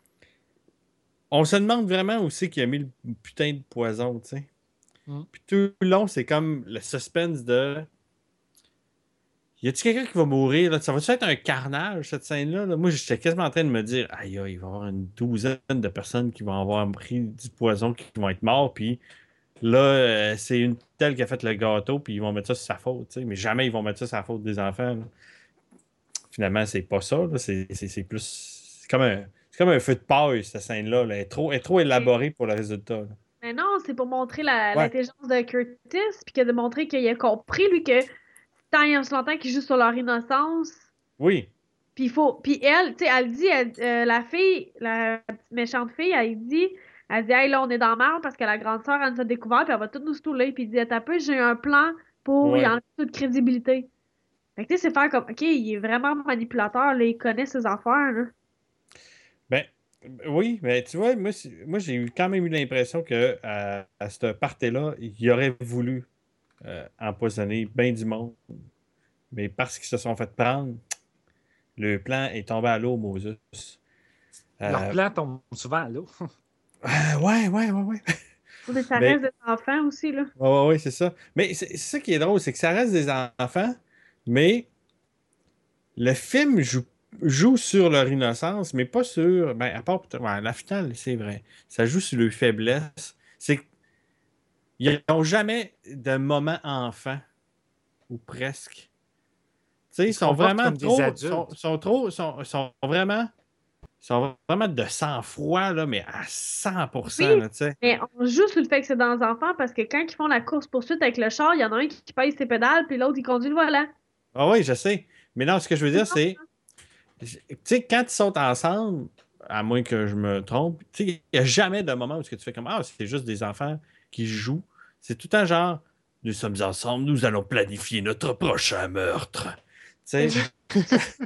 on se demande vraiment où c'est qui a mis le putain de poison, tu sais. Mm. Puis tout le long, c'est comme le suspense de. Y a-tu quelqu'un qui va mourir? Là? Ça va-tu être un carnage, cette scène-là? Là? Moi, j'étais quasiment en train de me dire, aïe, aïe, il va y avoir une douzaine de personnes qui vont avoir pris du poison, qui vont être morts. Puis là, euh, c'est une telle qui a fait le gâteau, puis ils vont mettre ça sur sa faute. Tu sais. Mais jamais ils vont mettre ça sur la faute des enfants. Là. Finalement, c'est pas ça. Là. C'est, c'est, c'est plus. C'est comme un. C'est comme un feu de paille, cette scène-là. Là. Elle, est trop, elle est trop élaborée pour le résultat. Là. Mais non, c'est pour montrer la- Ouais. l'intelligence de Curtis, puis que de montrer qu'il a compris, lui, que tant et aussi longtemps qu'ils jouent sur leur innocence, Oui. puis il faut. Puis elle, tu sais, elle dit, elle- euh, la fille, la petite méchante fille, elle dit, elle dit, hey, là, on est dans la merde parce que la grande sœur, elle nous a découvert, puis elle va tout nous stouler. Puis il dit, t'as peu, j'ai un plan pour y Ouais. enlever toute crédibilité. Fait que tu sais, c'est faire comme, ok, il est vraiment manipulateur, là, il connaît ses affaires, là. Ben, oui, mais tu vois, moi, c'est- moi j'ai eu- quand même eu l'impression que à, à ce party-là, il aurait voulu euh, empoisonner bien du monde. Mais parce qu'ils se sont fait prendre, le plan est tombé à l'eau, Moses. Leur Euh, plan tombe souvent à l'eau. euh, ouais, ouais, ouais, ouais. Mais ça Mais- reste des enfants aussi, là. Ouais, ouais, ouais, c'est ça. Mais c'est c'est ça qui est drôle, c'est que ça reste des enfants, mais le film joue, joue sur leur innocence, mais pas sur. Ben, à part peut-être. Ouais, la finale, c'est vrai. Ça joue sur leur faiblesse. C'est qu'ils n'ont jamais de moment enfant, ou presque. Tu sais, ils Ils se sont comportent vraiment comme des trop. adultes. Sont, sont trop. Sont, sont vraiment. Sont vraiment de sang-froid, là, mais à cent pour cent, Oui. là, tu sais. Mais on joue sur le fait que c'est dans les enfants parce que quand ils font la course-poursuite avec le char, il y en a un qui, qui pèse ses pédales, puis l'autre, il conduit le volant. Ah oui, je sais. Mais non, ce que je veux dire, c'est. Tu sais, quand ils sont ensemble, à moins que je me trompe, tu sais, il n'y a jamais de moment où tu fais comme Ah, c'est juste des enfants qui jouent. C'est tout un genre Nous sommes ensemble, nous allons planifier notre prochain meurtre. Tu sais, tu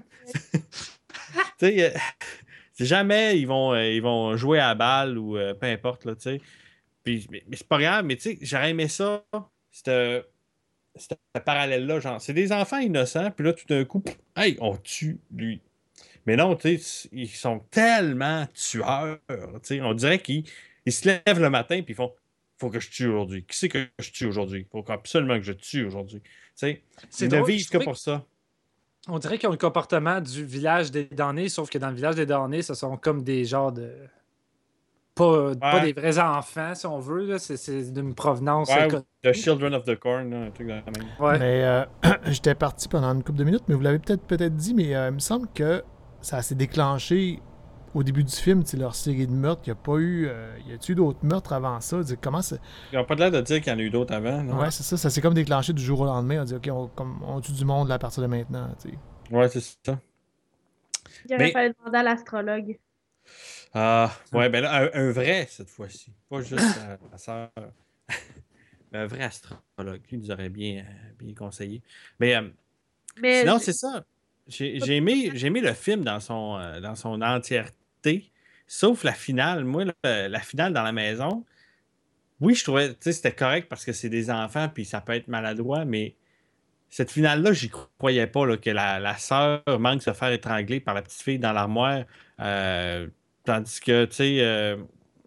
sais, euh, c'est jamais ils vont, euh, ils vont jouer à la balle ou euh, peu importe, là, tu sais. Puis, mais, mais c'est pas grave, mais tu sais, j'aurais aimé ça. C'était ce parallèle-là, genre, c'est des enfants innocents, puis là, tout d'un coup, pff, hey, on tue lui. Mais non, tu sais, ils sont tellement tueurs, tu sais, on dirait qu'ils ils se lèvent le matin, puis ils font, faut que je tue aujourd'hui. Qui c'est que je tue aujourd'hui? Faut absolument que je tue aujourd'hui. Tu sais, C'est ils ne drôle, vivent je que trouvais pour ça. On dirait qu'ils ont le comportement du village des damnés, sauf que dans le village des damnés, ce sont comme des genres de. Pas, pas des vrais enfants, si on veut. Là. C'est, c'est d'une provenance. Ouais, co- The Children of the Corn, là, un truc de la même. Ouais. Mais euh, j'étais parti pendant une couple de minutes, mais vous l'avez peut-être peut-être dit, mais euh, il me semble que ça s'est déclenché au début du film, c'est leur série de meurtres. Il n'y a pas eu. Euh, y a-tu eu d'autres meurtres avant ça? Dire, comment c'est... Ils n'ont pas l'air de dire qu'il y en a eu d'autres avant, non? Ouais, c'est ça. Ça s'est comme déclenché du jour au lendemain. On dit, OK, on, comme, on tue du monde là, à partir de maintenant. Tu sais. Ouais, c'est ça. Il aurait Mais- fallu demander à l'astrologue. Ah, ouais, ben là, un, un vrai cette fois-ci. Pas juste la, la sœur. Mais un vrai astrologue. Lui nous aurait bien, euh, bien conseillé. Mais euh, Mais sinon, je- c'est ça. J'ai j'ai aimé, j'ai aimé le film dans son, euh, dans son entièreté. Sauf la finale. Moi, là, la finale dans la maison, oui, je trouvais, tu sais, c'était correct parce que c'est des enfants puis ça peut être maladroit, mais cette finale-là, j'y croyais pas là, que la, la sœur manque de se faire étrangler par la petite fille dans l'armoire. Euh, tandis que, tu sais, euh,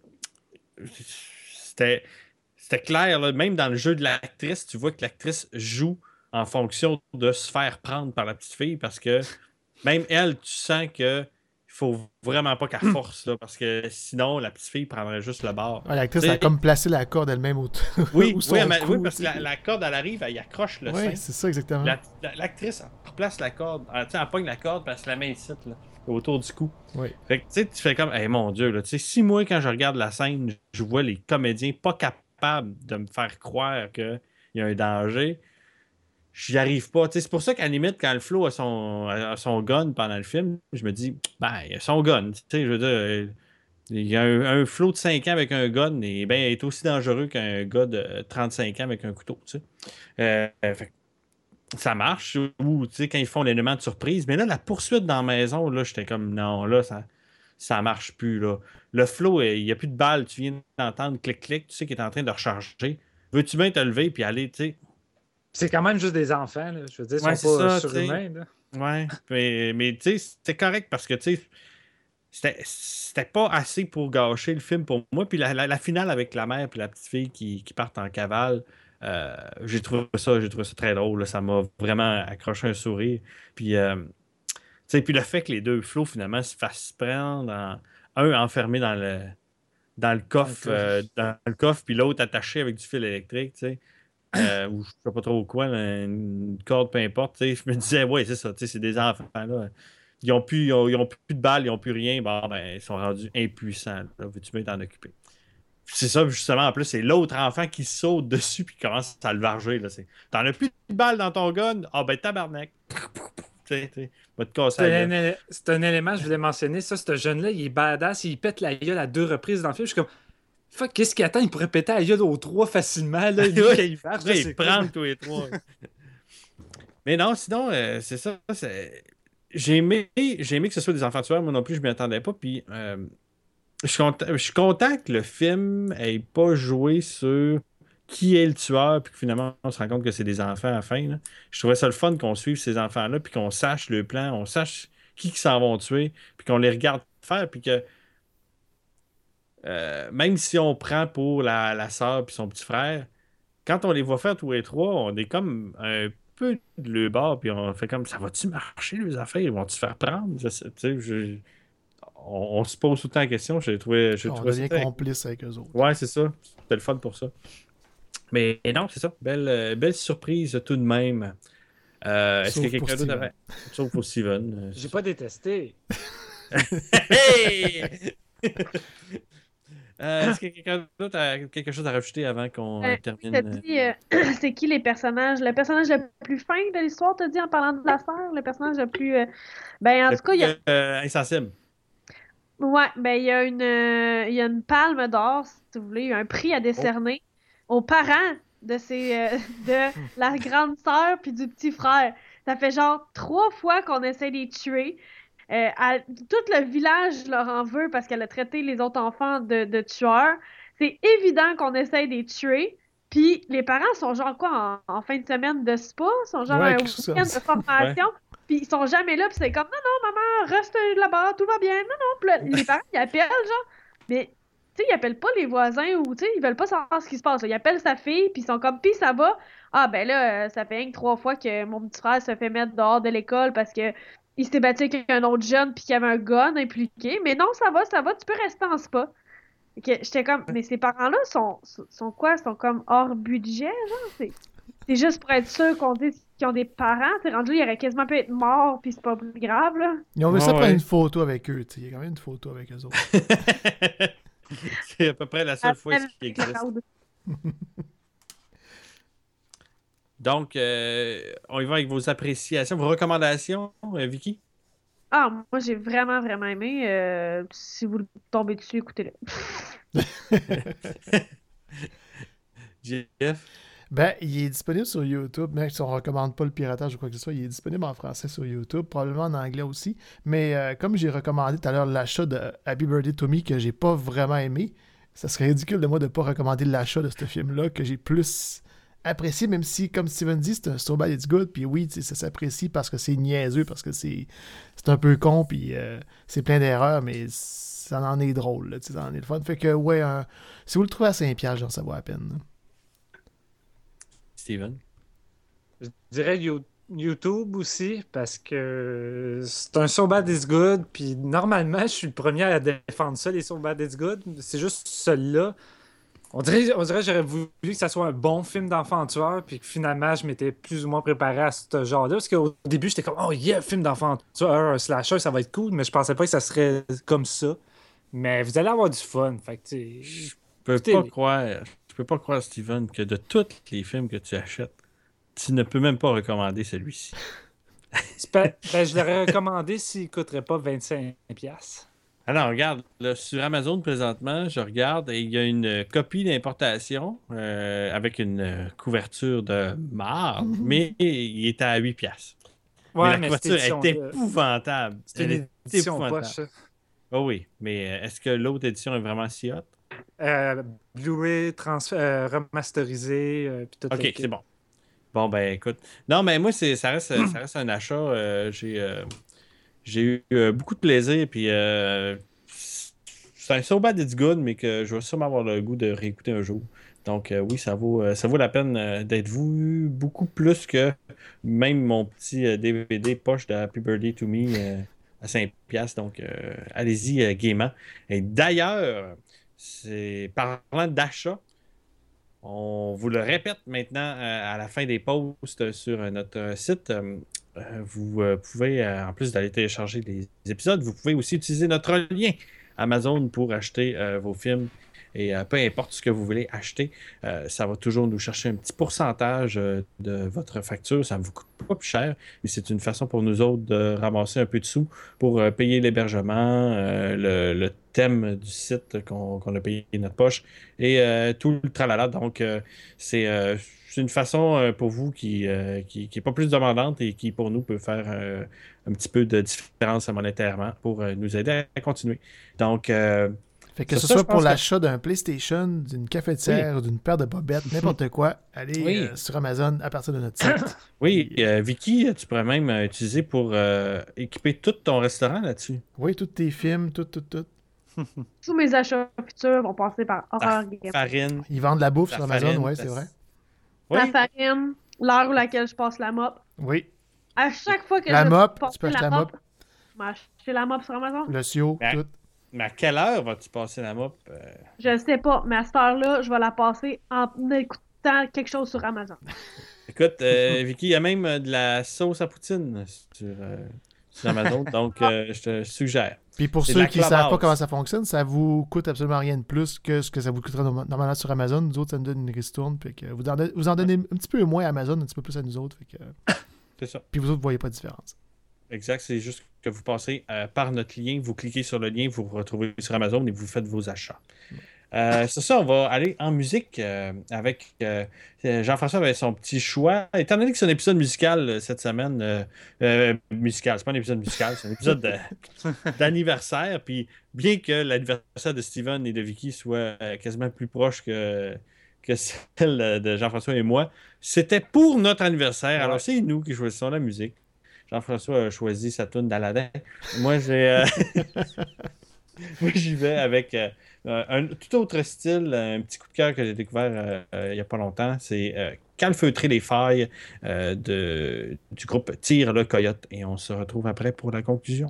c'était, c'était clair, là, même dans le jeu de l'actrice, tu vois que l'actrice joue en fonction de se faire prendre par la petite fille parce que même elle, tu sens que il faut vraiment pas qu'elle force, là, parce que sinon, la petite fille prendrait juste le bord. Ouais, l'actrice T'sais- a comme placé la corde elle-même au Oui, au son oui, mais- cou, oui, parce que tu sais. la, la corde, elle arrive, elle y accroche le Ouais, sein. c'est ça exactement. La- la- L'actrice, elle replace la corde. Elle, tu sais, elle pogne la corde parce que la main ici. Là. autour du cou. Oui. Fait que tu sais, tu fais comme, hey, mon Dieu, là, tu sais, si moi, quand je regarde la scène, je vois les comédiens pas capables de me faire croire qu'il y a un danger, j'y arrive pas. Tu sais, c'est pour ça qu'à la limite, quand le Flo a son, a son gun pendant le film, je me dis, ben, il a son gun. Tu sais, je veux dire, euh, il y a un, un Flo de cinq ans avec un gun et ben, il est aussi dangereux qu'un gars de trente-cinq ans avec un couteau. Tu sais. Euh, fait que ça marche, ou tu sais, quand ils font l'élément de surprise. Mais là, la poursuite dans la maison, là, j'étais comme, non, là, ça, ça marche plus. Là. Le Flo, il n'y a plus de balles. Tu viens d'entendre clic-clic, tu sais qu'il est en train de recharger. Veux-tu bien te lever puis aller, tu sais. C'est quand même juste des enfants, là. Je veux dire, ils Ouais, sont c'est pas ça, surhumains. Là. Ouais, mais, mais tu sais, c'était correct parce que, tu sais, c'était, c'était pas assez pour gâcher le film pour moi. Puis la, la, la finale avec la mère et la petite fille qui, qui partent en cavale, euh, j'ai trouvé ça, j'ai trouvé ça très drôle. Là. Ça m'a vraiment accroché un sourire. Puis, euh, tu sais, puis le fait que les deux flots, finalement, se fassent prendre, en- un enfermé dans le, dans le coffre, Dans le euh, dans le coffre, puis l'autre attaché avec du fil électrique, tu sais. Euh, ou je sais pas trop quoi, là, une corde, peu importe. Tu sais, je me disais, ouais, c'est ça, tu sais, c'est des enfants. Là. Ils n'ont plus, ils ont, ils ont plus de balles, ils n'ont plus rien. Bon, ben, ils sont rendus impuissants. Là. Veux-tu bien t'en occuper? C'est ça, justement, en plus, c'est l'autre enfant qui saute dessus puis commence à le varger. Là. C'est, T'en as plus de balles dans ton gun? Ah, ben, tabarnak. Tu sais, tu sais, va te casser C'est la un, gueule. élé- c'est un élément, je voulais mentionner. Ça, ce jeune-là, il est badass. Il pète la gueule à deux reprises dans le film. Je suis comme, fuck, qu'est-ce qu'il attend? Il pourrait péter la gueule aux trois facilement. Là, lui, Ouais, quand il marche, là, ouais, c'est prendre comme... tous les trois. Mais non, sinon, euh, c'est ça. c'est- J'ai aimé, j'ai aimé que ce soit des enfants tueurs. Moi non plus, je m'y attendais pas. Puis, euh, je suis content, je suis content que le film ait pas joué sur qui est le tueur, puis que finalement, on se rend compte que c'est des enfants à la fin. Là. Je trouvais ça le fun qu'on suive ces enfants-là, puis qu'on sache le plan, on sache qui qui s'en vont tuer, puis qu'on les regarde faire, puis que euh, même si on prend pour la, la sœur puis son petit frère, quand on les voit faire tous les trois, on est comme un peu de le bord, puis on fait comme, ça va-tu marcher, les affaires? Ils vont-tu faire prendre? Je sais- tu sais, je- on, on se pose tout le temps la question. J'ai trouvé, j'ai On trouvé ça devient très- complice avec eux autres. Ouais, c'est ça. C'était le fun pour ça. Mais et non, c'est ça. Belle, euh, belle surprise tout de même. Euh, est-ce Sauf que pour quelqu'un d'autre Steven. avait. Sauf pour Steven. euh, J'ai pas détesté. Hey! Euh, est-ce que quelqu'un d'autre a quelque chose à rajouter avant qu'on euh, Euh, termine? t'as dit, euh, c'est qui les personnages? Le personnage le plus fin de l'histoire, t'as dit en parlant de la sœur? Le personnage le plus. euh, Ben, en Le tout cas, il y a. plus, euh, insensible. Ouais, ben, il y a une, euh, il y a une palme d'or, si vous voulez, un prix à décerner aux parents de ces, euh, de la grande sœur puis du petit frère. Ça fait genre trois fois qu'on essaie de les tuer. Euh, à- tout le village leur en veut parce qu'elle a traité les autres enfants de, de tueurs. C'est évident qu'on essaie de les tuer. Puis les parents sont genre quoi en, en fin de semaine de spa, sont genre Ouais, un quelque chose week-end comme de ça. formation. Puis ils sont jamais là, puis c'est comme non, non, maman, reste là-bas, tout va bien. Non, non, puis là, les parents, ils appellent, genre. Mais, tu sais, ils appellent pas les voisins ou, tu sais, ils veulent pas savoir ce qui se passe. Là. Ils appellent sa fille, puis ils sont comme, puis ça va. Ah, ben là, euh, ça fait rien que trois fois que mon petit frère se fait mettre dehors de l'école parce que il s'était battu avec un autre jeune, puis qu'il y avait un gun impliqué. Mais non, ça va, ça va, tu peux rester en spa. Fait que j'étais comme, mais ces parents-là sont, sont, sont quoi? Sont comme hors budget, genre? C'est c'est juste pour être sûr qu'on dise qu'ils ont des parents. C'est rendu, il aurait quasiment pu être mort, puis c'est pas plus grave, là. Ils ont réussi Ouais, à prendre ouais. une photo avec eux. tu sais. Il y a quand même une photo avec eux autres. C'est à peu près la seule fois Avec qui le existe. crowd. Donc, euh, on y va avec vos appréciations, vos recommandations, euh, Vicky? Ah, moi, j'ai vraiment, vraiment aimé. Euh, si vous tombez dessus, écoutez-le. Jeff? Ben, il est disponible sur YouTube, même si on ne recommande pas le piratage ou quoi que ce soit, il est disponible en français sur YouTube, probablement en anglais aussi. Mais euh, comme j'ai recommandé tout à l'heure l'achat de Happy Birthday to Me que j'ai pas vraiment aimé, ça serait ridicule de moi de ne pas recommander l'achat de ce film-là que j'ai plus apprécié, même si, comme Steven dit, c'est un So Bad It's Good, puis oui, tu sais, ça s'apprécie parce que c'est niaiseux, parce que c'est c'est un peu con, puis euh, c'est plein d'erreurs, mais ça en est drôle, là, tu sais, ça en est le fun. Fait que, ouais, un- si vous le trouvez à cinq piastres, genre, ça vaut la peine. là. Steven? Je dirais You- YouTube aussi, parce que c'est un So Bad It's Good, puis normalement, je suis le premier à défendre ça, les So Bad It's Good. C'est juste celui-là On dirait, on dirait que j'aurais voulu que ça soit un bon film d'enfant tueur, puis que finalement, je m'étais plus ou moins préparé à ce genre-là. Parce qu'au début, j'étais comme, oh yeah, film d'enfant tueur, un slasher, ça va être cool, mais je pensais pas que ça serait comme ça. Mais vous allez avoir du fun. Fait que, tu sais, Je peux écoutez, pas croire, je peux pas croire, Steven, que de tous les films que tu achètes, tu ne peux même pas recommander celui-ci. c'est pas- ben, je l'aurais recommandé s'il ne coûterait pas vingt-cinq dollars. Alors, regarde, là, sur Amazon présentement, je regarde et il y a une copie d'importation euh, avec une euh, couverture de marbre, mais il est à huit piastres. Mais Ouais, la mais cette couverture est édition-là, épouvantable. c'est Elle une est édition épouvantable. poche. ça. Oh oui, mais euh, est-ce que l'autre édition est vraiment si hot? Euh, Blu-ray trans euh, remasterisé, euh, puis tout le Ok, kit. c'est bon. Bon, ben écoute. Non, mais moi, c'est, ça, reste, ça reste un achat. euh, j'ai, euh, j'ai eu euh, beaucoup de plaisir. Puis euh, c'est un so bad it's good, mais que je vais sûrement avoir le goût de réécouter un jour. Donc euh, oui, ça vaut, euh, ça vaut la peine euh, d'être vu beaucoup plus que même mon petit euh, D V D poche de Happy Birthday to Me euh, à cinq piastres. Donc euh, allez-y euh, gaiement. Et d'ailleurs, c'est parlant d'achat. On vous le répète maintenant euh, à la fin des posts sur euh, notre euh, site. Euh, euh, vous euh, pouvez, euh, en plus d'aller télécharger les épisodes, vous pouvez aussi utiliser notre lien Amazon pour acheter euh, vos films. Et euh, peu importe ce que vous voulez acheter, euh, ça va toujours nous chercher un petit pourcentage euh, de votre facture. Ça ne vous coûte pas plus cher, mais c'est une façon pour nous autres de ramasser un peu de sous pour euh, payer l'hébergement, euh, le, le thème du site qu'on qu'on a payé de notre poche et euh, tout le tralala. Donc, euh, c'est euh, c'est une façon euh, pour vous qui n'est qui, qui est pas plus demandante et qui, pour nous, peut faire euh, un petit peu de différence monétairement pour euh, nous aider à continuer. Donc, euh, Fait que sur ce ça, soit je pour pense que- l'achat d'un PlayStation, d'une cafetière, ou d'une paire de bobettes, n'importe quoi, allez Oui. euh, sur Amazon à partir de notre site. Oui, euh, Vicky, tu pourrais même euh, utiliser pour euh, équiper tout ton restaurant là-dessus. Oui, tous tes films, tout, tout, tout. Tous mes achats futurs vont passer par La Horror Game. farine. Ils vendent de la bouffe La sur Amazon, farine, oui, la- c'est vrai. Oui. La farine, l'heure où laquelle je passe la mop. Oui. À chaque fois que La je mop, vais passer tu peux acheter la mop. je vais acheter la mop sur Amazon. Le C I O, Mais- tout. Mais à quelle heure vas-tu passer la mop? Euh, Je sais pas, mais à cette heure-là, je vais la passer en écoutant quelque chose sur Amazon. Écoute, euh, Vicky, il y a même euh, de la sauce à poutine sur, euh, sur Amazon, donc euh, je te suggère. Puis pour C'est de ceux la qui ne savent pas Clubhouse. comment ça fonctionne, ça vous coûte absolument rien de plus que ce que ça vous coûterait norma- normalement sur Amazon. Nous autres, ça nous donne une ristourne. Puis que vous, en, don- vous en donnez un petit peu moins à Amazon, un petit peu plus à nous autres. Fait que, C'est ça. puis vous autres, vous voyez pas de différence. Exact, c'est juste que vous passez euh, par notre lien, vous cliquez sur le lien, vous vous retrouvez sur Amazon et vous faites vos achats. Euh, c'est ça, on va aller en musique euh, avec euh, Jean-François avait son petit choix. Étant donné que c'est un épisode musical euh, cette semaine, euh, euh, musical, c'est pas un épisode musical, c'est un épisode de- d'anniversaire. Puis bien que l'anniversaire de Steven et de Vicky soit euh, quasiment plus proche que, que celle de Jean-François et moi, c'était pour notre anniversaire. Alors Ouais. c'est nous qui choisissons la musique. Jean-François a choisi sa tune d'Aladin. Moi, j'ai. euh, Moi, j'y vais avec euh, un tout autre style, un petit coup de cœur que j'ai découvert euh, euh, il n'y a pas longtemps. C'est euh, Calfeutrer les failles euh, de, du groupe Tire le Coyote. Et on se retrouve après pour la conclusion.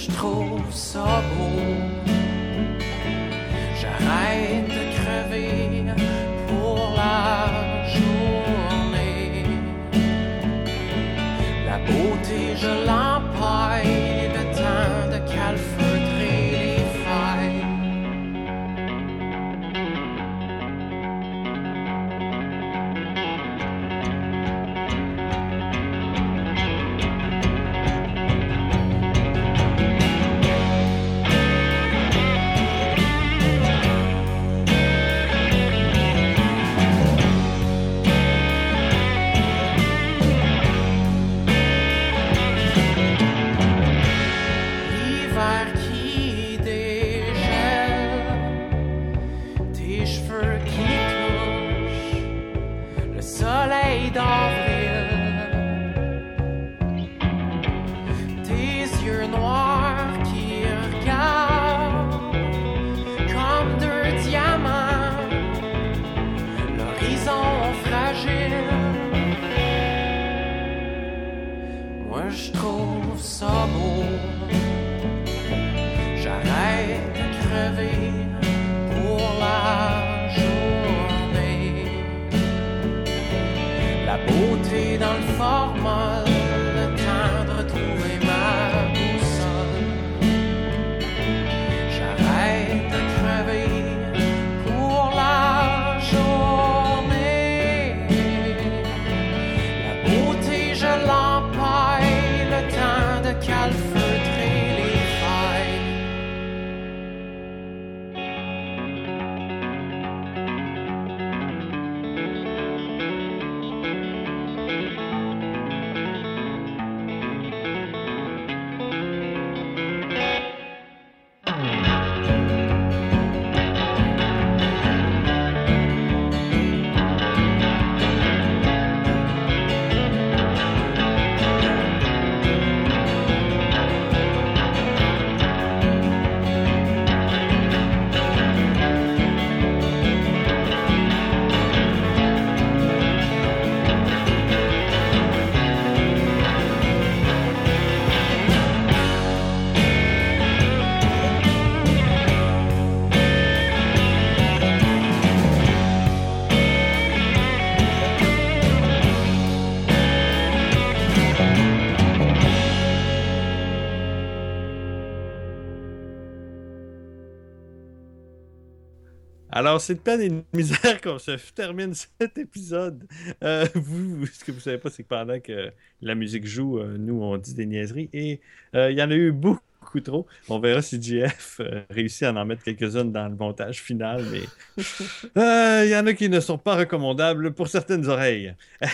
je trouve ça beau. J'arrête de crever pour la journée. La beauté, je l'empaille, le temps de calfeutrer les failles. L'hiver qui dégèle, tes cheveux qui touchent le soleil d'avril, tes yeux noirs qui regardent comme deux diamants l'horizon fragile. Moi je trouve ça beau. J'arrête de crever pour la journée. La beauté dans le formol, le temps de retrouver ma boussole. J'arrête de crever pour la journée. La beauté, je l'empaille, le temps de calfeutrer les failles. Alors, c'est de peine et de misère qu'on se termine cet épisode. Euh, vous, ce que vous savez pas, c'est que pendant que la musique joue, euh, nous, on dit des niaiseries. Et euh, il y en a eu beaucoup trop. On verra si J F euh, réussit à en mettre quelques-unes dans le montage final. Mais euh, il y en a qui ne sont pas recommandables pour certaines oreilles.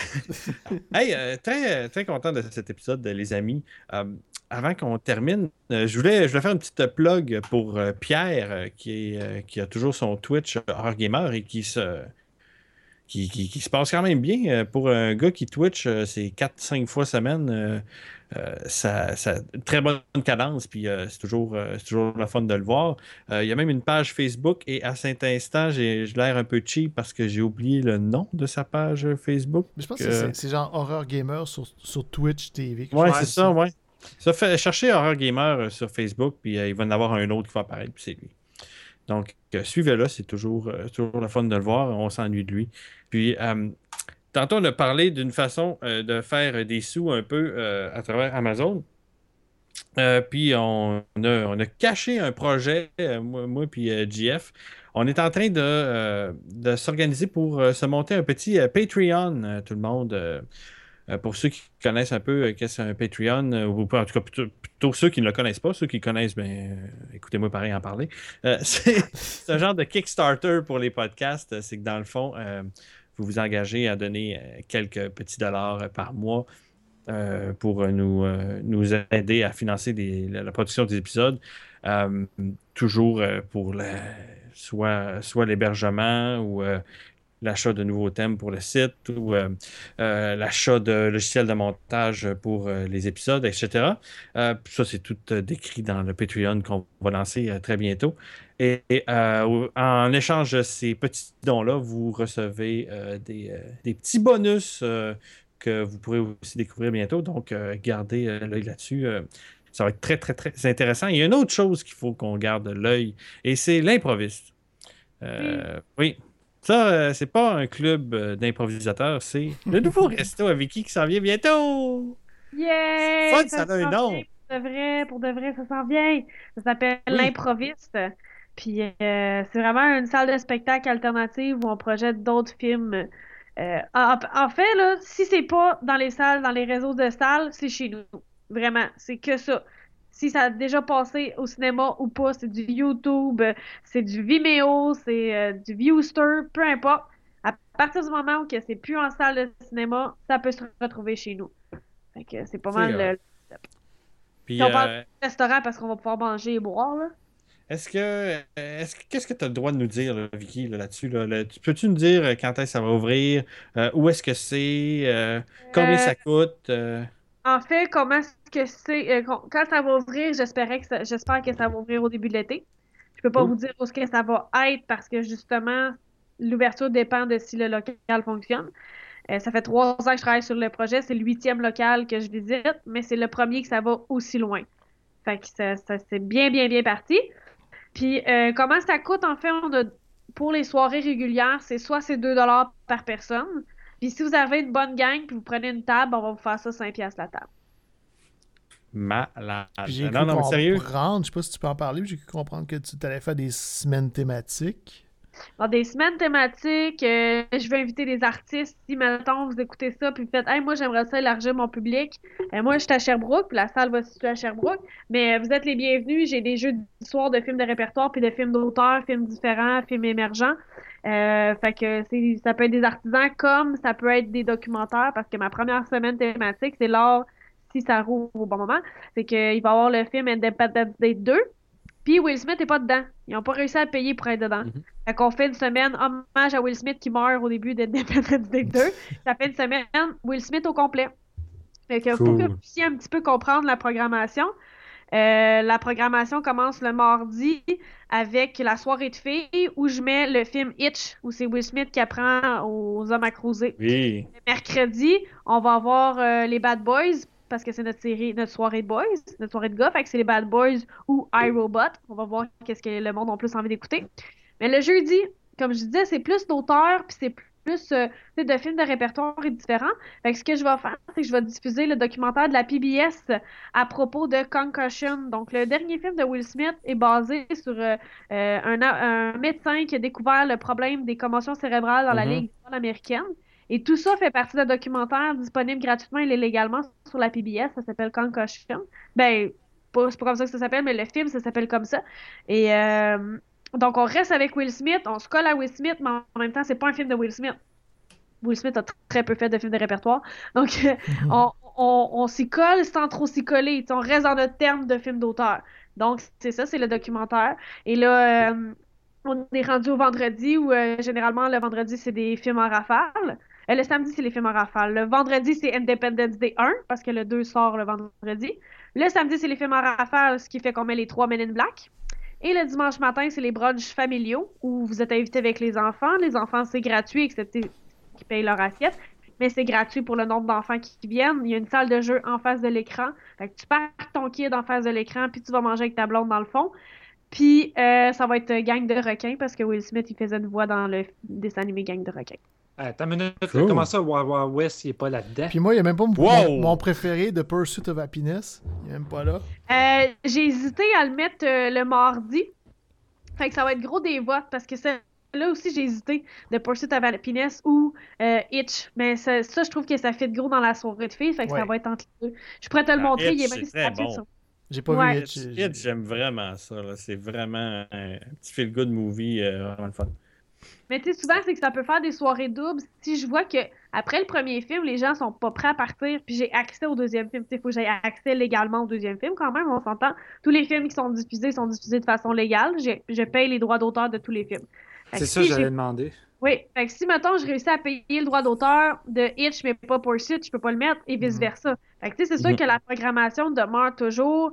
Hey, euh, très, très content de cet épisode, les amis. Euh, Avant qu'on termine, euh, je, voulais, je voulais faire une petite plug pour euh, Pierre, euh, qui, est, euh, qui a toujours son Twitch euh, Horror Gamer et qui se, qui, qui, qui se passe quand même bien. Euh, pour un gars qui Twitch, euh, c'est quatre cinq fois semaine, euh, euh, ça, ça très bonne cadence, puis euh, c'est toujours, euh, c'est toujours le fun de le voir. Euh, il y a même une page Facebook et à cet instant, j'ai, j'ai l'air un peu cheap parce que j'ai oublié le nom de sa page Facebook. Mais je pense que Euh, c'est, c'est genre Horror Gamer sur, sur Twitch T V. quelque Ouais, chose c'est comme ça, ouais. Ça fait chercher Horror Gamer euh, sur Facebook, puis euh, il va en avoir un autre qui va apparaître, puis c'est lui. Donc, euh, suivez-le, c'est toujours, euh, toujours le fun de le voir, on s'ennuie de lui. Puis, euh, tantôt, on a parlé d'une façon euh, de faire des sous un peu euh, à travers Amazon. Euh, puis, on, on a, on a caché un projet, euh, moi, moi puis euh, J F. On est en train de, euh, de s'organiser pour euh, se monter un petit euh, Patreon, euh, tout le monde. euh, Euh, pour ceux qui connaissent un peu euh, qu'est-ce que c'est un Patreon, euh, ou pas, en tout cas plutôt, plutôt ceux qui ne le connaissent pas, ceux qui connaissent, ben, euh, écoutez-moi pareil en parler. Euh, c'est, c'est un genre de Kickstarter pour les podcasts. C'est que dans le fond, euh, vous vous engagez à donner euh, quelques petits dollars euh, par mois euh, pour nous, euh, nous aider à financer des- la, la production des épisodes. Euh, toujours euh, pour la- soit, soit l'hébergement ou euh, l'achat de nouveaux thèmes pour le site ou euh, euh, l'achat de logiciels de montage pour euh, les épisodes, et cetera. Euh, ça, c'est tout euh, décrit dans le Patreon qu'on va lancer euh, très bientôt. Et, et, euh, en échange de ces petits dons-là, vous recevez euh, des, euh, des petits bonus euh, que vous pourrez aussi découvrir bientôt. Donc, euh, gardez euh, l'œil là-dessus. Euh, Ça va être très, très, très intéressant. Il y a une autre chose qu'il faut qu'on garde l'œil, et c'est l'improviste. Euh, oui. Ça, euh, c'est pas un club euh, d'improvisateurs, c'est le nouveau resto à Vicky qui s'en vient bientôt. Yeah! Fun, ça a un s'en nom. vient, pour de vrai, pour de vrai, ça s'en vient. Ça s'appelle Oui. l'improviste. Puis euh, c'est vraiment une salle de spectacle alternative où on projette d'autres films. Euh, en, en fait, là, si c'est pas dans les salles, dans les réseaux de salles, c'est chez nous. Vraiment, c'est que ça. Si ça a déjà passé au cinéma ou pas, c'est du YouTube, euh, c'est du Vimeo, c'est euh, du Viewster, peu importe. À partir du moment où que c'est plus en salle de cinéma, ça peut se retrouver chez nous. Fait que c'est pas C'est mal vrai. le. Puis, Si on parle euh, de restaurant parce qu'on va pouvoir manger et boire, là. est-ce que, euh, est-ce que, qu'est-ce que tu as le droit de nous dire, là, Vicky, là, là-dessus? Là, Là, tu- peux-tu nous dire euh, quand est-ce que ça va ouvrir? Euh, où est-ce que c'est? Euh, combien Euh, ça coûte? Euh, En fait, comment est-ce que c'est euh, quand quand ça va ouvrir, j'espérais que ça, j'espère que ça va ouvrir au début de l'été. Je peux pas Cool. vous dire où est-ce que ça va être parce que justement, l'ouverture dépend de si le local fonctionne. Euh, ça fait trois ans que je travaille sur le projet, c'est le huitième local que je visite, mais c'est le premier que ça va aussi loin. Fait que ça, ça c'est bien, bien, bien parti. Puis euh, comment ça coûte en fait, on a- pour les soirées régulières, c'est soit c'est deux dollars par personne. Puis si vous avez une bonne gang, puis vous prenez une table, on va vous faire ça cinq piastres la table. malade. Puis j'ai Non, cru non, mais sérieux? comprendre, je sais pas si tu peux en parler, mais j'ai cru comprendre que tu allais faire des semaines thématiques. Dans des semaines thématiques, euh, je vais inviter des artistes. Si, mettons, vous écoutez ça, puis vous faites, hey, moi, j'aimerais ça élargir mon public. Euh, moi, je suis à Sherbrooke, puis la salle va se situer à Sherbrooke. Mais euh, vous êtes les bienvenus. J'ai des jeux d'histoire de films de répertoire, puis de films d'auteurs, films différents, films émergents. Euh, fait que c'est, ça peut être des artisans comme ça peut être des documentaires, parce que ma première semaine thématique, c'est l'art, si ça roule au bon moment, c'est qu'il va y avoir le film Independence Day deux. Puis Will Smith n'est pas dedans. Ils n'ont pas réussi à le payer pour être dedans. Mhm. Fait qu'on fait une semaine hommage à Will Smith qui meurt au début d'Independence Day deux. Ça fait une semaine Will Smith au complet. Fait que faut que Cool. vous puissiez un petit peu comprendre la programmation. Euh, la programmation commence le mardi avec la soirée de filles où je mets le film Hitch, où c'est Will Smith qui apprend aux hommes à cruiser. Oui. Le mercredi, on va avoir euh, les Bad Boys, parce que c'est notre série, notre soirée de boys, notre soirée de gars, fait que c'est les Bad Boys ou iRobot. On va voir qu'est-ce que le monde a plus envie d'écouter. Mais le jeudi, comme je disais, c'est plus d'auteurs, puis c'est plus euh, tu sais, de films de répertoire et différents. Fait que ce que je vais faire, c'est que je vais diffuser le documentaire de la P B S à propos de Concussion. Donc, le dernier film de Will Smith est basé sur euh, euh, un, un médecin qui a découvert le problème des commotions cérébrales dans la Mhm. Ligue américaine. Et tout ça fait partie d'un documentaire disponible gratuitement et illégalement sur la P B S. Ça s'appelle Concussion. Ben, pas- c'est pas comme ça que ça s'appelle, mais le film, ça s'appelle comme ça. Et euh, donc, on reste avec Will Smith, on se colle à Will Smith, mais en même temps, c'est pas un film de Will Smith. Will Smith a tr- très peu fait de films de répertoire. Donc, on, on, on s'y colle sans trop s'y coller. Tu sais, on reste dans notre terme de film d'auteur. Donc, c'est ça, c'est le documentaire. Et là, euh, on est rendu au vendredi où, euh, généralement, le vendredi, c'est des films en rafale. Euh, le samedi, c'est les films en rafale. Le vendredi, c'est Independence Day un, parce que le deux sort le vendredi. Le samedi, c'est les films en rafale, ce qui fait qu'on met les trois Men in Black. Et le dimanche matin, c'est les brunchs familiaux, où vous êtes invités avec les enfants. Les enfants, c'est gratuit, excepté qui payent leur assiette. Mais c'est gratuit pour le nombre d'enfants qui viennent. Il y a une salle de jeu en face de l'écran. Fait que tu parques ton kid en face de l'écran, puis tu vas manger avec ta blonde dans le fond. Puis euh, ça va être gang de requins, parce que Will Smith, il faisait une voix dans le dessin animé Gang de requins. Attends une minute, Cool. comment ça, Wild Wild West, il est pas là-dedans? Puis moi, il n'y a même pas mon, Wow! mon préféré de Pursuit of Happiness. Il n'est même pas là. Euh, j'ai hésité à le mettre euh, le mardi. Fait que ça va être gros des votes parce que ça, là aussi j'ai hésité de Pursuit of Happiness ou euh, Itch. Mais ça, ça, je trouve que ça fit gros dans la soirée de filles. Fait que Ouais. ça va être entre les deux. Je pourrais te le Ah, montrer. Itch, il est même c'est très gratuit bon. sur- J'ai pas Ouais. vu Hitch, Hitch. Hitch, j'aime vraiment ça. là. C'est vraiment un petit feel-good movie, euh, vraiment le fun. Mais tu sais, souvent, c'est que ça peut faire des soirées doubles. Si je vois que après le premier film, les gens sont pas prêts à partir, puis j'ai accès au deuxième film. Il faut que j'ai accès légalement au deuxième film quand même, on s'entend. Tous les films qui sont diffusés sont diffusés de façon légale. Je, je paye les droits d'auteur de tous les films. Fait C'est que ça si que j'ai- j'allais demander. Oui, fait que si, mettons, je réussis à payer le droit d'auteur de Hitch, mais pas Pursuit, je peux pas le mettre, et vice-versa. Fait que, tu sais, c'est sûr Mhm. que la programmation demeure toujours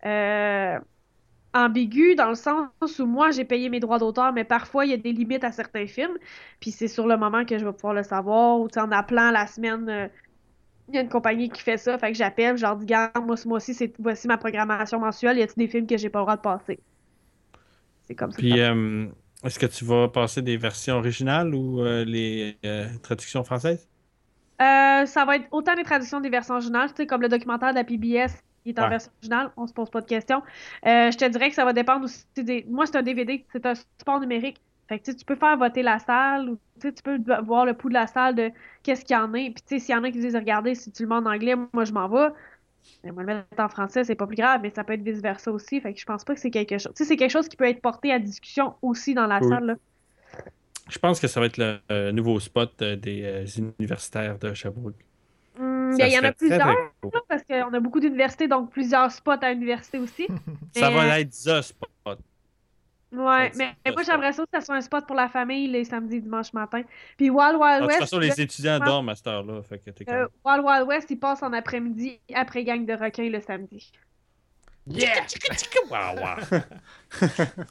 euh, ambiguë, dans le sens où moi, j'ai payé mes droits d'auteur, mais parfois, il y a des limites à certains films, puis c'est sur le moment que je vais pouvoir le savoir, ou tu sais, en appelant la semaine, euh, il y a une compagnie qui fait ça, fait que j'appelle, je leur dis, garde, moi, ce mois-ci, c'est, voici ma programmation mensuelle, y a-t-il des films que j'ai pas le droit de passer? C'est comme ça. que Puis, ça- euh, est-ce que tu vas passer des versions originales ou euh, les euh, traductions françaises? Euh, ça va être autant des traductions des versions originales, tu sais, comme le documentaire de la P B S qui est en Ouais. version originale, on se pose pas de questions. Euh, je te dirais que ça va dépendre aussi des... Moi, c'est un D V D, c'est un support numérique. Fait que tu sais, tu peux faire voter la salle ou tu sais, tu peux voir le pouls de la salle de qu'est-ce qu'il y en a. Puis tu sais, s'il y en a qui disent regardez, si tu le mets en anglais, moi je m'en vais. Mais moi, le mettre en français, c'est pas plus grave, mais ça peut être vice-versa aussi. Fait que je pense pas que c'est quelque chose. Tu sais, c'est quelque chose qui peut être porté à discussion aussi dans la Oui. salle, là. Je pense que ça va être le euh, nouveau spot euh, des euh, universitaires de Sherbrooke. Hum, Ça il y en serait a très, plusieurs, très cool. là, parce qu'on a beaucoup d'universités, donc plusieurs spots à l'université aussi. Ça Mais, va être the spot. Ouais, Ça, mais, c'est mais le moi, spot. j'aimerais ça que ça soit un spot pour la famille les samedis et dimanches matin. Puis Wild Wild De toute West, façon, les étudiants dorment à cette heure-là. Fait que t'es euh, quand Wild Wild West, il passe en après-midi après Gang de requins le samedi. Yeah! Wow, wow.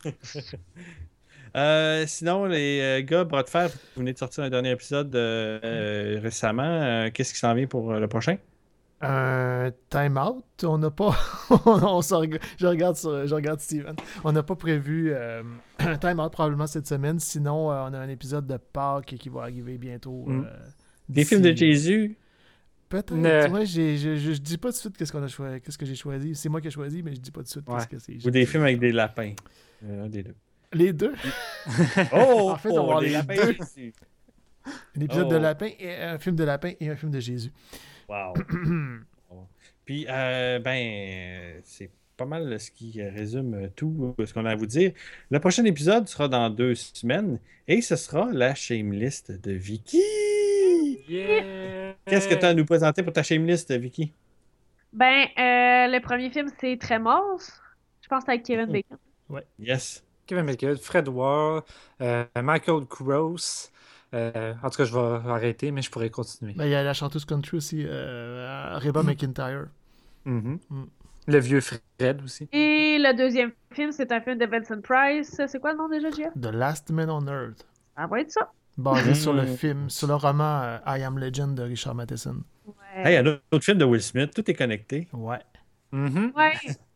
Euh, sinon, les euh, gars, Bras de fer, vous venez de sortir un dernier épisode euh, euh, récemment. Euh, Qu'est-ce qui s'en vient pour euh, le prochain? Un time out, on n'a pas. on s'en reg- je, regarde sur- je regarde Steven. On n'a pas prévu euh, un time out probablement cette semaine. Sinon, euh, on a un épisode de Pâques qui va arriver bientôt. Mm. euh, Des d'ici- films de Jésus? Peut-être. Ne- Moi, j'ai, je, je, je dis pas tout de suite qu'est-ce, qu'on a choi- qu'est-ce que j'ai choisi. C'est moi qui ai choisi, mais je dis pas tout de suite Ouais. qu'est-ce que c'est. Ou des films avec des lapins? Euh, un des deux. Les deux. Oh! En fait, on va avoir des les lapins deux. Jésus. Un épisode Oh. de lapin, et un film de lapin et un film de Jésus. Wow. Bon. Puis, euh, ben, c'est pas mal ce qui résume tout ce qu'on a à vous dire. Le prochain épisode sera dans deux semaines et ce sera la shame list de Vicky. Yeah! Qu'est-ce que tu as à nous présenter pour ta shame list, Vicky? Ben, euh, le premier film, c'est Tremors. Je pense que c'est avec Kevin Mm. Bacon. Yes. Kevin Bacon, Fred Ward, euh, Michael Gross. Euh, en tout cas, je vais arrêter, mais je pourrais continuer. Ben, il y a la chanteuse country aussi, euh, Reba McEntire. Mhm. Mm. Le vieux Fred aussi. Et le deuxième film, c'est un film de Vincent Price. C'est quoi le nom déjà, Jeff? The Last Man on Earth. Ça va être ça. Basé Mm. sur le film, sur le roman euh, I Am Legend de Richard Matheson. Ouais. Hey, un autre film de Will Smith, tout est connecté. Ouais. Mhm. Ouais.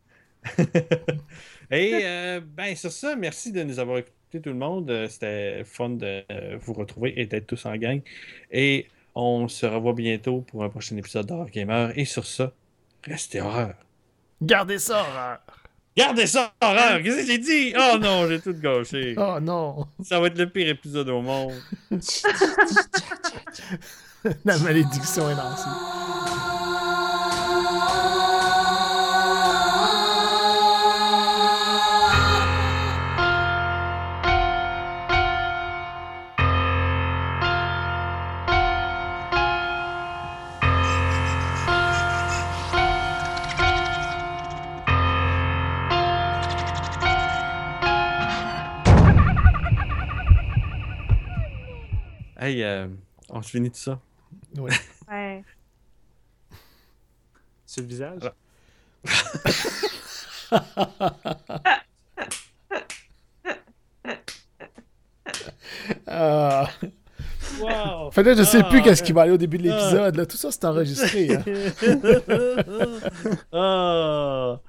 Et euh, ben sur ça, merci de nous avoir écoutés tout le monde. Euh, C'était fun de euh, vous retrouver et d'être tous en gang. Et on se revoit bientôt pour un prochain épisode d'Horror Gamer. Et sur ça, restez horreur. Gardez ça, horreur! Gardez ça, horreur! Qu'est-ce que j'ai dit? Oh non, j'ai tout gâché. Oh non! Ça va être le pire épisode au monde. La malédiction est lancée. Hey, euh, on se finit tout ça. Ouais. Ouais. Sur le visage. Ah. Wow! Fait là, je sais Ah, plus qu'est-ce qui va aller au début de l'épisode. Là. Tout ça, c'est enregistré. Hein. Ah!